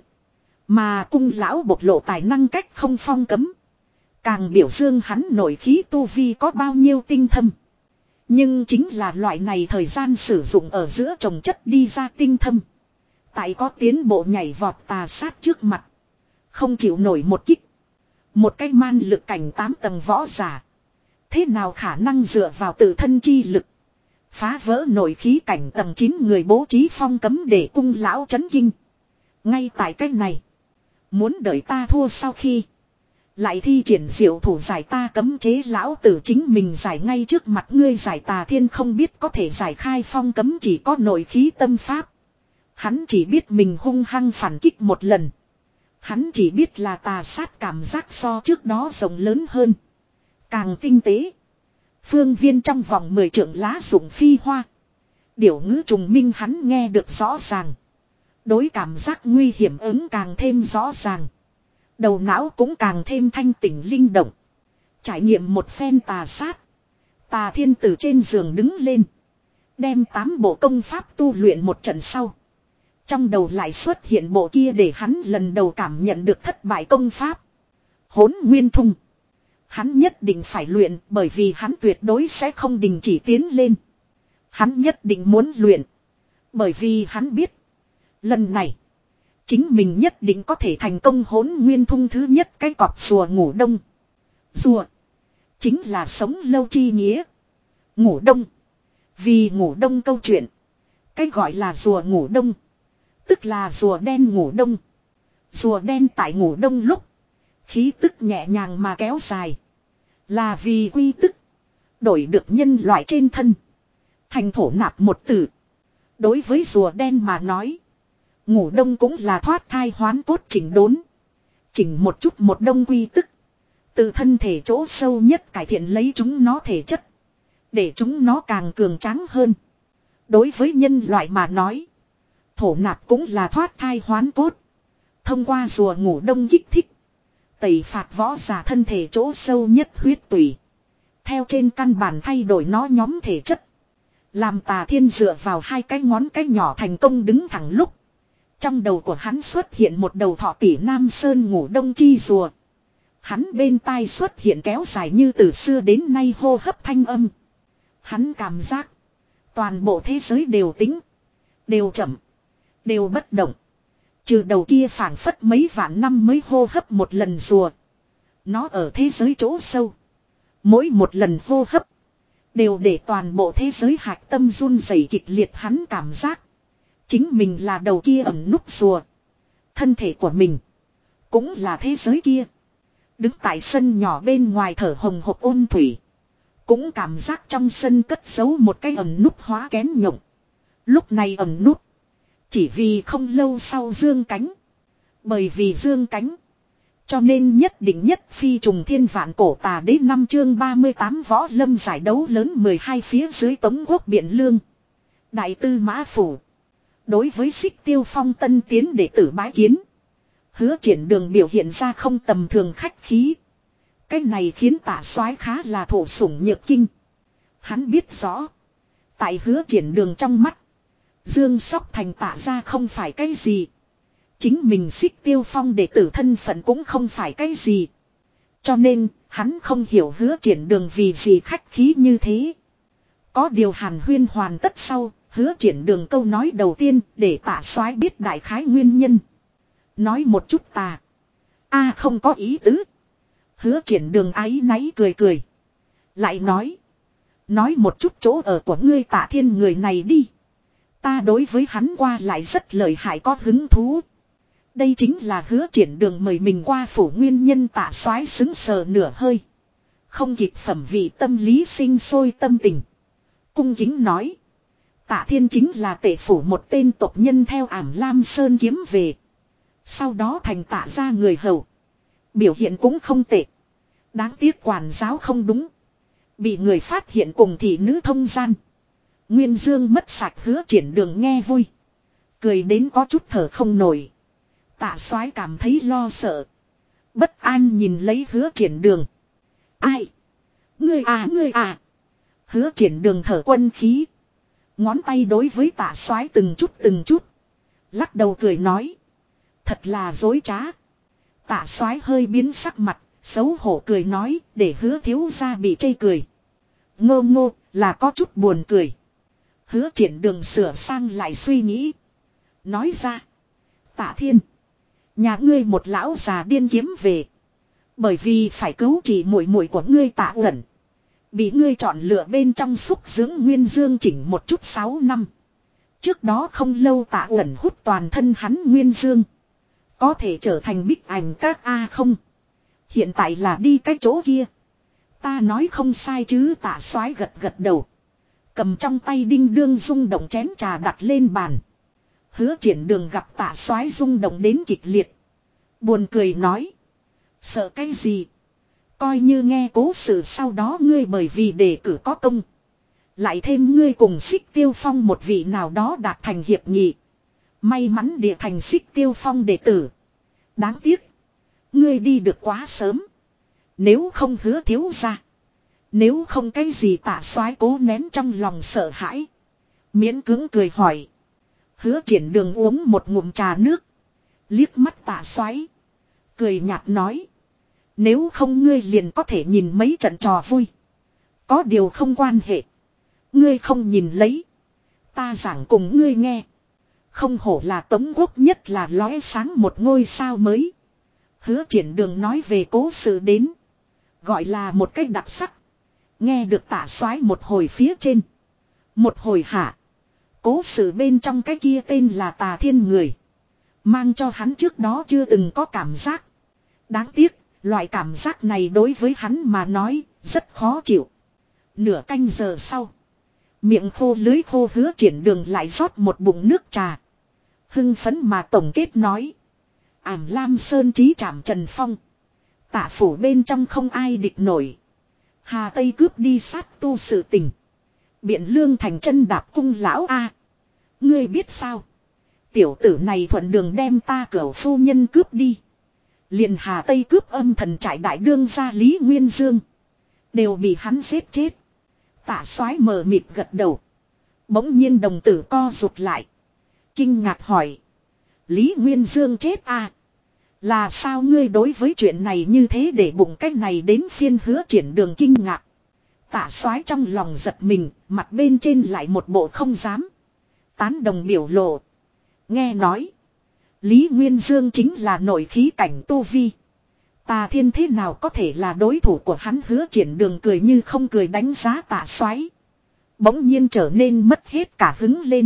Speaker 1: Mà cung lão bộc lộ tài năng cách không phong cấm. Càng biểu dương hắn nội khí tu vi có bao nhiêu tinh thâm. Nhưng chính là loại này thời gian sử dụng ở giữa trồng chất đi ra tinh thâm. Tại có tiến bộ nhảy vọt tà sát trước mặt. Không chịu nổi một kích. Một cái man lực cảnh tám tầng võ giả. Thế nào khả năng dựa vào tự thân chi lực. Phá vỡ nội khí cảnh tầng chín người bố trí phong cấm để cung lão chấn kinh. Ngay tại cách này. Muốn đợi ta thua sau khi. Lại thi triển diệu thủ giải ta cấm chế, lão tử chính mình giải ngay trước mặt ngươi. Giải Tà Thiên không biết có thể giải khai phong cấm chỉ có nội khí tâm pháp. Hắn chỉ biết mình hung hăng phản kích một lần. Hắn chỉ biết là tà sát cảm giác so trước đó rộng lớn hơn. Càng tinh tế. Phương viên trong vòng mười trượng lá rụng phi hoa. Điểu ngữ trùng minh hắn nghe được rõ ràng. Đối cảm giác nguy hiểm ứng càng thêm rõ ràng. Đầu não cũng càng thêm thanh tỉnh linh động. Trải nghiệm một phen tà sát. Tà Thiên từ trên giường đứng lên. Đem tám bộ công pháp tu luyện một trận sau. Trong đầu lại xuất hiện bộ kia để hắn lần đầu cảm nhận được thất bại công pháp. Hỗn Nguyên Thung. Hắn nhất định phải luyện bởi vì hắn tuyệt đối sẽ không đình chỉ tiến lên. Hắn nhất định muốn luyện. Bởi vì hắn biết. Lần này. Chính mình nhất định có thể thành công. Hỗn Nguyên Thung thứ nhất cái cọp rùa ngủ đông. Rùa. Chính là sống lâu chi nghĩa. Ngủ đông. Vì ngủ đông câu chuyện. Cái gọi là rùa ngủ đông. Tức là rùa đen ngủ đông. Rùa đen tại ngủ đông lúc. Khí tức nhẹ nhàng mà kéo dài. Là vì quy tức. Đổi được nhân loại trên thân. Thành thổ nạp một tử. Đối với rùa đen mà nói. Ngủ đông cũng là thoát thai hoán cốt chỉnh đốn. Chỉnh một chút một đông quy tức. Từ thân thể chỗ sâu nhất cải thiện lấy chúng nó thể chất. Để chúng nó càng cường tráng hơn. Đối với nhân loại mà nói. Thổ nạp cũng là thoát thai hoán cốt. Thông qua rùa ngủ đông kích thích. Tẩy phạt võ giả thân thể chỗ sâu nhất huyết tủy. Theo trên căn bản thay đổi nó nhóm thể chất. Làm Tà Thiên dựa vào hai cái ngón cái nhỏ thành công đứng thẳng lúc. Trong đầu của hắn xuất hiện một đầu thọ tỷ Nam Sơn ngủ đông chi rùa. Hắn bên tai xuất hiện kéo dài như từ xưa đến nay hô hấp thanh âm. Hắn cảm giác. Toàn bộ thế giới đều tính. Đều chậm. Đều bất động. Trừ đầu kia phảng phất mấy vạn năm mới hô hấp một lần rùa. Nó ở thế giới chỗ sâu. Mỗi một lần hô hấp. Đều để toàn bộ thế giới hạch tâm run rẩy kịch liệt hắn cảm giác. Chính mình là đầu kia ẩn núp rùa. Thân thể của mình. Cũng là thế giới kia. Đứng tại sân nhỏ bên ngoài thở hồng hộc ôn thủy. Cũng cảm giác trong sân cất giấu một cái ẩn núp hóa kén nhộng. Lúc này ẩn núp. Chỉ vì không lâu sau dương cánh. Bởi vì dương cánh. Cho nên nhất định nhất phi trùng thiên vạn cổ tà đế năm chương ba mươi tám võ lâm giải đấu lớn mười hai phía dưới Tống Quốc Biện Lương. Đại tư mã phủ. Đối với Xích Tiêu Phong tân tiến đệ tử bái kiến. Hứa Triển Đường biểu hiện ra không tầm thường khách khí. Cái này khiến Tạ Soái khá là thổ sủng nhược kinh. Hắn biết rõ. Tại Hứa Triển Đường trong mắt. Dương Sóc Thành Tạ ra không phải cái gì. Chính mình Xích Tiêu Phong đệ tử thân phận cũng không phải cái gì. Cho nên, hắn không hiểu Hứa Triển Đường vì gì khách khí như thế. Có điều hàn huyên hoàn tất sau, Hứa Triển Đường câu nói đầu tiên để Tạ Soái biết đại khái nguyên nhân. Nói một chút ta. A không có ý tứ. Hứa Triển Đường áy náy cười cười. Lại nói. Nói một chút chỗ ở của ngươi Tạ Thiên người này đi. Ta đối với hắn qua lại rất lợi hại có hứng thú. Đây chính là Hứa Triển Đường mời mình qua phủ nguyên nhân. Tạ Soái xứng sờ nửa hơi. Không kịp phẩm vị tâm lý sinh sôi tâm tình. Cung kính nói. Tạ Thiên chính là tể phủ một tên tộc nhân theo ảm Lam Sơn kiếm về. Sau đó thành Tạ ra người hầu. Biểu hiện cũng không tệ. Đáng tiếc quản giáo không đúng. Bị người phát hiện cùng thị nữ thông gian. Nguyên Dương mất sạch. Hứa Triển Đường nghe vui. Cười đến có chút thở không nổi. Tạ Soái cảm thấy lo sợ. Bất an nhìn lấy Hứa Triển Đường. Ai? Ngươi à ngươi à. Hứa Triển Đường thở quân khí. Ngón tay đối với Tạ Soái từng chút từng chút. Lắc đầu cười nói. Thật là dối trá. Tạ Soái hơi biến sắc mặt. Xấu hổ cười nói. Để Hứa thiếu gia bị chê cười. Ngô ngô là có chút buồn cười. Hứa Triển Đường sửa sang lại suy nghĩ. Nói ra. Tạ Thiên. Nhà ngươi một lão già điên kiếm về. Bởi vì phải cứu trị muội muội của ngươi Tạ Uẩn. Bị ngươi chọn lựa bên trong xúc dưỡng Nguyên Dương chỉnh một chút sáu năm. Trước đó không lâu Tạ Uẩn hút toàn thân hắn Nguyên Dương. Có thể trở thành bích ảnh các A không. Hiện tại là đi cái chỗ kia. Ta nói không sai chứ. Tạ Soái gật gật đầu. Cầm trong tay đinh đương rung động chén trà đặt lên bàn. Hứa Triển Đường gặp Tạ Soái rung động đến kịch liệt. Buồn cười nói. Sợ cái gì? Coi như nghe cố sự sau đó ngươi bởi vì đề cử có công. Lại thêm ngươi cùng Xích Tiêu Phong một vị nào đó đạt thành hiệp nghị. May mắn địa thành Xích Tiêu Phong đệ tử. Đáng tiếc. Ngươi đi được quá sớm. Nếu không Hứa thiếu ra. Nếu không cái gì Tạ Soái cố nén trong lòng sợ hãi. Miễn cưỡng cười hỏi. Hứa Triển Đường uống một ngụm trà nước. Liếc mắt Tạ Soái. Cười nhạt nói. Nếu không ngươi liền có thể nhìn mấy trận trò vui. Có điều không quan hệ. Ngươi không nhìn lấy. Ta giảng cùng ngươi nghe. Không hổ là Tống Quốc nhất là lóe sáng một ngôi sao mới. Hứa Triển Đường nói về cố sự đến. Gọi là một cách đặc sắc. Nghe được Tạ Soái một hồi phía trên. Một hồi hạ. Cố sự bên trong cái kia tên là Tà Thiên người. Mang cho hắn trước đó chưa từng có cảm giác. Đáng tiếc, loại cảm giác này đối với hắn mà nói, rất khó chịu. Nửa canh giờ sau. Miệng khô lưới khô Hứa Triển Đường lại rót một bụng nước trà. Hưng phấn mà tổng kết nói. Ảm Lam Sơn chí trảm Trần Phong. Tạ phủ bên trong không ai địch nổi. Hà Tây cướp đi sát tu sự tình. Biện Lương thành chân đạp cung lão a. Ngươi biết sao? Tiểu tử này thuận đường đem ta cửu phu nhân cướp đi. Liền Hà Tây cướp âm thần trại đại đương gia Lý Nguyên Dương. Đều bị hắn giết chết. Tạ Soái mờ mịt gật đầu. Bỗng nhiên đồng tử co rụt lại. Kinh ngạc hỏi. Lý Nguyên Dương chết à? Là sao ngươi đối với chuyện này như thế để bụng cách này đến phiên Hứa Triển Đường kinh ngạc. Tạ Soái trong lòng giật mình, mặt bên trên lại một bộ không dám. Tán đồng biểu lộ. Nghe nói. Lý Nguyên Dương chính là nội khí cảnh tu vi. Tà Thiên thế nào có thể là đối thủ của hắn? Hứa Triển Đường cười như không cười đánh giá Tạ Soái. Bỗng nhiên trở nên mất hết cả hứng lên.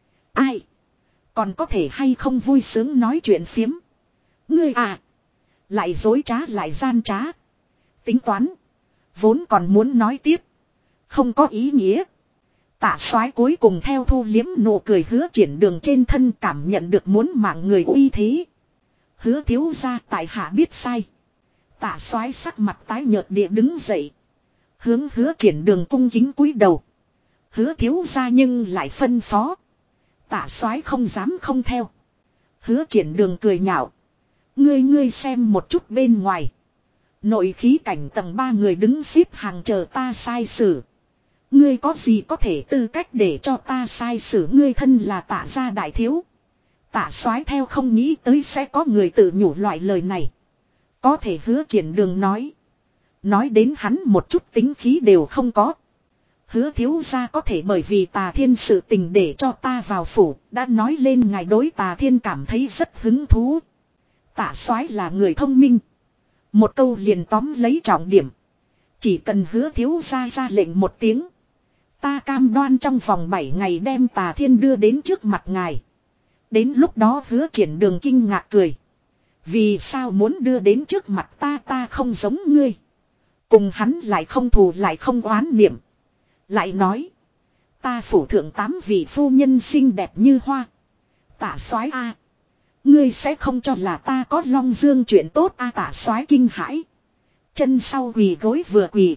Speaker 1: Ai? Còn có thể hay không vui sướng nói chuyện phiếm? Ngươi à? Lại dối trá lại gian trá. Tính toán. Vốn còn muốn nói tiếp. Không có ý nghĩa. Tạ Soái cuối cùng theo thu liếm nụ cười Hứa Triển Đường trên thân cảm nhận được muốn mạng người uy thế. Hứa thiếu gia tại hạ biết sai. Tạ Soái sắc mặt tái nhợt địa đứng dậy. Hướng Hứa Triển Đường cung kính cúi đầu. Hứa thiếu gia nhưng lại phân phó. Tạ Soái không dám không theo. Hứa Triển Đường cười nhạo. Ngươi ngươi xem một chút bên ngoài. Nội khí cảnh tầng ba người đứng xếp hàng chờ ta sai xử. Ngươi có gì có thể tư cách để cho ta sai xử? Ngươi thân là Tạ gia đại thiếu. Tạ Soái theo không nghĩ tới sẽ có người tự nhủ loại lời này. Có thể Hứa Triển Đường nói. Nói đến hắn một chút tính khí đều không có. Hứa thiếu gia có thể bởi vì Tà Thiên sự tình để cho ta vào phủ, đã nói lên ngài đối Tà Thiên cảm thấy rất hứng thú. Tạ Soái là người thông minh. Một câu liền tóm lấy trọng điểm. Chỉ cần Hứa thiếu gia ra lệnh một tiếng. Ta cam đoan trong vòng bảy ngày đem Tà Thiên đưa đến trước mặt ngài. Đến lúc đó Hứa Triển Đường kinh ngạc cười. Vì sao muốn đưa đến trước mặt ta? Ta không giống ngươi. Cùng hắn lại không thù lại không oán niệm. Lại nói. Ta phủ thượng tám vị phu nhân xinh đẹp như hoa. Tạ Soái a, ngươi sẽ không cho là ta có Long Dương chuyện tốt a? Tạ Soái kinh hãi. Chân sau quỳ gối vừa quỳ.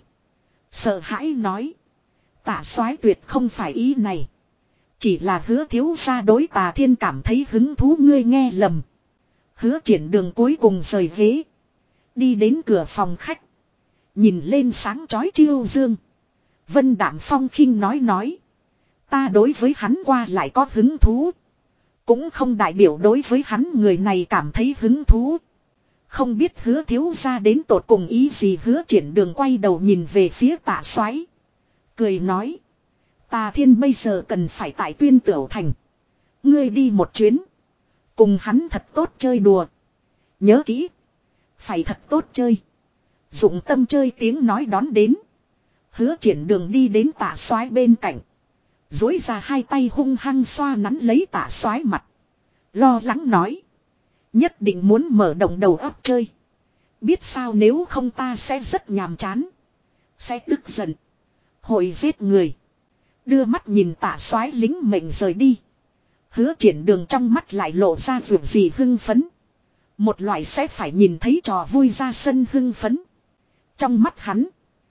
Speaker 1: Sợ hãi nói. Tạ Soái tuyệt không phải ý này. Chỉ là Hứa thiếu gia đối Tà Thiên cảm thấy hứng thú. Ngươi nghe lầm. Hứa Triển Đường cuối cùng rời ghế. Đi đến cửa phòng khách. Nhìn lên sáng chói chiêu dương. Vân Đạm Phong khinh nói nói. Ta đối với hắn qua lại có hứng thú. Cũng không đại biểu đối với hắn người này cảm thấy hứng thú. Không biết Hứa thiếu gia đến tột cùng ý gì? Hứa Triển Đường quay đầu nhìn về phía Tạ Soái. Cười nói. Tà Thiên bây giờ cần phải tại Tuyên Tửu thành. Ngươi đi một chuyến. Cùng hắn thật tốt chơi đùa. Nhớ kỹ. Phải thật tốt chơi. Dụng tâm chơi tiếng nói đón đến. Hứa Triển Đường đi đến Tạ Soái bên cạnh. Dối ra hai tay hung hăng xoa nắn lấy Tạ Soái mặt. Lo lắng nói. Nhất định muốn mở động đầu óc chơi. Biết sao nếu không ta sẽ rất nhàm chán. Sẽ tức giận. Hội giết người. Đưa mắt nhìn Tạ Soái lính mệnh rời đi. Hứa Triển Đường trong mắt lại lộ ra vượt gì hưng phấn. Một loại sẽ phải nhìn thấy trò vui ra sân hưng phấn. Trong mắt hắn.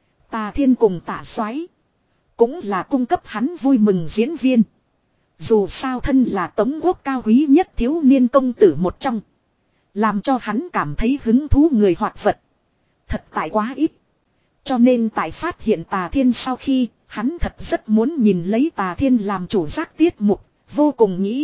Speaker 1: Tà Thiên cùng Tạ Soái cũng là cung cấp hắn vui mừng diễn viên. Dù sao thân là Tống quốc cao quý nhất thiếu niên công tử một trong. Làm cho hắn cảm thấy hứng thú người hoạt vật. Thật tại quá ít. Cho nên tại phát hiện Tà Thiên sau khi, hắn thật rất muốn nhìn lấy Tà Thiên làm chủ giác tiết mục, vô cùng nghĩ.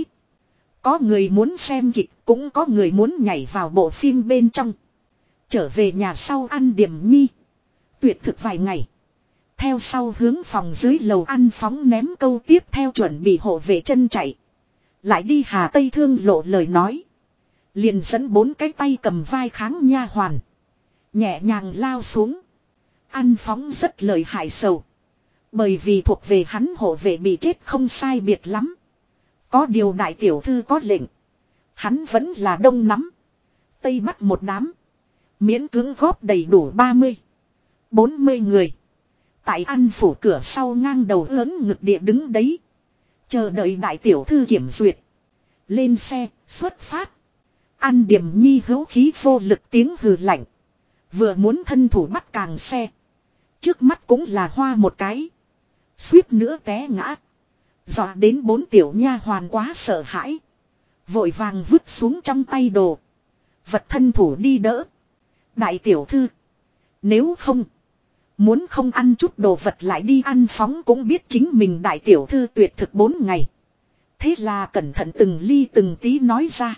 Speaker 1: Có người muốn xem kịch, cũng có người muốn nhảy vào bộ phim bên trong. Trở về nhà sau ăn điểm nhi. Tuyệt thực vài ngày. Theo sau hướng phòng dưới lầu ăn phóng ném câu tiếp theo chuẩn bị hộ vệ chân chạy. Lại đi Hà Tây Thương lộ lời nói. Liền dẫn bốn cái tay cầm vai kháng nha hoàn. Nhẹ nhàng lao xuống. Ăn phóng rất lợi hại sầu. Bởi vì thuộc về hắn hộ vệ bị chết không sai biệt lắm. Có điều đại tiểu thư có lệnh. Hắn vẫn là đông nắm. Tây bắt một đám. Miễn cưỡng góp đầy đủ ba mươi. bốn mươi người. Tại ăn phủ cửa sau ngang đầu lớn ngực địa đứng đấy. Chờ đợi đại tiểu thư kiểm duyệt. Lên xe, xuất phát. An Điểm Nhi hữu khí vô lực tiếng hừ lạnh. Vừa muốn thân thủ bắt càng xe. Trước mắt cũng là hoa một cái. Suýt nữa té ngã. Dọa đến bốn tiểu nha hoàn quá sợ hãi. Vội vàng vứt xuống trong tay đồ. Vật thân thủ đi đỡ. Đại tiểu thư. Nếu không. Muốn không ăn chút đồ vật lại đi ăn phóng cũng biết chính mình đại tiểu thư tuyệt thực bốn ngày. Thế là cẩn thận từng ly từng tí nói ra.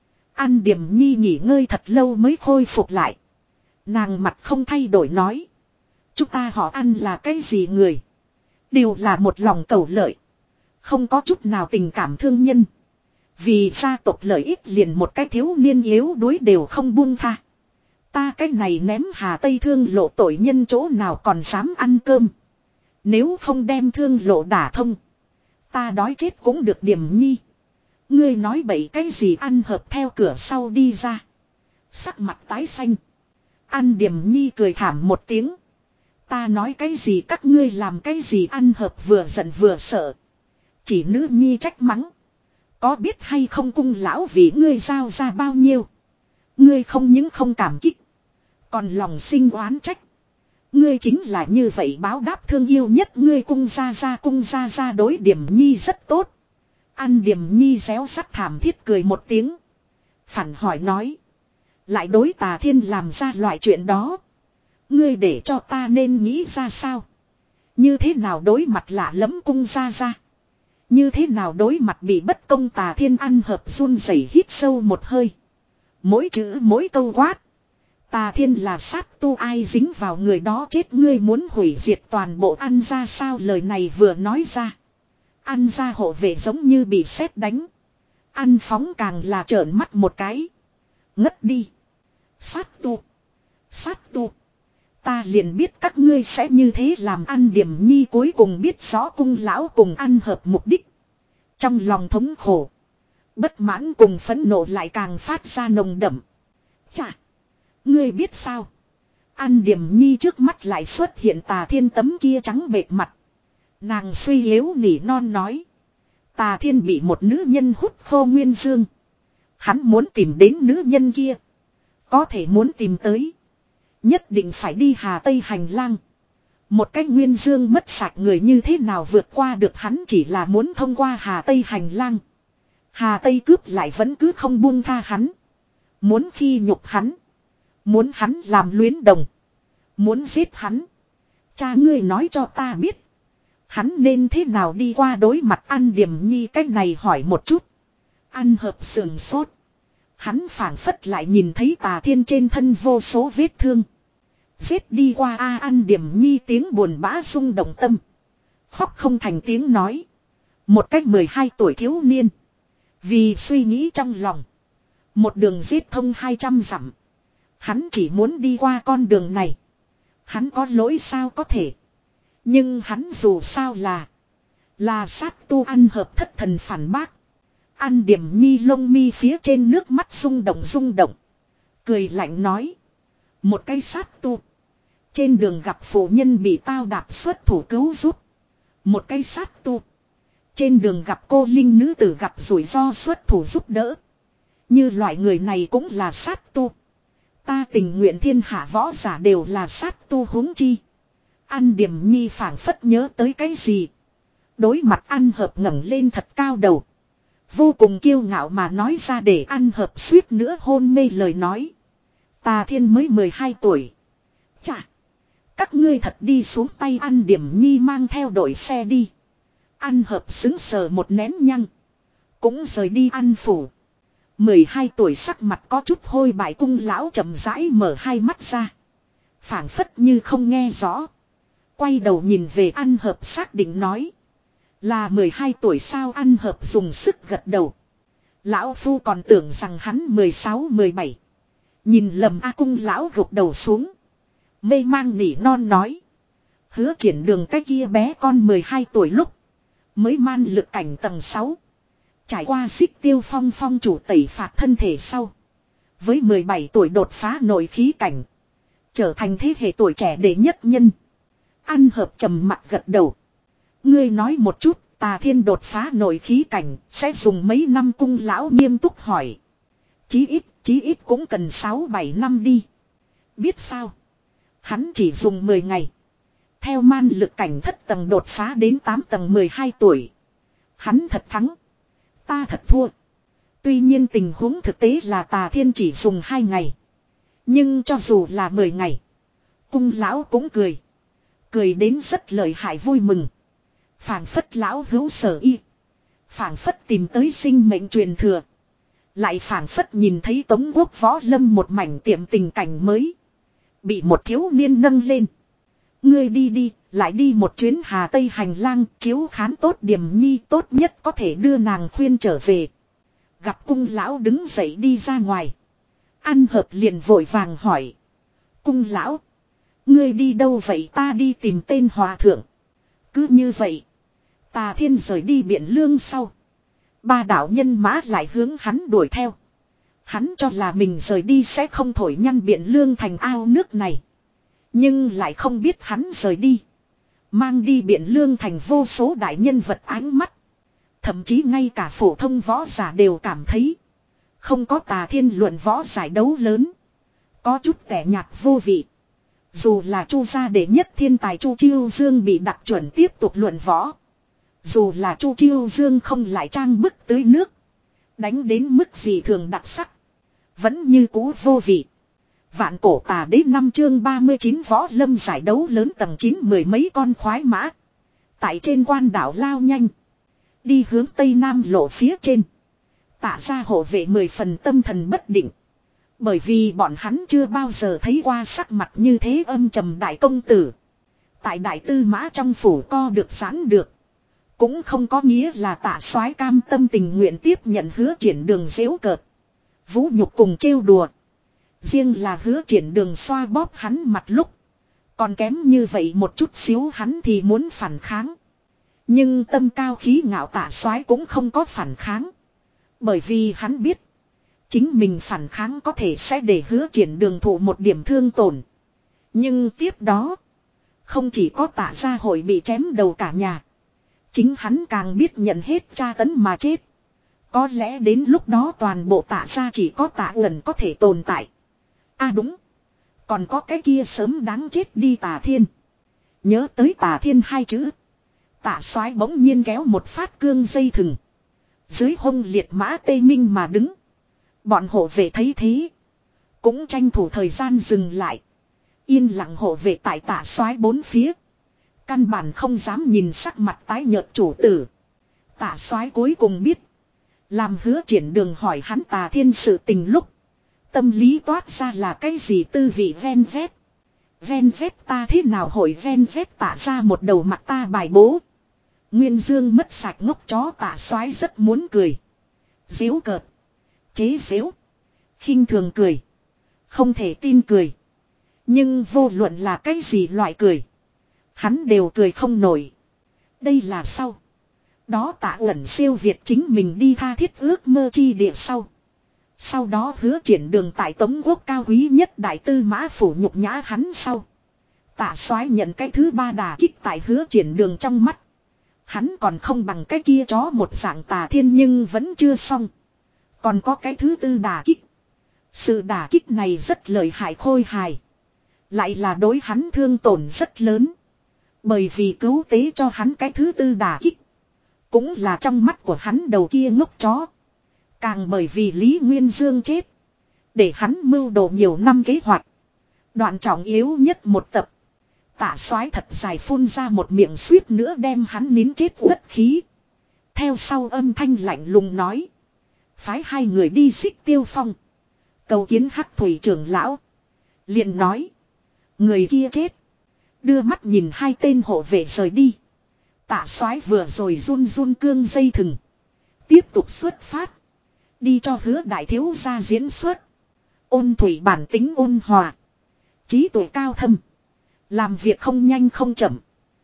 Speaker 1: An Điểm Nhi nghỉ ngơi thật lâu mới khôi phục lại. Nàng mặt không thay đổi nói. Chúng ta họ ăn là cái gì người. Đều là một lòng cầu lợi. Không có chút nào tình cảm thương nhân. Vì gia tộc lợi ích liền một cái thiếu niên yếu đuối đều không buông tha. Ta cái này ném Hà Tây thương lộ tội nhân chỗ nào còn dám ăn cơm. Nếu không đem thương lộ đả thông. Ta đói chết cũng được Điểm Nhi. Ngươi nói bậy cái gì ăn hợp theo cửa sau đi ra. Sắc mặt tái xanh. An Điểm Nhi cười thảm một tiếng. Ta nói cái gì các ngươi làm cái gì ăn hợp vừa giận vừa sợ. Chỉ nữ nhi trách mắng. Có biết hay không cung lão vì ngươi giao ra bao nhiêu. Ngươi không những không cảm kích. Còn lòng sinh oán trách. Ngươi chính là như vậy báo đáp thương yêu nhất ngươi cung ra ra cung ra ra đối Điểm Nhi rất tốt. An Điểm Nhi réo sắt thảm thiết cười một tiếng. Phản hỏi nói. Lại đối Tà Thiên làm ra loại chuyện đó. Ngươi để cho ta nên nghĩ ra sao. Như thế nào đối mặt lạ lẫm cung ra ra. Như thế nào đối mặt bị bất công Tà Thiên ăn hợp run rẩy hít sâu một hơi. Mỗi chữ mỗi câu quát. Tà Thiên là sát tu ai dính vào người đó chết ngươi muốn hủy diệt toàn bộ An gia sao lời này vừa nói ra. An gia hộ vệ giống như bị sét đánh. An Phóng càng là trợn mắt một cái. Ngất đi. Sát tu. Sát tu. Ta liền biết các ngươi sẽ như thế làm An Điểm Nhi cuối cùng biết rõ cung lão cùng ăn hợp mục đích. Trong lòng thống khổ. Bất mãn cùng phẫn nộ lại càng phát ra nồng đậm. Chà. Ngươi biết sao. An Điểm Nhi trước mắt lại xuất hiện Tà Thiên tấm kia trắng bệt mặt. Nàng suy yếu nỉ non nói. Tà Thiên bị một nữ nhân hút khô nguyên dương. Hắn muốn tìm đến nữ nhân kia. Có thể muốn tìm tới. Nhất định phải đi Hà Tây hành lang. Một cách nguyên dương mất sạch người như thế nào vượt qua được hắn chỉ là muốn thông qua Hà Tây hành lang. Hà Tây cướp lại vẫn cứ không buông tha hắn. Muốn khi nhục hắn. Muốn hắn làm luyến đồng. Muốn giết hắn. Cha ngươi nói cho ta biết. Hắn nên thế nào đi qua đối mặt An Điểm Nhi cách này hỏi một chút. An hợp sườn sốt. Hắn phảng phất lại nhìn thấy Tà Thiên trên thân vô số vết thương. Giết đi qua a An Điểm Nhi tiếng buồn bã rung động tâm. Khóc không thành tiếng nói. Một cách mười hai tuổi thiếu niên. Vì suy nghĩ trong lòng. Một đường giết thông hai trăm dặm. Hắn chỉ muốn đi qua con đường này. Hắn có lỗi sao có thể. Nhưng hắn dù sao là. Là sát tu ăn hợp thất thần phản bác. An Điểm Nhi lông mi phía trên nước mắt rung động rung động. Cười lạnh nói. Một cây sát tu. Trên đường gặp phụ nhân bị tao đạp xuất thủ cứu giúp. Một cây sát tu. Trên đường gặp cô linh nữ tử gặp rủi ro xuất thủ giúp đỡ. Như loại người này cũng là sát tu. Ta tình nguyện thiên hạ võ giả đều là sát tu huống chi. An Điểm Nhi phảng phất nhớ tới cái gì. Đối mặt An Hợp ngẩng lên thật cao đầu. Vô cùng kiêu ngạo mà nói ra để An Hợp suýt nữa hôn mê lời nói. Tà Thiên mới mười hai tuổi. Chà. Các ngươi thật đi xuống tay An Điểm Nhi mang theo đội xe đi. An Hợp xứng sờ một nén nhăng. Cũng rời đi An phủ. mười hai tuổi sắc mặt có chút hôi bại cung lão chậm rãi mở hai mắt ra. Phảng phất như không nghe rõ. Quay đầu nhìn về An Hợp xác định nói. Là mười hai tuổi sao An Hợp dùng sức gật đầu. Lão phu còn tưởng rằng hắn mười sáu mười bảy. Nhìn lầm A cung lão gục đầu xuống. Mê mang nỉ non nói. Hứa triển đường cái kia bé con mười hai tuổi lúc. Mới man lực cảnh tầng sáu. Trải qua xích tiêu phong phong chủ tẩy phạt thân thể sau. Với mười bảy tuổi đột phá nội khí cảnh. Trở thành thế hệ tuổi trẻ đệ nhất nhân. An Hợp trầm mặt gật đầu. Ngươi nói một chút, Tà Thiên đột phá nội khí cảnh, sẽ dùng mấy năm cung lão nghiêm túc hỏi. Chí ít, chí ít cũng cần sáu bảy năm đi. Biết sao? Hắn chỉ dùng mười ngày. Theo man lực cảnh thất tầng đột phá đến tám tầng mười hai tuổi. Hắn thật thắng. Ta thật thua. Tuy nhiên tình huống thực tế là Tà Thiên chỉ dùng hai ngày. Nhưng cho dù là mười ngày. Cung lão cũng cười. Cười đến rất lợi hại vui mừng. Phảng phất lão hữu sở y. Phảng phất tìm tới sinh mệnh truyền thừa. Lại phảng phất nhìn thấy Tống Quốc võ lâm một mảnh tiệm tình cảnh mới. Bị một thiếu niên nâng lên. Ngươi đi đi, lại đi một chuyến Hà Tây hành lang, chiếu khán tốt điểm nhi, tốt nhất có thể đưa nàng khuyên trở về. Gặp cung lão đứng dậy đi ra ngoài. Ăn hợp liền vội vàng hỏi. Cung lão, ngươi đi đâu vậy? Ta đi tìm tên hòa thượng. Cứ như vậy, Tà Thiên rời đi Biện Lương sau. Ba đạo nhân mã lại hướng hắn đuổi theo. Hắn cho là mình rời đi sẽ không thổi nhăn Biện Lương thành ao nước này. Nhưng lại không biết hắn rời đi. Mang đi Biện Lương thành vô số đại nhân vật ánh mắt. Thậm chí ngay cả phổ thông võ giả đều cảm thấy. Không có Tà Thiên luận võ giải đấu lớn. Có chút tẻ nhạt vô vị. Dù là Chu gia đệ nhất thiên tài Chu Chiêu Dương bị đặc chuẩn tiếp tục luận võ. Dù là Chu Chiêu Dương không lại trang bức tưới nước. Đánh đến mức gì thường đặc sắc. Vẫn như cũ vô vị. Vạn cổ tà đế năm chương ba mươi chín võ lâm giải đấu lớn tầng chín mười mấy con khoái mã. Tại trên quan đảo lao nhanh. Đi hướng tây nam lộ phía trên. Tả ra hộ vệ mười phần tâm thần bất định. Bởi vì bọn hắn chưa bao giờ thấy qua sắc mặt như thế âm trầm đại công tử. Tại đại tư mã trong phủ co được giãn được. Cũng không có nghĩa là Tạ soái cam tâm tình nguyện tiếp nhận Hứa Triển Đường giễu cợt. Vũ nhục cùng trêu đùa. Riêng là Hứa Triển Đường xoa bóp hắn mặt lúc. Còn kém như vậy một chút xíu hắn thì muốn phản kháng. Nhưng tâm cao khí ngạo Tạ soái cũng không có phản kháng. Bởi vì hắn biết. Chính mình phản kháng có thể sẽ để Hứa Triển Đường thụ một điểm thương tổn. Nhưng tiếp đó. Không chỉ có Tạ gia hội bị chém đầu cả nhà. Chính hắn càng biết nhận hết tra tấn mà chết. Có lẽ đến lúc đó toàn bộ Tạ gia chỉ có Tạ Uẩn có thể tồn tại. À đúng. Còn có cái kia sớm đáng chết đi Tà Thiên. Nhớ tới Tà Thiên hai chữ. Tạ soái bỗng nhiên kéo một phát cương dây thừng. Dưới hông liệt mã tê minh mà đứng. Bọn hộ vệ thấy thế. Cũng tranh thủ thời gian dừng lại. Yên lặng hộ vệ tại Tạ soái bốn phía. Căn bản không dám nhìn sắc mặt tái nhợt chủ tử. Tạ soái cuối cùng biết. Làm Hứa Triển Đường hỏi hắn Tà Thiên sự tình lúc. Tâm lý toát ra là cái gì tư vị ven vét. Ven vét ta thế nào hội ven vét Tạ ra một đầu mặt ta bài bố. Nguyên Dương mất sạch ngốc chó Tạ soái rất muốn cười. Giễu cợt. Chế giễu. Khinh thường cười. Không thể tin cười. Nhưng vô luận là cái gì loại cười. Hắn đều cười không nổi. Đây là sau. Đó Tạ Uẩn siêu việt chính mình đi tha thiết ước mơ chi địa sau. Sau đó Hứa Triển Đường tại Tống Quốc cao quý nhất đại tư mã phủ nhục nhã hắn sau. Tạ soái nhận cái thứ ba đả kích tại Hứa Triển Đường trong mắt. Hắn còn không bằng cái kia chó một dạng Tà Thiên nhưng vẫn chưa xong. Còn có cái thứ tư đả kích. Sự đả kích này rất lợi hại khôi hài. Lại là đối hắn thương tổn rất lớn. Bởi vì cứu tế cho hắn cái thứ tư đả kích. Cũng là trong mắt của hắn đầu kia ngốc chó. Càng bởi vì Lý Nguyên Dương chết. Để hắn mưu đồ nhiều năm kế hoạch. Đoạn trọng yếu nhất một tập. Tạ soái thật dài phun ra một miệng suýt nữa đem hắn nín chết uất khí. Theo sau âm thanh lạnh lùng nói. Phái hai người đi Xích Tiêu Phong. Cầu kiến Hắc Thủy trưởng lão. Liền nói. Người kia chết. Đưa mắt nhìn hai tên hộ vệ rời đi. Tạ soái vừa rồi run run cương dây thừng. Tiếp tục xuất phát. Đi cho Hứa đại thiếu gia diễn xuất. Ôn thủy bản tính ôn hòa. Trí tuệ cao thâm. Làm việc không nhanh không chậm.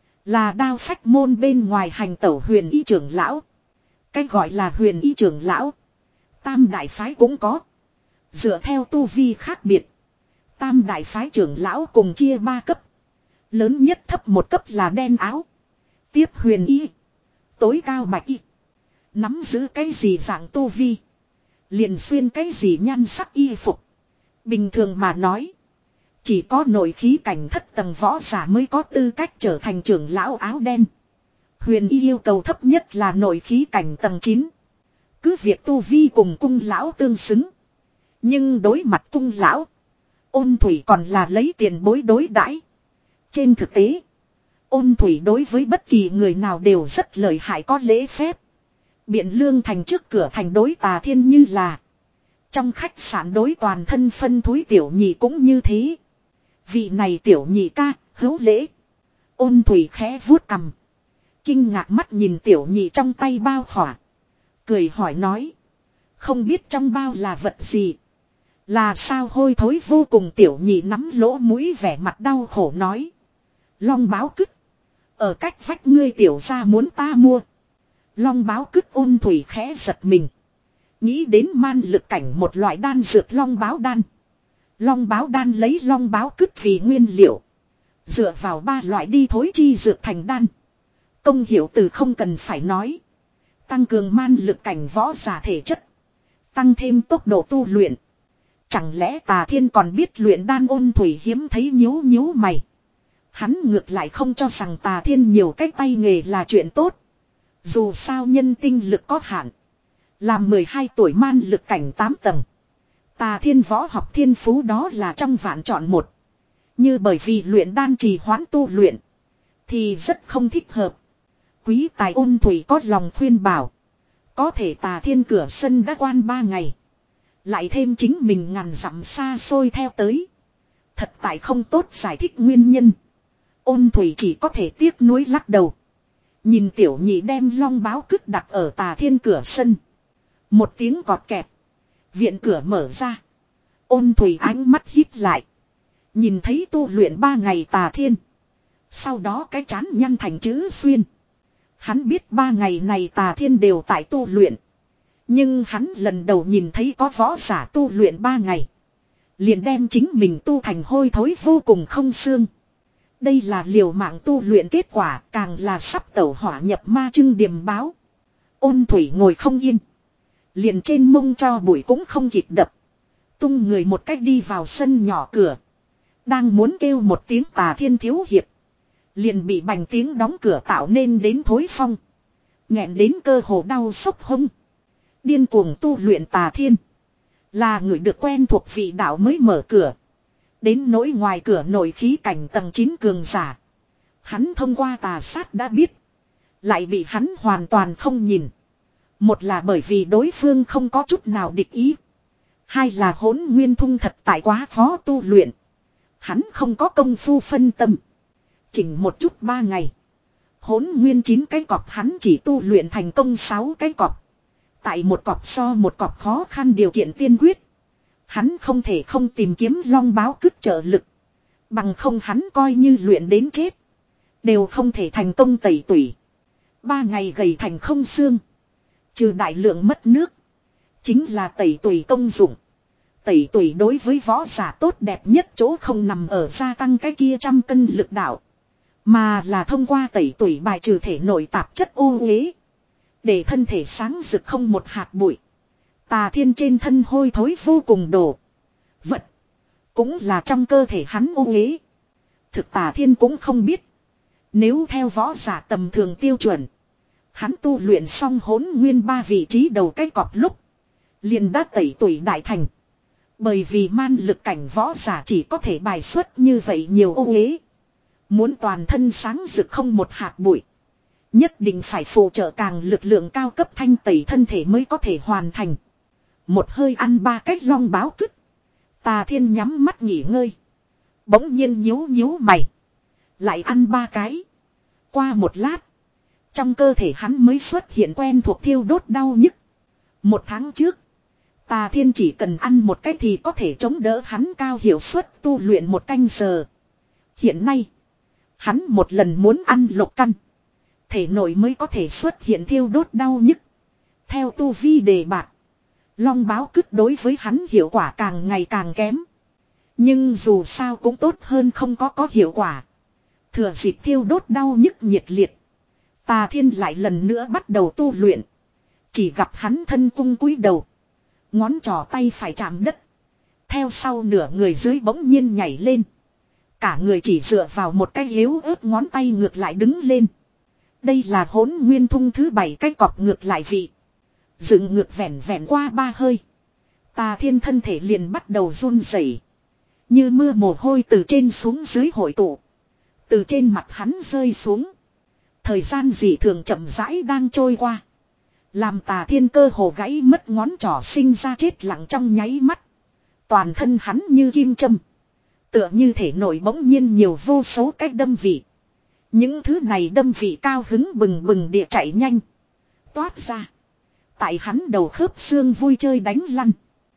Speaker 1: Là đao phách môn bên ngoài hành tẩu huyền y trưởng lão. Cái gọi là huyền y trưởng lão. Tam đại phái cũng có. Dựa theo tu vi khác biệt. Tam đại phái trưởng lão cùng chia ba cấp. Lớn nhất thấp một cấp là đen áo. Tiếp huyền y. Tối cao bạch y. Nắm giữ cái gì dạng tu vi. Liền xuyên cái gì nhan sắc y phục. Bình thường mà nói. Chỉ có nội khí cảnh thất tầng võ giả mới có tư cách trở thành trưởng lão áo đen. Huyền y yêu cầu thấp nhất là nội khí cảnh tầng chín. Cứ việc tu vi cùng cung lão tương xứng. Nhưng đối mặt cung lão. Ôn thủy còn là lấy tiền bối đối đãi. Trên thực tế. Ôn thủy đối với bất kỳ người nào đều rất lợi hại có lễ phép. Biện lương thành trước cửa thành đối Tà Thiên như là. Trong khách sạn đối toàn thân phân thúi tiểu nhị cũng như thế. Vị này tiểu nhị ca, hữu lễ. Ôn thủy khẽ vuốt cằm. Kinh ngạc mắt nhìn tiểu nhị trong tay bao khỏa. Cười hỏi nói. Không biết trong bao là vật gì. Là sao hôi thối vô cùng tiểu nhị nắm lỗ mũi vẻ mặt đau khổ nói. Long báo cứt. Ở cách vách ngươi tiểu ra muốn ta mua. Long báo cứt ôn thủy khẽ giật mình. Nghĩ đến man lực cảnh một loại đan dược long báo đan. Long báo đan lấy long báo cứt vì nguyên liệu. Dựa vào ba loại đi thối chi dược thành đan. Công hiệu từ không cần phải nói. Tăng cường man lực cảnh võ giả thể chất. Tăng thêm tốc độ tu luyện. Chẳng lẽ Tà Thiên còn biết luyện đan ôn thủy hiếm thấy nhíu nhíu mày. Hắn ngược lại không cho rằng Tà Thiên nhiều cách tay nghề là chuyện tốt. Dù sao nhân tinh lực có hạn. Làm mười hai tuổi man lực cảnh tám tầng. Tà Thiên võ học thiên phú đó là trong vạn chọn một. Như bởi vì luyện đan trì hoãn tu luyện. Thì rất không thích hợp. Quý tài ôn thủy có lòng khuyên bảo. Có thể Tà Thiên cửa sân đã quan ba ngày. Lại thêm chính mình ngàn dặm xa xôi theo tới. Thật tại không tốt giải thích nguyên nhân. Ôn thủy chỉ có thể tiếc nuối lắc đầu. Nhìn tiểu nhị đem long báo cứt đặt ở Tà Thiên cửa sân. Một tiếng cọt kẹt. Viện cửa mở ra. Ôn thủy ánh mắt hít lại. Nhìn thấy tu luyện ba ngày Tà Thiên. Sau đó cái chán nhăn thành chữ xuyên. Hắn biết ba ngày này Tà Thiên đều tại tu luyện. Nhưng hắn lần đầu nhìn thấy có võ giả tu luyện ba ngày. Liền đem chính mình tu thành hôi thối vô cùng không xương. Đây là liều mạng tu luyện kết quả, càng là sắp tẩu hỏa nhập ma trưng điềm báo. Ôn thủy ngồi không yên. Liền trên mông cho bụi cũng không kịp đập. Tung người một cách đi vào sân nhỏ cửa. Đang muốn kêu một tiếng Tà Thiên thiếu hiệp. Liền bị bành tiếng đóng cửa tạo nên đến thối phong. Nghẹn đến cơ hồ đau sốc hông. Điên cuồng tu luyện Tà Thiên. Là người được quen thuộc vị đạo mới mở cửa. Đến nỗi ngoài cửa nội khí cảnh tầng chín cường giả. Hắn thông qua tà sát đã biết. Lại bị hắn hoàn toàn không nhìn. Một là bởi vì đối phương không có chút nào địch ý. Hai là hỗn nguyên thung thật tại quá khó tu luyện. Hắn không có công phu phân tâm. Chỉnh một chút ba ngày. Hỗn nguyên chín cái cọp hắn chỉ tu luyện thành công sáu cái cọp. Tại một cọp so một cọp khó khăn điều kiện tiên quyết. Hắn không thể không tìm kiếm long báo cứt trợ lực. Bằng không hắn coi như luyện đến chết. Đều không thể thành công tẩy tủy. Ba ngày gầy thành không xương. Trừ đại lượng mất nước. Chính là tẩy tủy công dụng. Tẩy tủy đối với võ giả tốt đẹp nhất chỗ không nằm ở gia tăng cái kia trăm cân lực đạo. Mà là thông qua tẩy tủy bài trừ thể nội tạp chất ô uế. Để thân thể sáng rực không một hạt bụi. Tà Thiên trên thân hôi thối vô cùng đồ. Vật. Cũng là trong cơ thể hắn ô uế. Thực Tà Thiên cũng không biết. Nếu theo võ giả tầm thường tiêu chuẩn. Hắn tu luyện xong hỗn nguyên ba vị trí đầu cái cọp lúc. Liền đã tẩy tủy đại thành. Bởi vì man lực cảnh võ giả chỉ có thể bài xuất như vậy nhiều ô uế. Muốn toàn thân sáng rực không một hạt bụi. Nhất định phải phụ trợ càng lực lượng cao cấp thanh tẩy thân thể mới có thể hoàn thành. Một hơi ăn ba cái long báo cứt. Tà Thiên nhắm mắt nghỉ ngơi. Bỗng nhiên nhíu nhíu mày. Lại ăn ba cái. Qua một lát. Trong cơ thể hắn mới xuất hiện quen thuộc thiêu đốt đau nhức. Một tháng trước. Tà Thiên chỉ cần ăn một cái thì có thể chống đỡ hắn cao hiệu suất tu luyện một canh giờ. Hiện nay. Hắn một lần muốn ăn lục căn. Thể nội mới có thể xuất hiện thiêu đốt đau nhức. Theo tu vi đề bạc. Long báo cứt đối với hắn hiệu quả càng ngày càng kém. Nhưng dù sao cũng tốt hơn không có có hiệu quả. Thừa dịp thiêu đốt đau nhức nhiệt liệt. Tà Thiên lại lần nữa bắt đầu tu luyện. Chỉ gặp hắn thân cung cúi đầu. Ngón trỏ tay phải chạm đất. Theo sau nửa người dưới bỗng nhiên nhảy lên. Cả người chỉ dựa vào một cái yếu ớt ngón tay ngược lại đứng lên. Đây là Hỗn Nguyên Thung thứ bảy cái cọp ngược lại vị. Dựng ngược vẹn vẹn qua ba hơi. Tà Thiên thân thể liền bắt đầu run rẩy, như mưa mồ hôi từ trên xuống dưới hội tụ. Từ trên mặt hắn rơi xuống. Thời gian dị thường chậm rãi đang trôi qua. Làm Tà Thiên cơ hồ gãy mất ngón trỏ sinh ra chết lặng trong nháy mắt. Toàn thân hắn như kim châm. Tựa như thể nội bỗng nhiên nhiều vô số cách đâm vị. Những thứ này đâm vị cao hứng bừng bừng địa chạy nhanh. Toát ra. Tại hắn đầu khớp xương vui chơi đánh lăn.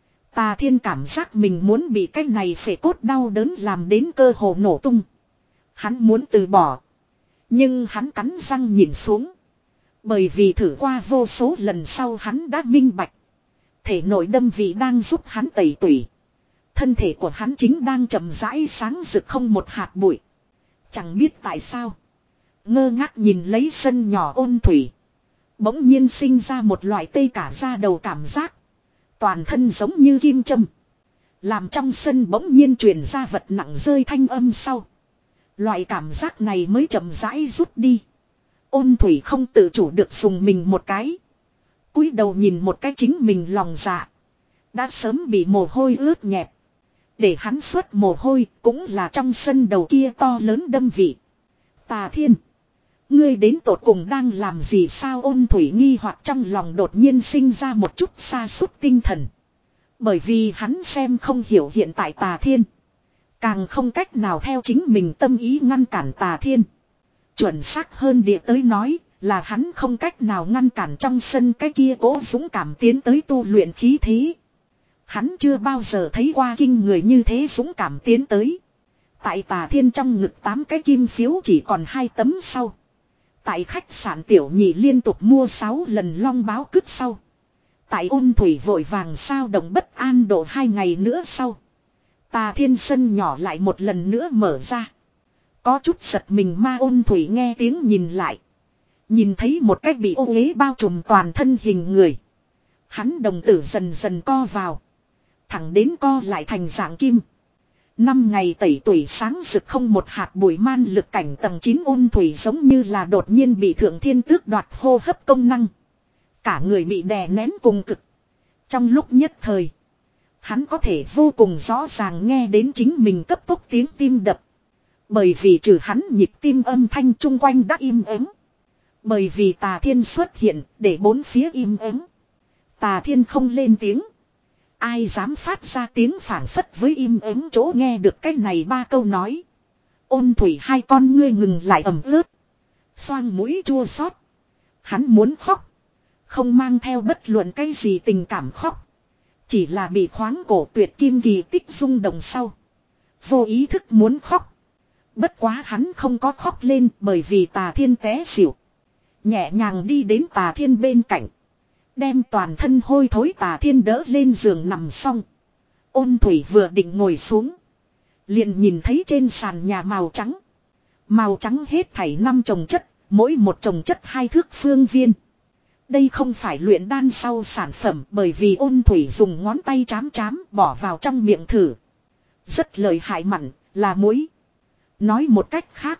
Speaker 1: Tà Thiên cảm giác mình muốn bị cái này phệ cốt đau đớn làm đến cơ hồ nổ tung. Hắn muốn từ bỏ. Nhưng hắn cắn răng nhìn xuống. Bởi vì thử qua vô số lần sau hắn đã minh bạch. Thể nội đâm vị đang giúp hắn tẩy tủy. Thân thể của hắn chính đang chậm rãi sáng rực không một hạt bụi. Chẳng biết tại sao. Ngơ ngác nhìn lấy sân nhỏ Ôn Thủy. Bỗng nhiên sinh ra một loại tê cả da đầu cảm giác. Toàn thân giống như kim châm. Làm trong sân bỗng nhiên truyền ra vật nặng rơi thanh âm sau. Loại cảm giác này mới chậm rãi rút đi. Ôn Thủy không tự chủ được dùng mình một cái. Cúi đầu nhìn một cái chính mình lòng dạ. Đã sớm bị mồ hôi ướt nhẹp. Để hắn xuất mồ hôi cũng là trong sân đầu kia to lớn đâm vị. Tà Thiên. Ngươi đến tột cùng đang làm gì sao? Ôn Thủy nghi hoặc trong lòng đột nhiên sinh ra một chút sa sút tinh thần. Bởi vì hắn xem không hiểu hiện tại Tà Thiên. Càng không cách nào theo chính mình tâm ý ngăn cản Tà Thiên. Chuẩn xác hơn địa tới nói là hắn không cách nào ngăn cản trong sân cái kia cố dũng cảm tiến tới tu luyện khí thế. Hắn chưa bao giờ thấy qua kinh người như thế dũng cảm tiến tới. Tại Tà Thiên trong ngực tám cái kim phiếu chỉ còn hai tấm sau. Tại khách sạn Tiểu Nhị liên tục mua sáu lần long báo cứt sau. Tại Ôn Thủy vội vàng sao động bất an độ hai ngày nữa sau. Tà Thiên sân nhỏ lại một lần nữa mở ra. Có chút giật mình ma Ôn Thủy nghe tiếng nhìn lại. Nhìn thấy một cách bị ô uế bao trùm toàn thân hình người. Hắn đồng tử dần dần co vào. Thẳng đến co lại thành dạng kim. Năm ngày tẩy tuổi sáng rực không một hạt bụi man lực cảnh tầng chín Ôn Thủy giống như là đột nhiên bị Thượng Thiên tước đoạt hô hấp công năng. Cả người bị đè nén cùng cực. Trong lúc nhất thời. Hắn có thể vô cùng rõ ràng nghe đến chính mình cấp tốc tiếng tim đập. Bởi vì trừ hắn nhịp tim âm thanh chung quanh đã im ắng. Bởi vì Tà Thiên xuất hiện để bốn phía im ắng. Tà Thiên không lên tiếng. Ai dám phát ra tiếng phản phất với im ắng chỗ nghe được cái này ba câu nói. Ôn Thủy hai con ngươi ngừng lại ẩm ướt. Xoang mũi chua xót. Hắn muốn khóc. Không mang theo bất luận cái gì tình cảm khóc. Chỉ là bị khoáng cổ tuyệt kim kỳ tích rung động sau. Vô ý thức muốn khóc. Bất quá hắn không có khóc lên bởi vì Tà Thiên té xỉu. Nhẹ nhàng đi đến Tà Thiên bên cạnh. Đem toàn thân hôi thối Tà Thiên đỡ lên giường nằm xong. Ôn Thủy vừa định ngồi xuống. Liền nhìn thấy trên sàn nhà màu trắng. Màu trắng hết thảy năm chồng chất. Mỗi một chồng chất hai thước phương viên. Đây không phải luyện đan sau sản phẩm bởi vì Ôn Thủy dùng ngón tay chám chám bỏ vào trong miệng thử. Rất lợi hại mặn, là muối. Nói một cách khác,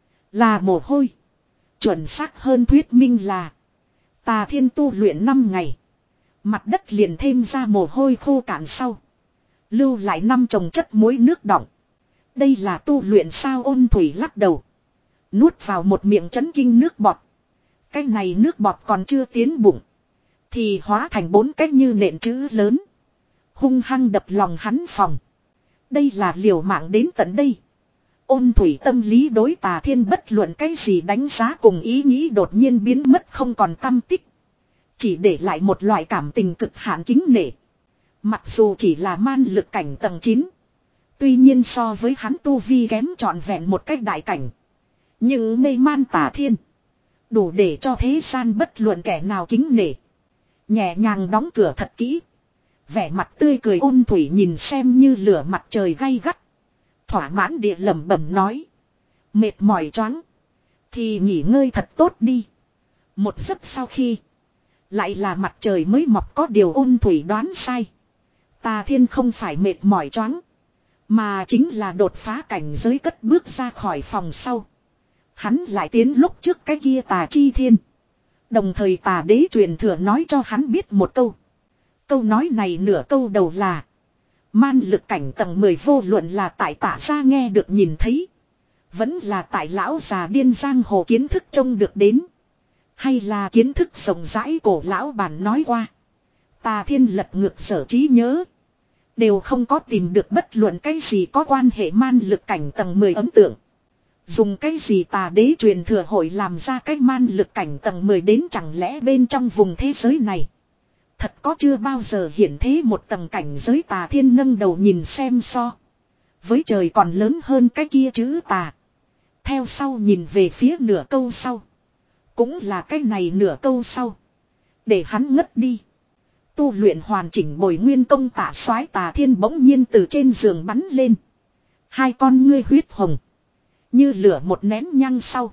Speaker 1: là mồ hôi. Chuẩn xác hơn thuyết minh là Tà Thiên tu luyện năm ngày. Mặt đất liền thêm ra mồ hôi khô cạn sau. Lưu lại năm chồng chất muối nước đọng. Đây là tu luyện sao? Ôn Thủy lắc đầu. Nuốt vào một miệng chấn kinh nước bọt. Cái này nước bọt còn chưa tiến bụng. Thì hóa thành bốn cái như nện chữ lớn. Hung hăng đập lòng hắn phòng. Đây là liều mạng đến tận đây. Ôn Thủy tâm lý đối Tà Thiên bất luận cái gì đánh giá cùng ý nghĩ đột nhiên biến mất không còn tâm tích. Chỉ để lại một loại cảm tình cực hạn kính nể. Mặc dù chỉ là man lực cảnh tầng chín. Tuy nhiên so với hắn tu vi kém trọn vẹn một cách đại cảnh. Nhưng mê man Tà Thiên. Đủ để cho thế gian bất luận kẻ nào kính nể. Nhẹ nhàng đóng cửa thật kỹ. Vẻ mặt tươi cười Ôn Thủy nhìn xem như lửa mặt trời gay gắt. Thỏa mãn địa lẩm bẩm nói. Mệt mỏi choáng. Thì nghỉ ngơi thật tốt đi. Một giấc sau khi. Lại là mặt trời mới mọc có điều Ôn Thủy đoán sai. Tà Thiên không phải mệt mỏi choáng. Mà chính là đột phá cảnh giới cất bước ra khỏi phòng sau. Hắn lại tiến lúc trước cái kia Tà Chi Thiên. Đồng thời Tà Đế truyền thừa nói cho hắn biết một câu. Câu nói này nửa câu đầu là. Man lực cảnh tầng mười vô luận là tại Tả gia nghe được nhìn thấy. Vẫn là tại lão già điên giang hồ kiến thức trông được đến. Hay là kiến thức rộng rãi cổ lão bản nói qua. Tà Thiên lật ngược sở trí nhớ. Đều không có tìm được bất luận cái gì có quan hệ man lực cảnh tầng mười ấn tượng. Dùng cái gì Tà Đế truyền thừa hội làm ra cái man lực cảnh tầng mười đến chẳng lẽ bên trong vùng thế giới này. Thật có chưa bao giờ hiện thế một tầng cảnh giới. Tà Thiên nâng đầu nhìn xem so. Với trời còn lớn hơn cái kia chữ tà. Theo sau nhìn về phía nửa câu sau. Cũng là cái này nửa câu sau. Để hắn ngất đi. Tu luyện hoàn chỉnh bồi nguyên công Tả Soái Tà Thiên bỗng nhiên từ trên giường bắn lên. Hai con ngươi huyết hồng. Như lửa một nén nhang sau.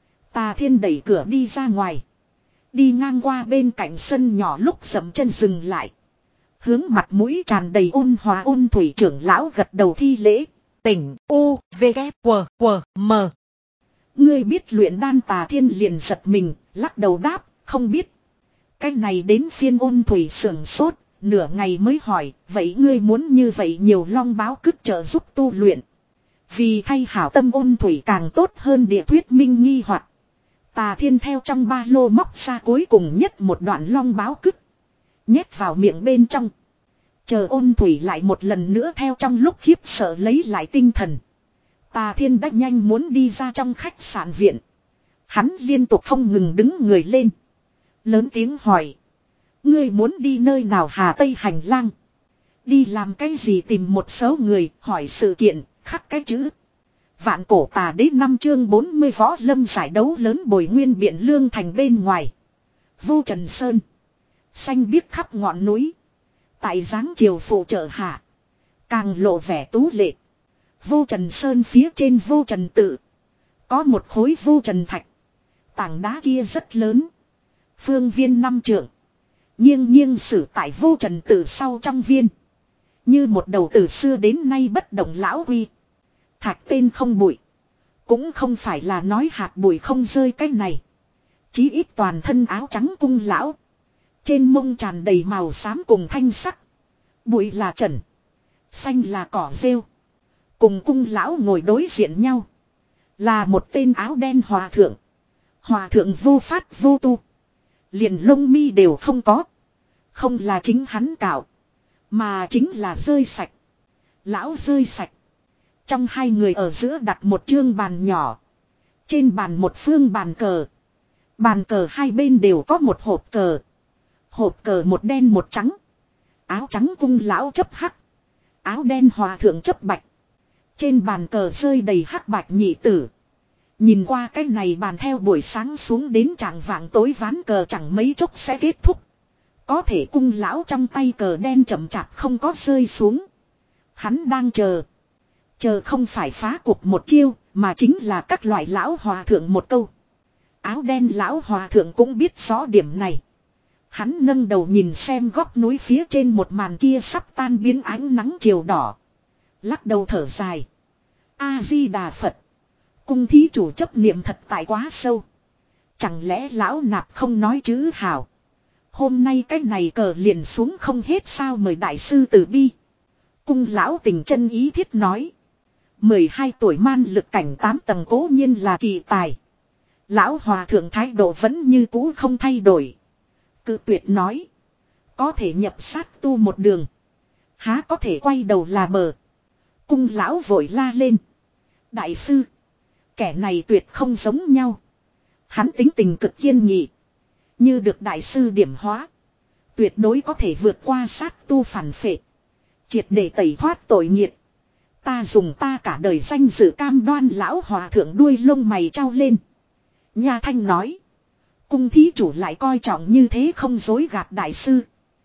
Speaker 1: Tà Thiên đẩy cửa đi ra ngoài. Đi ngang qua bên cạnh sân nhỏ lúc dậm chân dừng lại. Hướng mặt mũi tràn đầy ôn hòa Ôn Thủy trưởng lão gật đầu thi lễ. Tỉnh U V K W W M. Ngươi biết luyện đan Tà Thiên liền giật mình, lắc đầu đáp, không biết. Cái này đến phiên Ôn Thủy sưởng sốt, nửa ngày mới hỏi, vậy ngươi muốn như vậy nhiều long báo cứt trợ giúp tu luyện. Vì thay hảo tâm Ôn Thủy càng tốt hơn địa thuyết minh nghi hoặc. Tà Thiên theo trong ba lô móc ra cuối cùng nhất một đoạn long báo cứt. Nhét vào miệng bên trong. Chờ Ôn Thủy lại một lần nữa theo trong lúc khiếp sợ lấy lại tinh thần. Tà Thiên đã nhanh muốn đi ra trong khách sạn viện. Hắn liên tục không ngừng đứng người lên. Lớn tiếng hỏi. Ngươi muốn đi nơi nào Hà Tây hành lang? Đi làm cái gì tìm một số người hỏi sự kiện, khắc cái chữ. Vạn cổ Tà Đế năm chương bốn mươi võ lâm giải đấu lớn bồi nguyên biện lương thành bên ngoài. Vô Trần Sơn. Xanh biếc khắp ngọn núi. Tại dáng chiều phụ trợ hạ. Càng lộ vẻ tú lệ. Vô Trần Sơn phía trên Vô Trần Tự. Có một khối Vô Trần Thạch. Tảng đá kia rất lớn. Phương viên năm trượng. Nghiêng nghiêng sử tại Vô Trần Tự sau trong viên. Như một đầu từ xưa đến nay bất động lão huy. Thạch tên không bụi. Cũng không phải là nói hạt bụi không rơi cái này. Chí ít toàn thân áo trắng cung lão. Trên mông tràn đầy màu xám cùng thanh sắc. Bụi là trần. Xanh là cỏ rêu. Cùng cung lão ngồi đối diện nhau. Là một tên áo đen hòa thượng. Hòa thượng vô phát vô tu. Liền lông mi đều không có. Không là chính hắn cạo. Mà chính là rơi sạch. Lão rơi sạch. Trong hai người ở giữa đặt một chương bàn nhỏ. Trên bàn một phương bàn cờ. Bàn cờ hai bên đều có một hộp cờ. Hộp cờ một đen một trắng. Áo trắng cung lão chấp hắc. Áo đen hòa thượng chấp bạch. Trên bàn cờ rơi đầy hắc bạch nhị tử. Nhìn qua cái này bàn theo buổi sáng xuống đến trạng vạng tối ván cờ chẳng mấy chốc sẽ kết thúc. Có thể cung lão trong tay cờ đen chậm chạp không có rơi xuống. Hắn đang chờ. Chờ không phải phá cục một chiêu, mà chính là các loại lão hòa thượng một câu. Áo đen lão hòa thượng cũng biết rõ điểm này. Hắn nâng đầu nhìn xem góc núi phía trên một màn kia sắp tan biến ánh nắng chiều đỏ. Lắc đầu thở dài. A-di-đà Phật. Cung thí chủ chấp niệm thật tại quá sâu. Chẳng lẽ lão nạp không nói chữ hảo. Hôm nay cái này cờ liền xuống không hết sao mời đại sư từ bi. Cung lão tình chân ý thiết nói. mười hai tuổi man lực cảnh tám tầng cố nhiên là kỳ tài. Lão hòa thượng thái độ vẫn như cũ không thay đổi. Cự tuyệt nói. Có thể nhập sát tu một đường. Há có thể quay đầu là bờ. Cung lão vội la lên. Đại sư. Kẻ này tuyệt không giống nhau. Hắn tính tình cực kiên nghị. Như được đại sư điểm hóa. Tuyệt đối có thể vượt qua sát tu phản phệ. Triệt để tẩy thoát tội nghiệt. Ta dùng ta cả đời danh dự cam đoan lão hòa thượng đuôi lông mày trao lên. Nha Thanh nói. Cung thí chủ lại coi trọng như thế không dối gạt đại sư.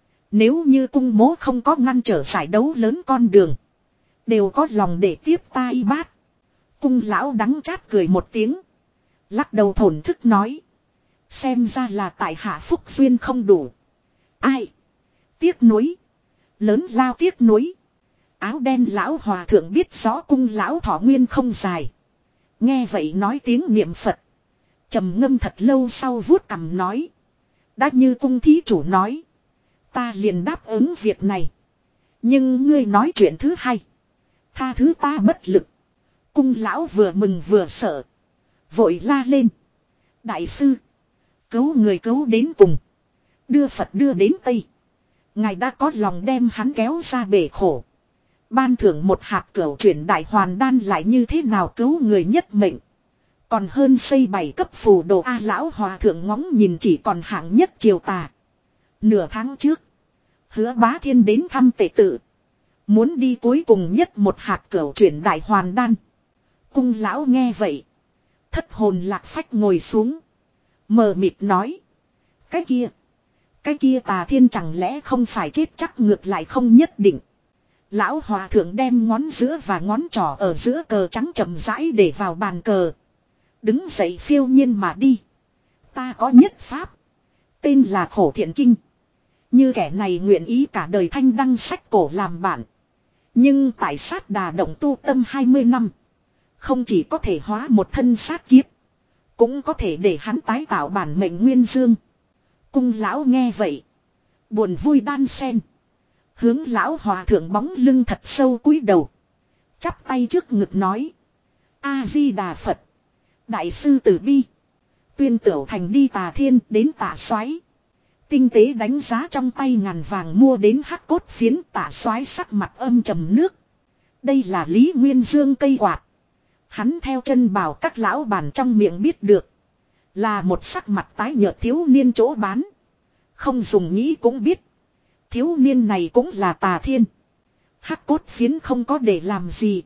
Speaker 1: Nếu như cung mố không có ngăn trở giải đấu lớn con đường. Đều có lòng để tiếp ta y bát. Cung lão đắng chát cười một tiếng. Lắc đầu thổn thức nói. Xem ra là tại hạ phúc duyên không đủ. Ai? Tiếc nuối. Lớn lao tiếc nuối. Áo đen lão hòa thượng biết rõ cung lão thọ nguyên không dài. Nghe vậy nói tiếng niệm Phật. Trầm ngâm thật lâu sau vuốt cằm nói. Đã như cung thí chủ nói. Ta liền đáp ứng việc này. Nhưng ngươi nói chuyện thứ hai. Tha thứ ta bất lực. Cung lão vừa mừng vừa sợ. Vội la lên. Đại sư. Cứu người cứu đến cùng. Đưa Phật đưa đến Tây. Ngài đã có lòng đem hắn kéo ra bể khổ. Ban thưởng một hạt cửu chuyển đại hoàn đan lại như thế nào cứu người nhất mệnh. Còn hơn xây bảy cấp phù đồ A lão hòa thượng ngóng nhìn chỉ còn hạng nhất triều tà. Nửa tháng trước. Hứa bá thiên đến thăm tể tự. Muốn đi cuối cùng nhất một hạt cửu chuyển đại hoàn đan. Cung lão nghe vậy. Thất hồn lạc phách ngồi xuống. Mờ mịt nói. Cái kia. Cái kia tà thiên chẳng lẽ không phải chết chắc ngược lại không nhất định. Lão hòa thượng đem ngón giữa và ngón trỏ ở giữa cờ trắng chậm rãi để vào bàn cờ. Đứng dậy phiêu nhiên mà đi. Ta có nhất pháp. Tên là Khổ Thiện Kinh. Như kẻ này nguyện ý cả đời thanh đăng sách cổ làm bạn. Nhưng tại sát đà động tu tâm hai mươi năm. Không chỉ có thể hóa một thân sát kiếp. Cũng có thể để hắn tái tạo bản mệnh nguyên dương. Cung lão nghe vậy. Buồn vui đan sen. Hướng lão hòa thượng bóng lưng thật sâu cúi đầu. Chắp tay trước ngực nói. A-di-đà Phật. Đại sư tử bi. Tuyên tửu thành đi tà thiên đến tà soái. Tinh tế đánh giá trong tay ngàn vàng mua đến hắc cốt phiến tà soái sắc mặt âm trầm nước. Đây là Lý Nguyên Dương cây quạt. Hắn theo chân bảo các lão bản trong miệng biết được. Là một sắc mặt tái nhợt thiếu niên chỗ bán. Không dùng nghĩ cũng biết. Thiếu niên này cũng là tà thiên. Hắc cốt phiến không có để làm gì.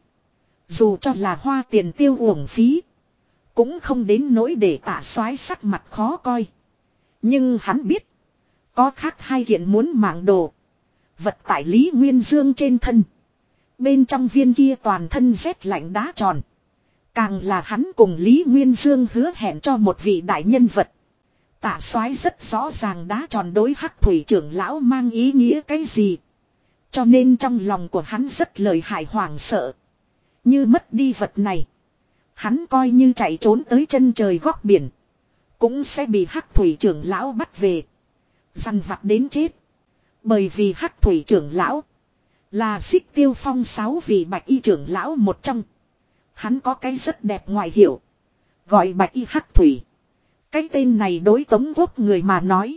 Speaker 1: Dù cho là hoa tiền tiêu uổng phí. Cũng không đến nỗi để tả soái sắc mặt khó coi. Nhưng hắn biết. Có khác hai kiện muốn mạng đồ. Vật tại Lý Nguyên Dương trên thân. Bên trong viên kia toàn thân rét lạnh đá tròn. Càng là hắn cùng Lý Nguyên Dương hứa hẹn cho một vị đại nhân vật. Tả soái rất rõ ràng đá tròn đối hắc thủy trưởng lão mang ý nghĩa cái gì. Cho nên trong lòng của hắn rất lợi hại hoảng sợ. Như mất đi vật này. Hắn coi như chạy trốn tới chân trời góc biển. Cũng sẽ bị hắc thủy trưởng lão bắt về. Dằn vặt đến chết. Bởi vì hắc thủy trưởng lão. Là Xích Tiêu Phong sáu vị bạch y trưởng lão một trong. Hắn có cái rất đẹp ngoại hiệu. Gọi bạch y hắc thủy. Cái tên này đối Tống Quốc người mà nói.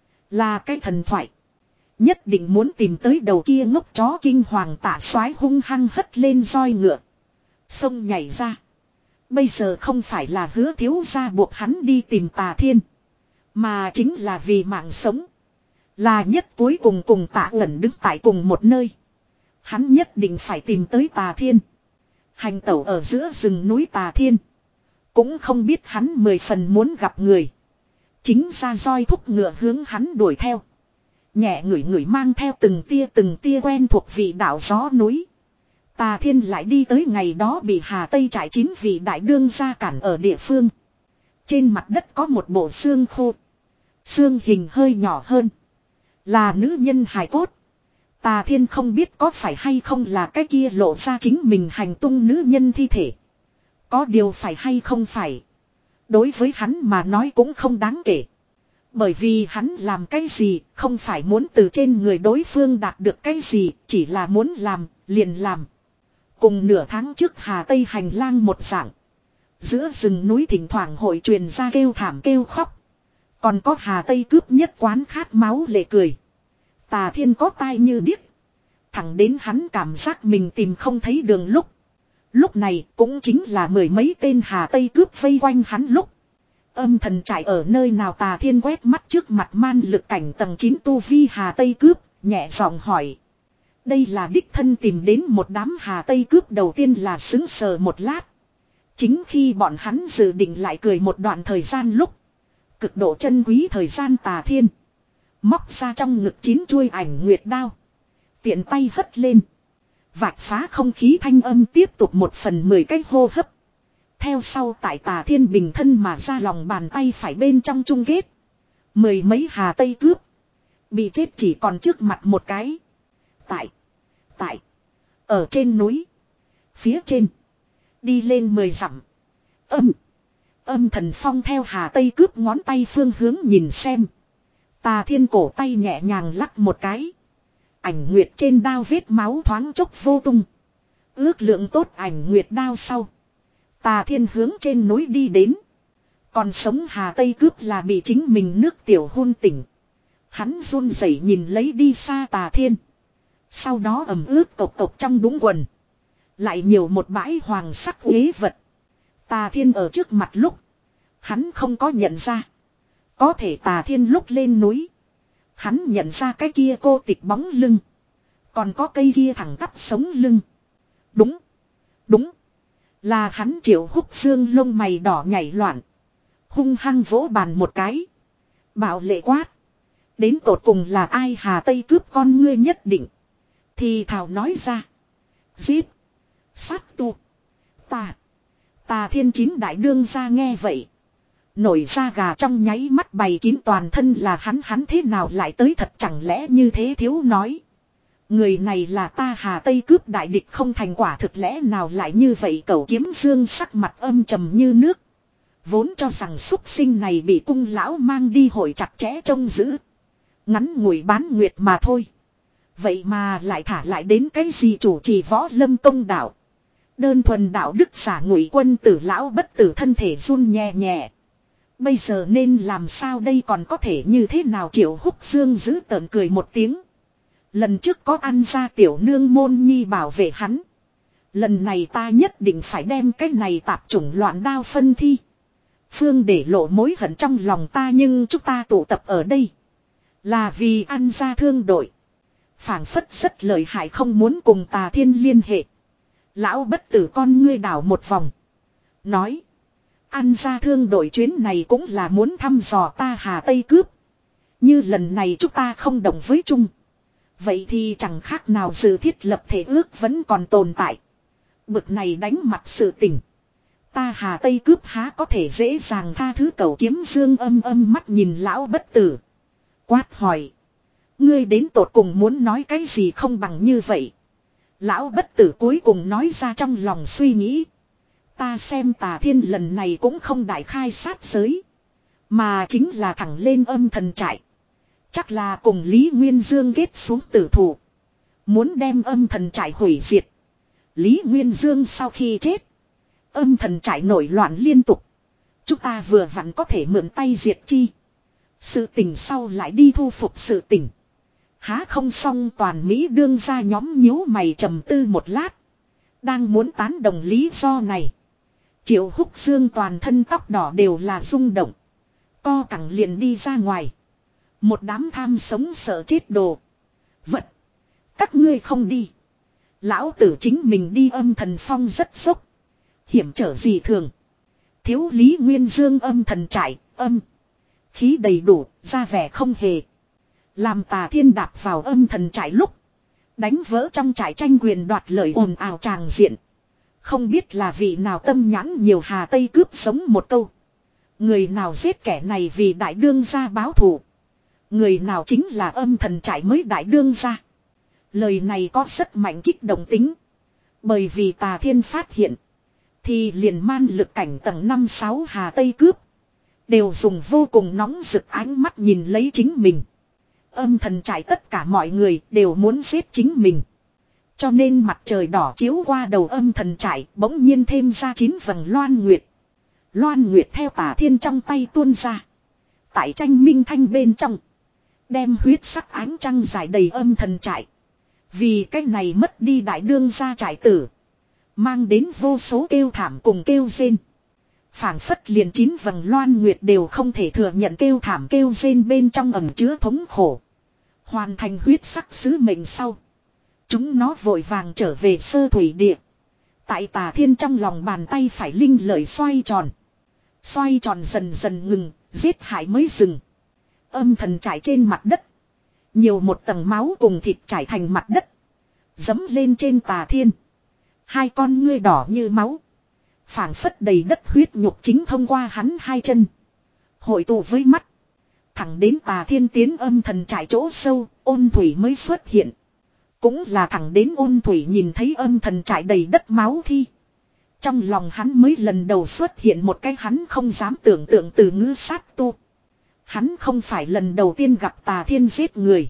Speaker 1: Là cái thần thoại. Nhất định muốn tìm tới đầu kia ngốc chó kinh hoàng tả soái hung hăng hất lên roi ngựa. Sông nhảy ra. Bây giờ không phải là Hứa thiếu gia buộc hắn đi tìm tà thiên. Mà chính là vì mạng sống. Là nhất cuối cùng cùng Tạ Ẩn đứng tại cùng một nơi. Hắn nhất định phải tìm tới tà thiên. Hành tẩu ở giữa rừng núi tà thiên. Cũng không biết hắn mười phần muốn gặp người. Chính ra roi thúc ngựa hướng hắn đuổi theo. Nhẹ ngửi ngửi mang theo từng tia từng tia quen thuộc vị đạo gió núi. Tà thiên lại đi tới ngày đó bị Hà Tây trại chín vị đại đương gia cản ở địa phương. Trên mặt đất có một bộ xương khô. Xương hình hơi nhỏ hơn. Là nữ nhân hài cốt. Tà thiên không biết có phải hay không là cái kia lộ ra chính mình hành tung nữ nhân thi thể. Có điều phải hay không phải. Đối với hắn mà nói cũng không đáng kể. Bởi vì hắn làm cái gì không phải muốn từ trên người đối phương đạt được cái gì. Chỉ là muốn làm, liền làm. Cùng nửa tháng trước Hà Tây hành lang một dạng. Giữa rừng núi thỉnh thoảng hội truyền ra kêu thảm kêu khóc. Còn có Hà Tây cướp nhất quán khát máu lệ cười. Tà thiên có tai như điếc. Thẳng đến hắn cảm giác mình tìm không thấy đường lúc. Lúc này cũng chính là mười mấy tên Hà Tây cướp vây quanh hắn lúc. Âm thần trải ở nơi nào tà thiên quét mắt trước mặt man lực cảnh tầng chín tu vi Hà Tây cướp, nhẹ giọng hỏi. Đây là đích thân tìm đến một đám Hà Tây cướp đầu tiên là sững sờ một lát. Chính khi bọn hắn dự định lại cười một đoạn thời gian lúc. Cực độ chân quý thời gian tà thiên. Móc ra trong ngực chín chuôi ảnh nguyệt đao. Tiện tay hất lên. Vạch phá không khí thanh âm tiếp tục một phần mười cái hô hấp. Theo sau tại Tà Thiên bình thân mà ra lòng bàn tay phải bên trong chung kết. Mười mấy hà tây cướp. Bị chết chỉ còn trước mặt một cái. Tại. Tại. Ở trên núi. Phía trên. Đi lên mười dặm. Âm. Âm Thần Phong theo hà tây cướp ngón tay phương hướng nhìn xem. Tà Thiên cổ tay nhẹ nhàng lắc một cái. Ảnh nguyệt trên đao vết máu thoáng chốc vô tung. Ước lượng tốt ảnh nguyệt đao sau. Tà Thiên hướng trên núi đi đến. Còn sống hà tây cướp là bị chính mình nước tiểu hôn tỉnh. Hắn run rẩy nhìn lấy đi xa Tà Thiên. Sau đó ẩm ướt cộc cộc trong đũng quần. Lại nhiều một bãi hoàng sắc ghế vật. Tà Thiên ở trước mặt lúc. Hắn không có nhận ra. Có thể Tà Thiên lúc lên núi. Hắn nhận ra cái kia cô tịch bóng lưng. Còn có cây kia thẳng tắp sống lưng. Đúng. Đúng. Là hắn Triệu Húc Dương lông mày đỏ nhảy loạn. Hung hăng vỗ bàn một cái. Bảo lệ quát. Đến tột cùng là ai hà tây cướp con ngươi nhất định. Thì thảo nói ra. Giết. Sát tu. Tà. Tà Thiên chín đại đương ra nghe vậy. Nổi da gà trong nháy mắt bày kín toàn thân là hắn hắn thế nào lại tới thật chẳng lẽ như thế thiếu nói. Người này là ta hà tây cướp đại địch không thành quả thực lẽ nào lại như vậy Cẩu Kiếm Dương sắc mặt âm trầm như nước. Vốn cho rằng súc sinh này bị cung lão mang đi hội chặt chẽ trông giữ. Ngắn ngủi bán nguyệt mà thôi. Vậy mà lại thả lại đến cái gì chủ trì võ lâm công đạo. Đơn thuần đạo đức giả ngụy quân tử lão bất tử thân thể run nhẹ nhẹ. Bây giờ nên làm sao đây còn có thể như thế nào Triệu Húc Dương giữ tợn cười một tiếng. Lần trước có ăn ra tiểu nương môn nhi bảo vệ hắn. Lần này ta nhất định phải đem cái này tạp chủng loạn đao phân thi. Phương để lộ mối hận trong lòng ta nhưng chúng ta tụ tập ở đây. Là vì ăn ra thương đội. Phảng phất rất lợi hại không muốn cùng Tà Thiên liên hệ. Lão bất tử con ngươi đảo một vòng. Nói. Ăn ra thương đội chuyến này cũng là muốn thăm dò ta hà tây cướp. Như lần này chúng ta không đồng với chung. Vậy thì chẳng khác nào sự thiết lập thể ước vẫn còn tồn tại. Bực này đánh mặt sự tình. Ta hà tây cướp há có thể dễ dàng tha thứ Cẩu Kiếm Dương âm âm mắt nhìn lão bất tử. Quát hỏi. Ngươi đến tột cùng muốn nói cái gì không bằng như vậy. Lão bất tử cuối cùng nói ra trong lòng suy nghĩ. Ta xem Tà Thiên lần này cũng không đại khai sát giới. Mà chính là thẳng lên âm thần trại. Chắc là cùng Lý Nguyên Dương kết xuống tử thủ. Muốn đem âm thần trại hủy diệt. Lý Nguyên Dương sau khi chết. Âm thần trại nổi loạn liên tục. Chúng ta vừa vặn có thể mượn tay diệt chi. Sự tình sau lại đi thu phục sự tình. Há không xong toàn Mỹ đương ra nhóm nhíu mày trầm tư một lát. Đang muốn tán đồng lý do này. Triệu Húc Dương toàn thân tóc đỏ đều là rung động. Co cẳng liền đi ra ngoài. Một đám tham sống sợ chết đồ. Vật. Các ngươi không đi. Lão tử chính mình đi âm thần phong rất sốc. Hiểm trở gì thường. Thiếu Lý Nguyên Dương âm thần trải, âm. Khí đầy đủ, ra vẻ không hề. Làm Tà Thiên đạp vào âm thần trải lúc. Đánh vỡ trong trải tranh quyền đoạt lợi ồn ào tràng diện. Không biết là vị nào tâm nhãn nhiều hà tây cướp sống một câu. Người nào giết kẻ này vì đại đương gia báo thù. Người nào chính là âm thần trải mới đại đương gia. Lời này có rất mạnh kích động tính. Bởi vì Tà Thiên phát hiện. Thì liền man lực cảnh tầng năm sáu hà tây cướp. Đều dùng vô cùng nóng rực ánh mắt nhìn lấy chính mình. Âm thần trải tất cả mọi người đều muốn giết chính mình. Cho nên mặt trời đỏ chiếu qua đầu âm thần trải bỗng nhiên thêm ra chín vầng loan nguyệt. Loan nguyệt theo Tà Thiên trong tay tuôn ra. Tại tranh minh thanh bên trong. Đem huyết sắc ánh trăng giải đầy âm thần trải. Vì cái này mất đi đại đương gia trải tử. Mang đến vô số kêu thảm cùng kêu rên. Phảng phất liền chín vầng loan nguyệt đều không thể thừa nhận kêu thảm kêu rên bên trong ẩm chứa thống khổ. Hoàn thành huyết sắc sứ mệnh sau. Chúng nó vội vàng trở về sơ thủy địa. Tại Tà Thiên trong lòng bàn tay phải linh lợi xoay tròn. Xoay tròn dần dần ngừng, giết hại mới dừng. Âm thần trải trên mặt đất. Nhiều một tầng máu cùng thịt trải thành mặt đất. Dấm lên trên Tà Thiên. Hai con ngươi đỏ như máu. Phảng phất đầy đất huyết nhục chính thông qua hắn hai chân. Hội tụ với mắt. Thẳng đến Tà Thiên tiến âm thần trại chỗ sâu, Ôn Thủy mới xuất hiện. Cũng là thẳng đến Ôn Thủy nhìn thấy âm thần trại đầy đất máu thi. Trong lòng hắn mới lần đầu xuất hiện một cái hắn không dám tưởng tượng từ ngữ sát tu. Hắn không phải lần đầu tiên gặp Tà Thiên giết người.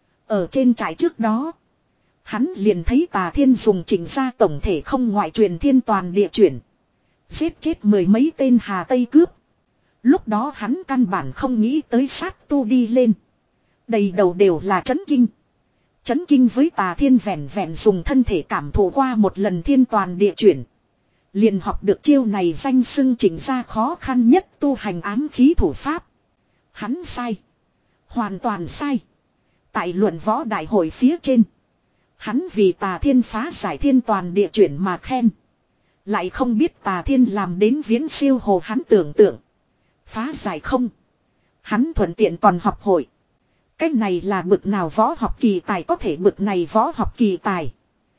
Speaker 1: Ở trên trại trước đó, hắn liền thấy Tà Thiên dùng chỉnh ra tổng thể không ngoại truyền thiên toàn địa chuyển. Giết chết mười mấy tên Hà Tây cướp. Lúc đó hắn căn bản không nghĩ tới sát tu đi lên. Đầy đầu đều là chấn kinh. Chấn kinh với Tà Thiên vẹn vẹn dùng thân thể cảm thụ qua một lần thiên toàn địa chuyển. Liền học được chiêu này danh xưng chỉnh ra khó khăn nhất tu hành ám khí thủ pháp. Hắn sai. Hoàn toàn sai. Tại luận võ đại hội phía trên. Hắn vì Tà Thiên phá giải thiên toàn địa chuyển mà khen. Lại không biết Tà Thiên làm đến viễn siêu hồ hắn tưởng tượng. Phá giải không. Hắn thuận tiện còn học hội. Cách này là bực nào võ học kỳ tài có thể bực này võ học kỳ tài.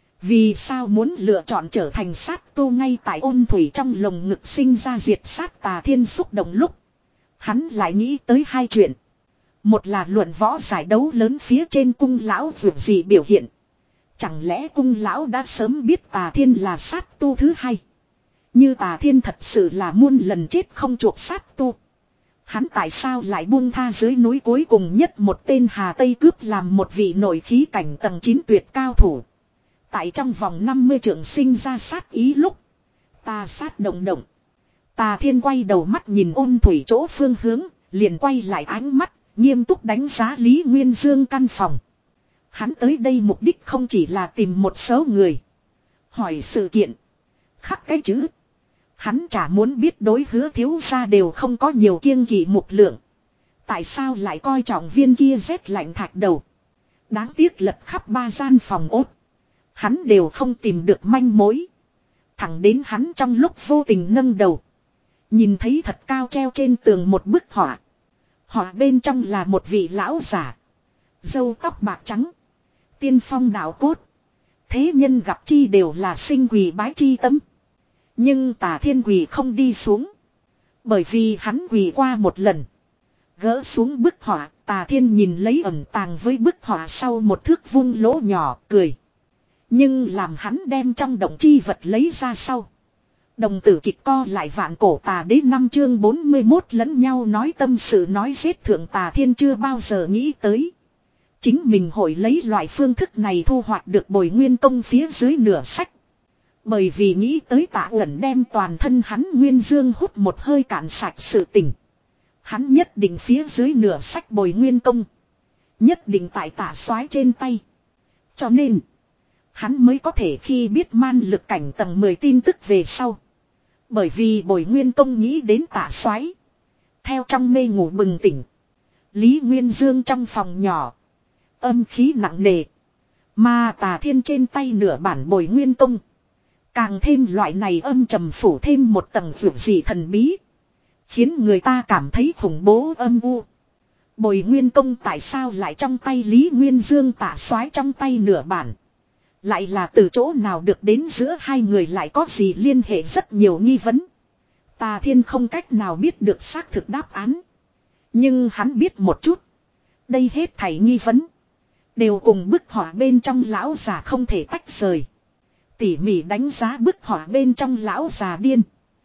Speaker 1: Vì sao muốn lựa chọn trở thành sát tu ngay tại Ôn Thủy trong lồng ngực sinh ra diệt sát Tà Thiên xúc động lúc. Hắn lại nghĩ tới hai chuyện. Một là luận võ giải đấu lớn phía trên cung lão vượt gì biểu hiện. Chẳng lẽ cung lão đã sớm biết Tà Thiên là sát tu thứ hai. Như Tà Thiên thật sự là muôn lần chết không chuộc sát tu. Hắn tại sao lại buông tha dưới núi cuối cùng nhất một tên Hà Tây cướp làm một vị nội khí cảnh tầng chín tuyệt cao thủ. Tại trong vòng năm mươi trượng sinh ra sát ý lúc. Ta sát động động. Tà Thiên quay đầu mắt nhìn Ôn Thủy chỗ phương hướng, liền quay lại ánh mắt, nghiêm túc đánh giá Lý Nguyên Dương căn phòng. Hắn tới đây mục đích không chỉ là tìm một số người. Hỏi sự kiện. Khắc cái chữ. Hắn chả muốn biết đối Hứa thiếu gia đều không có nhiều kiêng kỵ mục lượng. Tại sao lại coi trọng viên kia rét lạnh thạch đầu. Đáng tiếc lật khắp ba gian phòng ốt. Hắn đều không tìm được manh mối. Thẳng đến hắn trong lúc vô tình nâng đầu. Nhìn thấy thật cao treo trên tường một bức họa. Họa bên trong là một vị lão giả. Râu tóc bạc trắng. Tiên phong đạo cốt. Thế nhân gặp chi đều là sinh quỳ bái chi tâm. Nhưng Tà Thiên quỳ không đi xuống. Bởi vì hắn quỳ qua một lần. Gỡ xuống bức họa, Tà Thiên nhìn lấy ẩn tàng với bức họa sau một thước vuông lỗ nhỏ, cười. Nhưng làm hắn đem trong động chi vật lấy ra sau. Đồng tử kịch co lại vạn cổ Tà Đế năm chương bốn mươi mốt lẫn nhau nói tâm sự nói giết thượng Tà Thiên chưa bao giờ nghĩ tới. Chính mình hội lấy loại phương thức này thu hoạch được Bồi Nguyên Tông phía dưới nửa sách. Bởi vì nghĩ tới Tạ Uẩn đem toàn thân hắn Nguyên Dương hút một hơi cạn sạch sự tình. Hắn nhất định phía dưới nửa sách Bồi Nguyên Tông. Nhất định tại Tạ Soái trên tay. Cho nên, hắn mới có thể khi biết man lực cảnh tầng mười tin tức về sau. Bởi vì Bồi Nguyên Tông nghĩ đến Tạ Soái. Theo trong mê ngủ bừng tỉnh. Lý Nguyên Dương trong phòng nhỏ. Âm khí nặng nề. Mà Tà Thiên trên tay nửa bản Bồi Nguyên Tông. Càng thêm loại này âm trầm phủ thêm một tầng vượt dị thần bí. Khiến người ta cảm thấy khủng bố âm u. Bồi Nguyên Tông tại sao lại trong tay Lý Nguyên Dương Tạ Soái trong tay nửa bản. Lại là từ chỗ nào được đến giữa hai người lại có gì liên hệ rất nhiều nghi vấn. Tà Thiên không cách nào biết được xác thực đáp án. Nhưng hắn biết một chút. Đây hết thảy nghi vấn. Đều cùng bức họa bên trong lão già không thể tách rời. Tỉ mỉ đánh giá bức họa bên trong lão già điên.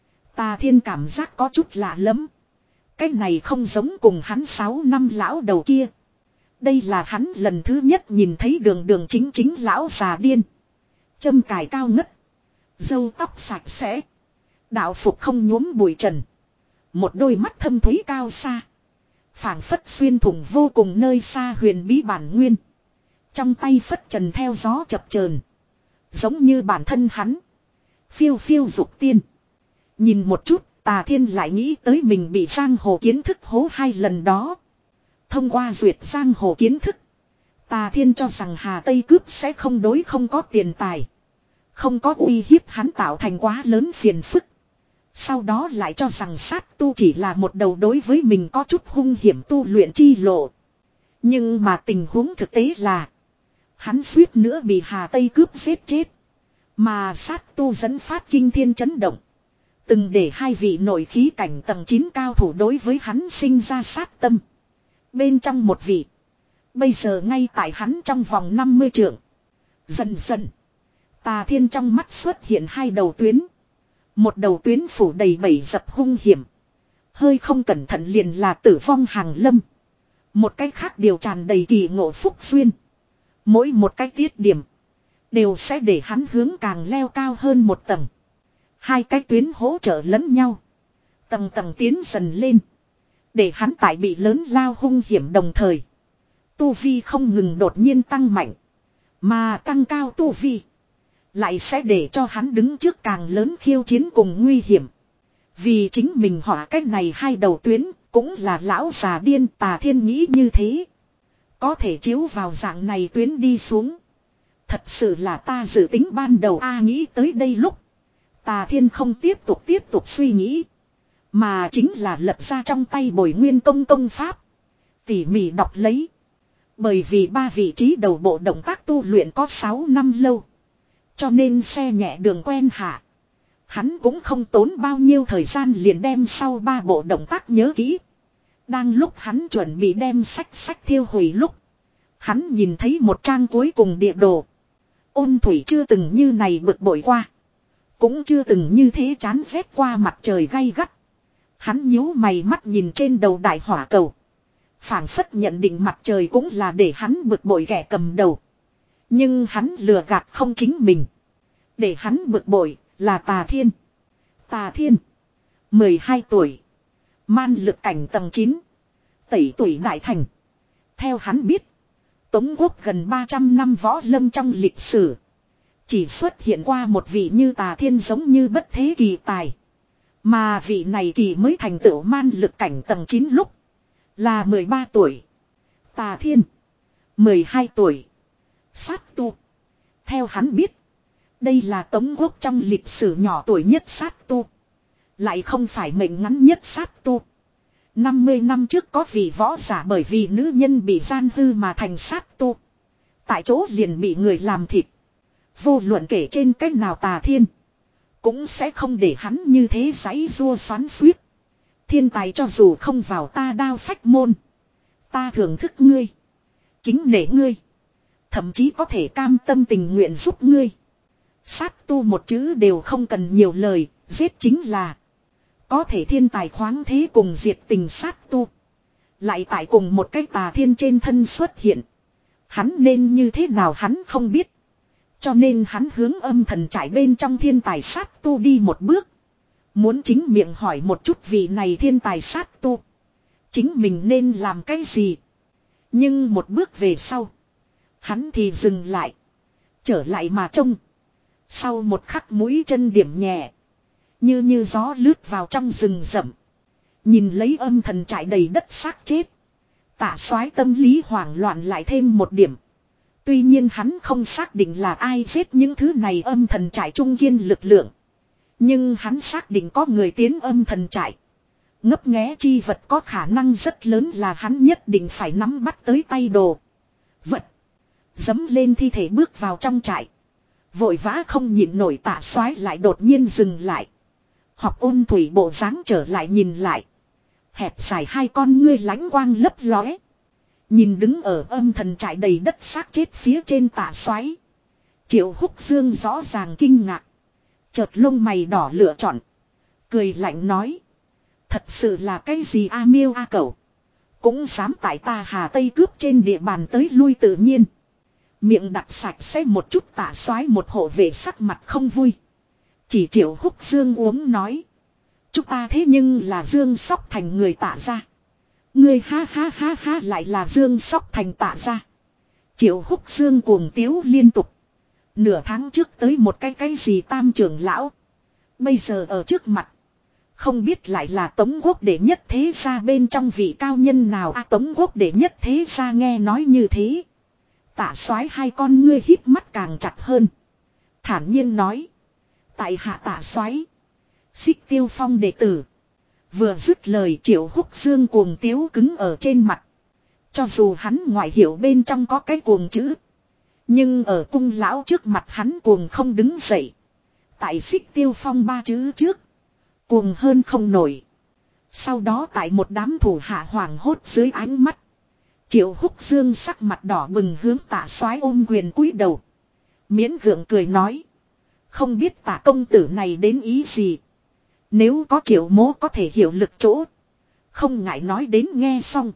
Speaker 1: Tà Thiên cảm giác có chút lạ lắm. Cái này không giống cùng hắn sáu năm lão đầu kia. Đây là hắn lần thứ nhất nhìn thấy đường đường chính chính lão già điên. Châm cài cao ngất. Râu tóc sạch sẽ. Đạo phục không nhuốm bụi trần. Một đôi mắt thâm thúy cao xa. Phảng phất xuyên thủng vô cùng nơi xa huyền bí bản nguyên. Trong tay phất trần theo gió chập chờn. Giống như bản thân hắn. Phiêu phiêu dục tiên. Nhìn một chút, Tà Thiên lại nghĩ tới mình bị giang hồ kiến thức hố hai lần đó. Thông qua duyệt giang hồ kiến thức. Tà Thiên cho rằng Hà Tây cướp sẽ không đối không có tiền tài. Không có uy hiếp hắn tạo thành quá lớn phiền phức. Sau đó lại cho rằng sát tu chỉ là một đầu đối với mình có chút hung hiểm tu luyện chi lộ. Nhưng mà tình huống thực tế là. Hắn suýt nữa bị Hà Tây cướp giết chết. Mà sát tu dẫn phát kinh thiên chấn động. Từng để hai vị nội khí cảnh tầng chín cao thủ đối với hắn sinh ra sát tâm. Bên trong một vị. Bây giờ ngay tại hắn trong vòng năm mươi trượng. Dần dần. Tà Thiên trong mắt xuất hiện hai đầu tuyến. Một đầu tuyến phủ đầy bẫy dập hung hiểm. Hơi không cẩn thận liền là tử vong hàng lâm. Một cách khác đều tràn đầy kỳ ngộ phúc duyên. Mỗi một cái tiết điểm. Đều sẽ để hắn hướng càng leo cao hơn một tầng. Hai cái tuyến hỗ trợ lẫn nhau. Tầng tầng tiến dần lên. Để hắn tại bị lớn lao hung hiểm đồng thời. Tu vi không ngừng đột nhiên tăng mạnh. Mà tăng cao tu vi. Lại sẽ để cho hắn đứng trước càng lớn khiêu chiến cùng nguy hiểm. Vì chính mình họa cách này hai đầu tuyến. Cũng là lão già điên Tà Thiên nghĩ như thế. Có thể chiếu vào dạng này tuyến đi xuống. Thật sự là ta dự tính ban đầu a nghĩ tới đây lúc. Tà Thiên không tiếp tục tiếp tục suy nghĩ. Mà chính là lật ra trong tay bồi nguyên công công pháp. Tỉ mỉ đọc lấy. Bởi vì ba vị trí đầu bộ động tác tu luyện có sáu năm lâu. Cho nên xe nhẹ đường quen hạ. Hắn cũng không tốn bao nhiêu thời gian liền đem sau ba bộ động tác nhớ kỹ. Đang lúc hắn chuẩn bị đem sách sách thiêu hủy lúc. Hắn nhìn thấy một trang cuối cùng địa đồ. Ôn thủy chưa từng như này bực bội qua. Cũng chưa từng như thế chán ghét qua mặt trời gay gắt. Hắn nhíu mày mắt nhìn trên đầu đại hỏa cầu. Phảng phất nhận định mặt trời cũng là để hắn bực bội kẻ cầm đầu. Nhưng hắn lừa gạt không chính mình. Để hắn bực bội là Tà Thiên. Tà Thiên. mười hai tuổi. Man lực cảnh tầng chín. Tẩy tuổi đại thành. Theo hắn biết. Tống Quốc gần ba trăm năm võ lâm trong lịch sử. Chỉ xuất hiện qua một vị như Tà Thiên giống như bất thế kỳ tài. Mà vị này kỳ mới thành tựu man lực cảnh tầng chín lúc. Là mười ba tuổi. Tà Thiên. mười hai tuổi. Sát tu. Theo hắn biết. Đây là Tống Quốc trong lịch sử nhỏ tuổi nhất sát tu. Lại không phải mệnh ngắn nhất sát tu. năm mươi năm trước có vị võ giả bởi vì nữ nhân bị gian hư mà thành sát tu. Tại chỗ liền bị người làm thịt. Vô luận kể trên cách nào Tà Thiên. Cũng sẽ không để hắn như thế giãy rua xoắn xuýt. Thiên tài cho dù không vào ta đao phách môn. Ta thưởng thức ngươi. Kính nể ngươi. Thậm chí có thể cam tâm tình nguyện giúp ngươi. Sát tu một chữ đều không cần nhiều lời. Giết chính là. Có thể thiên tài khoáng thế cùng diệt tình sát tu. Lại tại cùng một cái Tà Thiên trên thân xuất hiện. Hắn nên như thế nào hắn không biết. Cho nên hắn hướng âm thần trải bên trong thiên tài sát tu đi một bước. Muốn chính miệng hỏi một chút vị này thiên tài sát tu. Chính mình nên làm cái gì. Nhưng một bước về sau. Hắn thì dừng lại. Trở lại mà trông. Sau một khắc mũi chân điểm nhẹ. Như như gió lướt vào trong rừng rậm. Nhìn lấy âm thần trải đầy đất xác chết. Tạ soái tâm lý hoảng loạn lại thêm một điểm. Tuy nhiên hắn không xác định là ai giết những thứ này âm thần trải trung kiên lực lượng. Nhưng hắn xác định có người tiến âm thần trải. Ngấp nghé chi vật có khả năng rất lớn là hắn nhất định phải nắm bắt tới tay đồ. Vật. Dấm lên thi thể bước vào trong trại. Vội vã không nhịn nổi Tạ soái lại đột nhiên dừng lại. Học Ôn thủy bộ dáng trở lại nhìn lại. Hẹp dài hai con ngươi lánh quang lấp lóe. Nhìn đứng ở âm thần trại đầy đất xác chết phía trên Tạ soái. Triệu Húc Dương rõ ràng kinh ngạc. Chợt lông mày đỏ lựa chọn. Cười lạnh nói. Thật sự là cái gì a miêu a cẩu. Cũng dám tại ta Hà Tây cướp trên địa bàn tới lui tự nhiên. Miệng đặt sạch sẽ một chút Tạ soái một hộ vệ sắc mặt không vui. Chỉ Triệu Húc Dương uống nói. Chúng ta thế nhưng là Dương Sóc Thành người Tạ gia. Người ha ha ha ha lại là Dương Sóc Thành Tạ gia. Triệu Húc Dương cuồng tiếu liên tục. Nửa tháng trước tới một cái cái gì tam trưởng lão. Bây giờ ở trước mặt. Không biết lại là Tống Quốc đệ nhất thế gia bên trong vị cao nhân nào a à, Tống Quốc đệ nhất thế gia nghe nói như thế. Tạ soái hai con ngươi híp mắt càng chặt hơn. Thản nhiên nói. Tại hạ Tạ soái. Xích Tiêu Phong đệ tử. Vừa dứt lời Triệu Húc Dương cuồng tiếu cứng ở trên mặt. Cho dù hắn ngoại hiểu bên trong có cái cuồng chữ. Nhưng ở cung lão trước mặt hắn cuồng không đứng dậy. Tại Xích Tiêu Phong ba chữ trước. Cuồng hơn không nổi. Sau đó tại một đám thủ hạ hoảng hốt dưới ánh mắt. Triệu Húc Dương sắc mặt đỏ bừng hướng Tạ Soái ôm quyền cúi đầu. Miễn gượng cười nói. Không biết Tạ công tử này đến ý gì. Nếu có Triệu mố có thể hiểu lực chỗ. Không ngại nói đến nghe xong.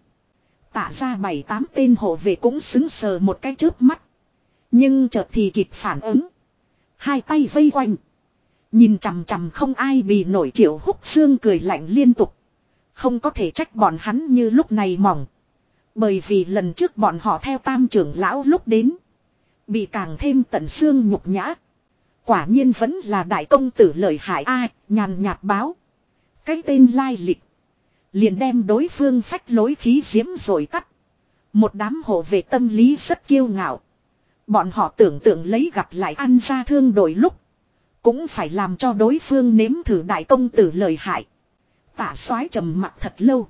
Speaker 1: Tạ ra bảy tám tên hộ vệ cũng xứng sờ một cái chớp mắt. Nhưng chợt thì kịp phản ứng. Hai tay vây quanh. Nhìn chằm chằm không ai bì nổi Triệu Húc Dương cười lạnh liên tục. Không có thể trách bọn hắn như lúc này mỏng. Bởi vì lần trước bọn họ theo tam trưởng lão lúc đến. Bị càng thêm tận xương nhục nhã. Quả nhiên vẫn là đại công tử lợi hại ai, nhàn nhạt báo. Cái tên lai lịch. Liền đem đối phương phách lối khí diễm rồi tắt. Một đám hộ vệ tâm lý rất kiêu ngạo. Bọn họ tưởng tượng lấy gặp lại ăn ra thương đổi lúc. Cũng phải làm cho đối phương nếm thử đại công tử lợi hại. Tạ Soái trầm mặt thật lâu.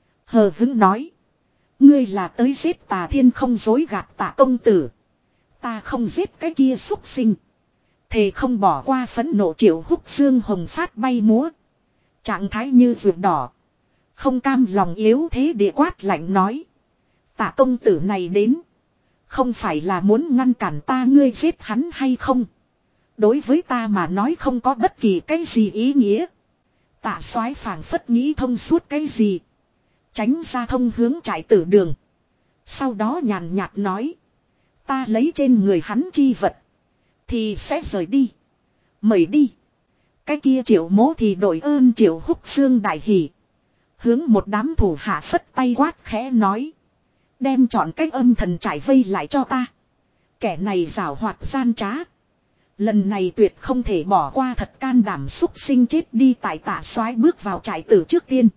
Speaker 1: Hờ hững nói. Ngươi là tới giết Tà Thiên không dối gạt Tạ công tử. Ta không giết cái kia súc sinh. Thề không bỏ qua phẫn nộ Triệu Húc Dương hồng phát bay múa. Trạng thái như ruột đỏ. Không cam lòng yếu thế địa quát lạnh nói. Tạ công tử này đến. Không phải là muốn ngăn cản ta ngươi giết hắn hay không. Đối với ta mà nói không có bất kỳ cái gì ý nghĩa. Tạ Soái phảng phất nghĩ thông suốt cái gì. Tránh ra thông hướng trại tử đường. Sau đó nhàn nhạt nói. Ta lấy trên người hắn chi vật. Thì sẽ rời đi. Mời đi. Cái kia Triệu mố thì đội ơn Triệu Húc Dương đại hỉ. Hướng một đám thủ hạ phất tay quát khẽ nói. Đem chọn cách âm thần trải vây lại cho ta. Kẻ này giảo hoạt gian trá. Lần này tuyệt không thể bỏ qua thật can đảm xúc sinh chết đi tại Tạ Soái bước vào trại tử trước tiên.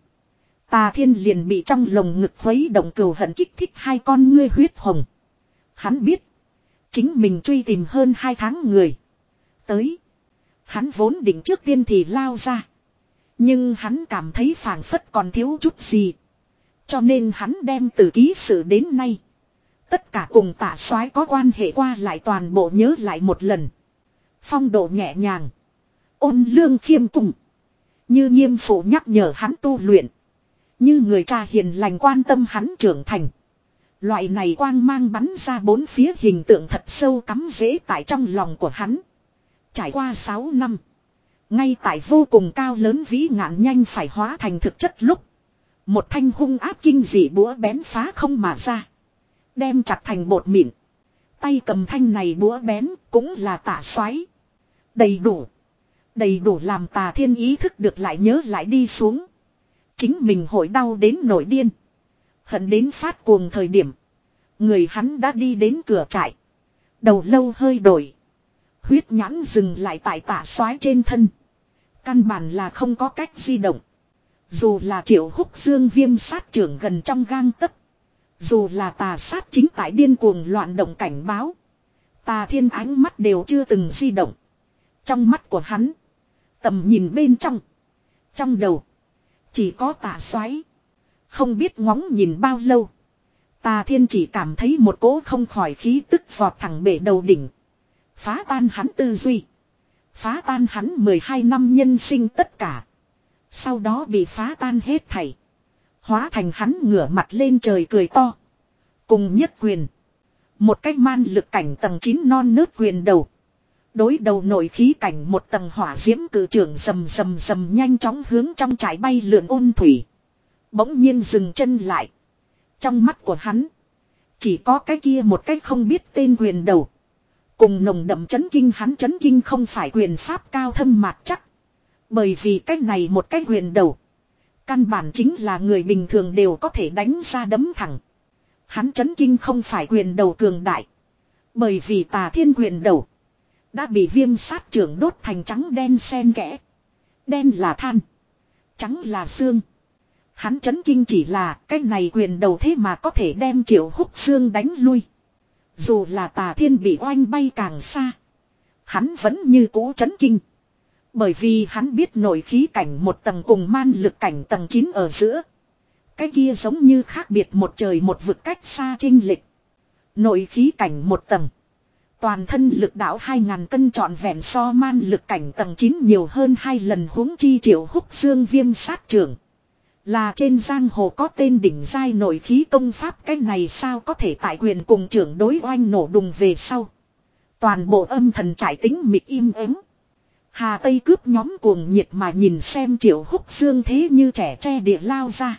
Speaker 1: Tà Thiên liền bị trong lồng ngực khuấy động cừu hận kích thích hai con ngươi huyết hồng. Hắn biết. Chính mình truy tìm hơn hai tháng người. Tới. Hắn vốn định trước tiên thì lao ra. Nhưng hắn cảm thấy phảng phất còn thiếu chút gì. Cho nên hắn đem từ ký sự đến nay. Tất cả cùng Tạ Soái có quan hệ qua lại toàn bộ nhớ lại một lần. Phong độ nhẹ nhàng. Ôn lương khiêm cùng. Như nghiêm phụ nhắc nhở hắn tu luyện. Như người cha hiền lành quan tâm hắn trưởng thành. Loại này quang mang bắn ra bốn phía hình tượng thật sâu cắm rễ tại trong lòng của hắn. Trải qua sáu năm. Ngay tại vô cùng cao lớn vĩ ngạn nhanh phải hóa thành thực chất lúc. Một thanh hung áp kinh dị búa bén phá không mà ra. Đem chặt thành bột mịn. Tay cầm thanh này búa bén cũng là Tạ Soái. Đầy đủ. Đầy đủ làm Tà Thiên ý thức được lại nhớ lại đi xuống. Chính mình hội đau đến nổi điên. Hận đến phát cuồng thời điểm. Người hắn đã đi đến cửa trại. Đầu lâu hơi đổi. Huyết nhãn dừng lại tại Tạ Soái trên thân. Căn bản là không có cách di động. Dù là Triệu Húc Dương viêm sát trưởng gần trong gang tấc. Dù là tà sát chính tại điên cuồng loạn động cảnh báo. Tà Thiên ánh mắt đều chưa từng di động. Trong mắt của hắn. Tầm nhìn bên trong. Trong đầu. Chỉ có Tạ Soái. Không biết ngóng nhìn bao lâu. Tà Thiên chỉ cảm thấy một cỗ không khỏi khí tức vọt thẳng bể đầu đỉnh. Phá tan hắn tư duy. Phá tan hắn mười hai năm nhân sinh tất cả. Sau đó bị phá tan hết thảy. Hóa thành hắn ngửa mặt lên trời cười to. Cùng nhất quyền. Một cách man lực cảnh tầng chín non nớt quyền đầu. Đối đầu nội khí cảnh một tầng hỏa diễm cử trưởng rầm rầm rầm nhanh chóng hướng trong trải bay lượn ôn thủy. Bỗng nhiên dừng chân lại. Trong mắt của hắn. Chỉ có cái kia một cách không biết tên quyền đầu. Cùng nồng đậm chấn kinh hắn chấn kinh không phải quyền pháp cao thâm mạt chắc. Bởi vì cái này một cái quyền đầu. Căn bản chính là người bình thường đều có thể đánh ra đấm thẳng. Hắn chấn kinh không phải quyền đầu cường đại. Bởi vì Tà Thiên quyền đầu. Đã bị viêm sát trưởng đốt thành trắng đen xen kẽ. Đen là than. Trắng là xương. Hắn chấn kinh chỉ là cái này quyền đầu thế mà có thể đem Triệu Húc Dương đánh lui. Dù là Tà Thiên bị oanh bay càng xa. Hắn vẫn như cũ chấn kinh. Bởi vì hắn biết nội khí cảnh một tầng cùng man lực cảnh tầng chín ở giữa. Cái kia giống như khác biệt một trời một vực cách xa chênh lệch. Nội khí cảnh một tầng. Toàn thân lực đạo hai ngàn cân trọn vẹn so man lực cảnh tầng chín nhiều hơn hai lần, huống chi Triệu Húc Dương viêm sát trưởng. Là trên giang hồ có tên đỉnh giai nội khí công pháp, cái này sao có thể tại quyền cùng trưởng đối oanh nổ đùng về sau. Toàn bộ âm thần trải tính mịt im ắng. Hà Tây cướp nhóm cuồng nhiệt mà nhìn xem Triệu Húc Dương thế như trẻ tre địa lao ra.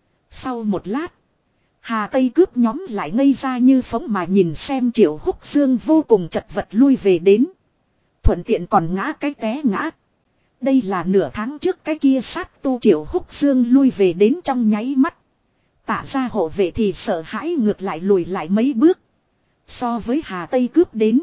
Speaker 1: Sau một lát, Hà Tây cướp nhóm lại ngây ra như phóng mà nhìn xem Triệu Húc Dương vô cùng chật vật lui về đến. Thuận tiện còn ngã cái té ngã. Đây là nửa tháng trước cái kia sát tu Triệu Húc Dương lui về đến trong nháy mắt. Tả ra hộ vệ thì sợ hãi ngược lại lùi lại mấy bước. So với Hà Tây cướp đến,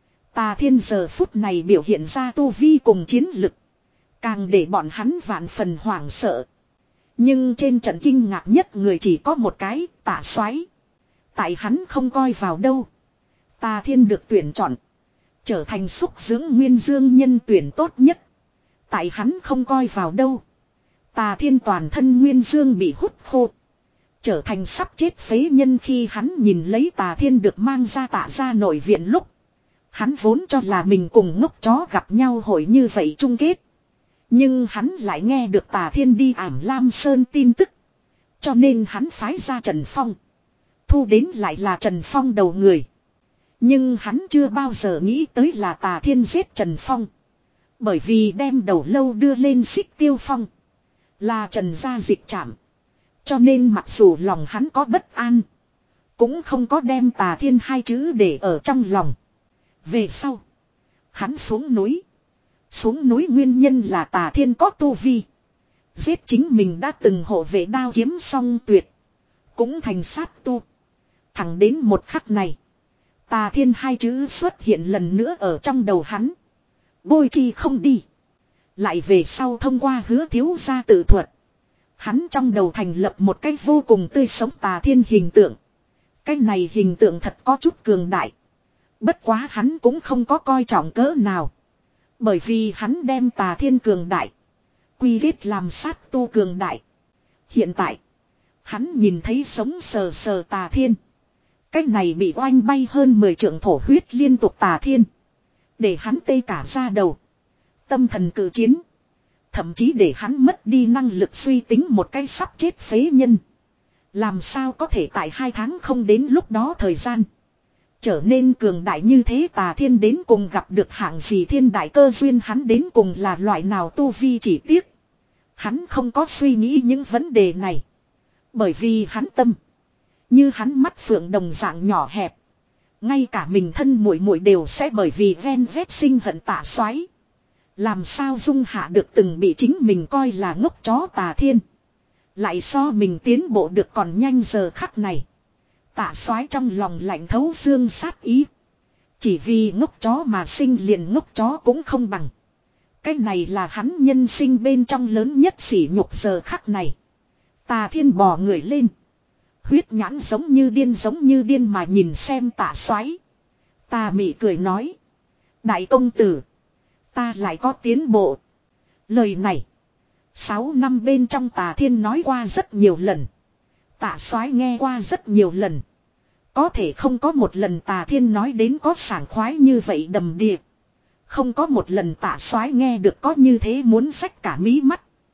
Speaker 1: Tà Thiên giờ phút này biểu hiện ra tu vi cùng chiến lực, càng để bọn hắn vạn phần hoảng sợ. Nhưng trên trận kinh ngạc nhất người chỉ có một cái, Tả Soái. Tại hắn không coi vào đâu. Tà Thiên được tuyển chọn trở thành xúc dưỡng nguyên dương nhân tuyển tốt nhất. Tại hắn không coi vào đâu. Tà Thiên toàn thân nguyên dương bị hút khô, trở thành sắp chết phế nhân. Khi hắn nhìn lấy Tà Thiên được mang ra Tạ ra nội viện lúc, hắn vốn cho là mình cùng ngốc chó gặp nhau hội như vậy chung kết. Nhưng hắn lại nghe được Tà Thiên đi Ảm Lam Sơn tin tức. Cho nên hắn phái ra Trần Phong. Thu đến lại là Trần Phong đầu người. Nhưng hắn chưa bao giờ nghĩ tới là Tà Thiên giết Trần Phong. Bởi vì đem đầu lâu đưa lên Xích Tiêu Phong là Trần gia dịch trảm. Cho nên mặc dù lòng hắn có bất an, cũng không có đem Tà Thiên hai chữ để ở trong lòng. Về sau, hắn xuống núi. Xuống núi nguyên nhân là Tà Thiên có tu vi. Giết chính mình đã từng hộ vệ đao kiếm song tuyệt, cũng thành sát tu. Thẳng đến một khắc này, Tà Thiên hai chữ xuất hiện lần nữa ở trong đầu hắn. Bôi chi không đi. Lại về sau thông qua Hứa thiếu gia tự thuật, hắn trong đầu thành lập một cái vô cùng tươi sống Tà Thiên hình tượng. Cái này hình tượng thật có chút cường đại. Bất quá hắn cũng không có coi trọng cỡ nào. Bởi vì hắn đem Tà Thiên cường đại quy kết làm sát tu cường đại. Hiện tại, hắn nhìn thấy sống sờ sờ Tà Thiên. Cái này bị oanh bay hơn mười trượng thổ huyết liên tục Tà Thiên, để hắn tê cả da đầu. Tâm thần cự chiến. Thậm chí để hắn mất đi năng lực suy tính một cái sắp chết phế nhân. Làm sao có thể tại hai tháng không đến lúc đó thời gian trở nên cường đại như thế. Tà Thiên đến cùng gặp được hạng gì thiên đại cơ duyên, hắn đến cùng là loại nào tu vi, chỉ tiếc hắn không có suy nghĩ những vấn đề này. Bởi vì hắn tâm như hắn mắt phượng đồng dạng nhỏ hẹp. Ngay cả mình thân muội muội đều sẽ bởi vì ven vét sinh hận Tả Soái. Làm sao dung hạ được từng bị chính mình coi là ngốc chó Tà Thiên lại so mình tiến bộ được còn nhanh. Giờ khắc này, Tả Soái trong lòng lạnh thấu xương sát ý. Chỉ vì ngốc chó mà sinh, liền ngốc chó cũng không bằng. Cái này là hắn nhân sinh bên trong lớn nhất sỉ nhục. Giờ khắc này, Tà Thiên bò người lên, huyết nhãn giống như điên giống như điên mà nhìn xem Tả Soái. Tà mị cười nói: đại công tử, ta lại có tiến bộ. Lời này sáu năm bên trong Tà Thiên nói qua rất nhiều lần, Tả Soái nghe qua rất nhiều lần. Có thể không có một lần Tà Thiên nói đến có sảng khoái như vậy đầm đìa. Không có một lần Tả Soái nghe được có như thế muốn xách cả mí mắt.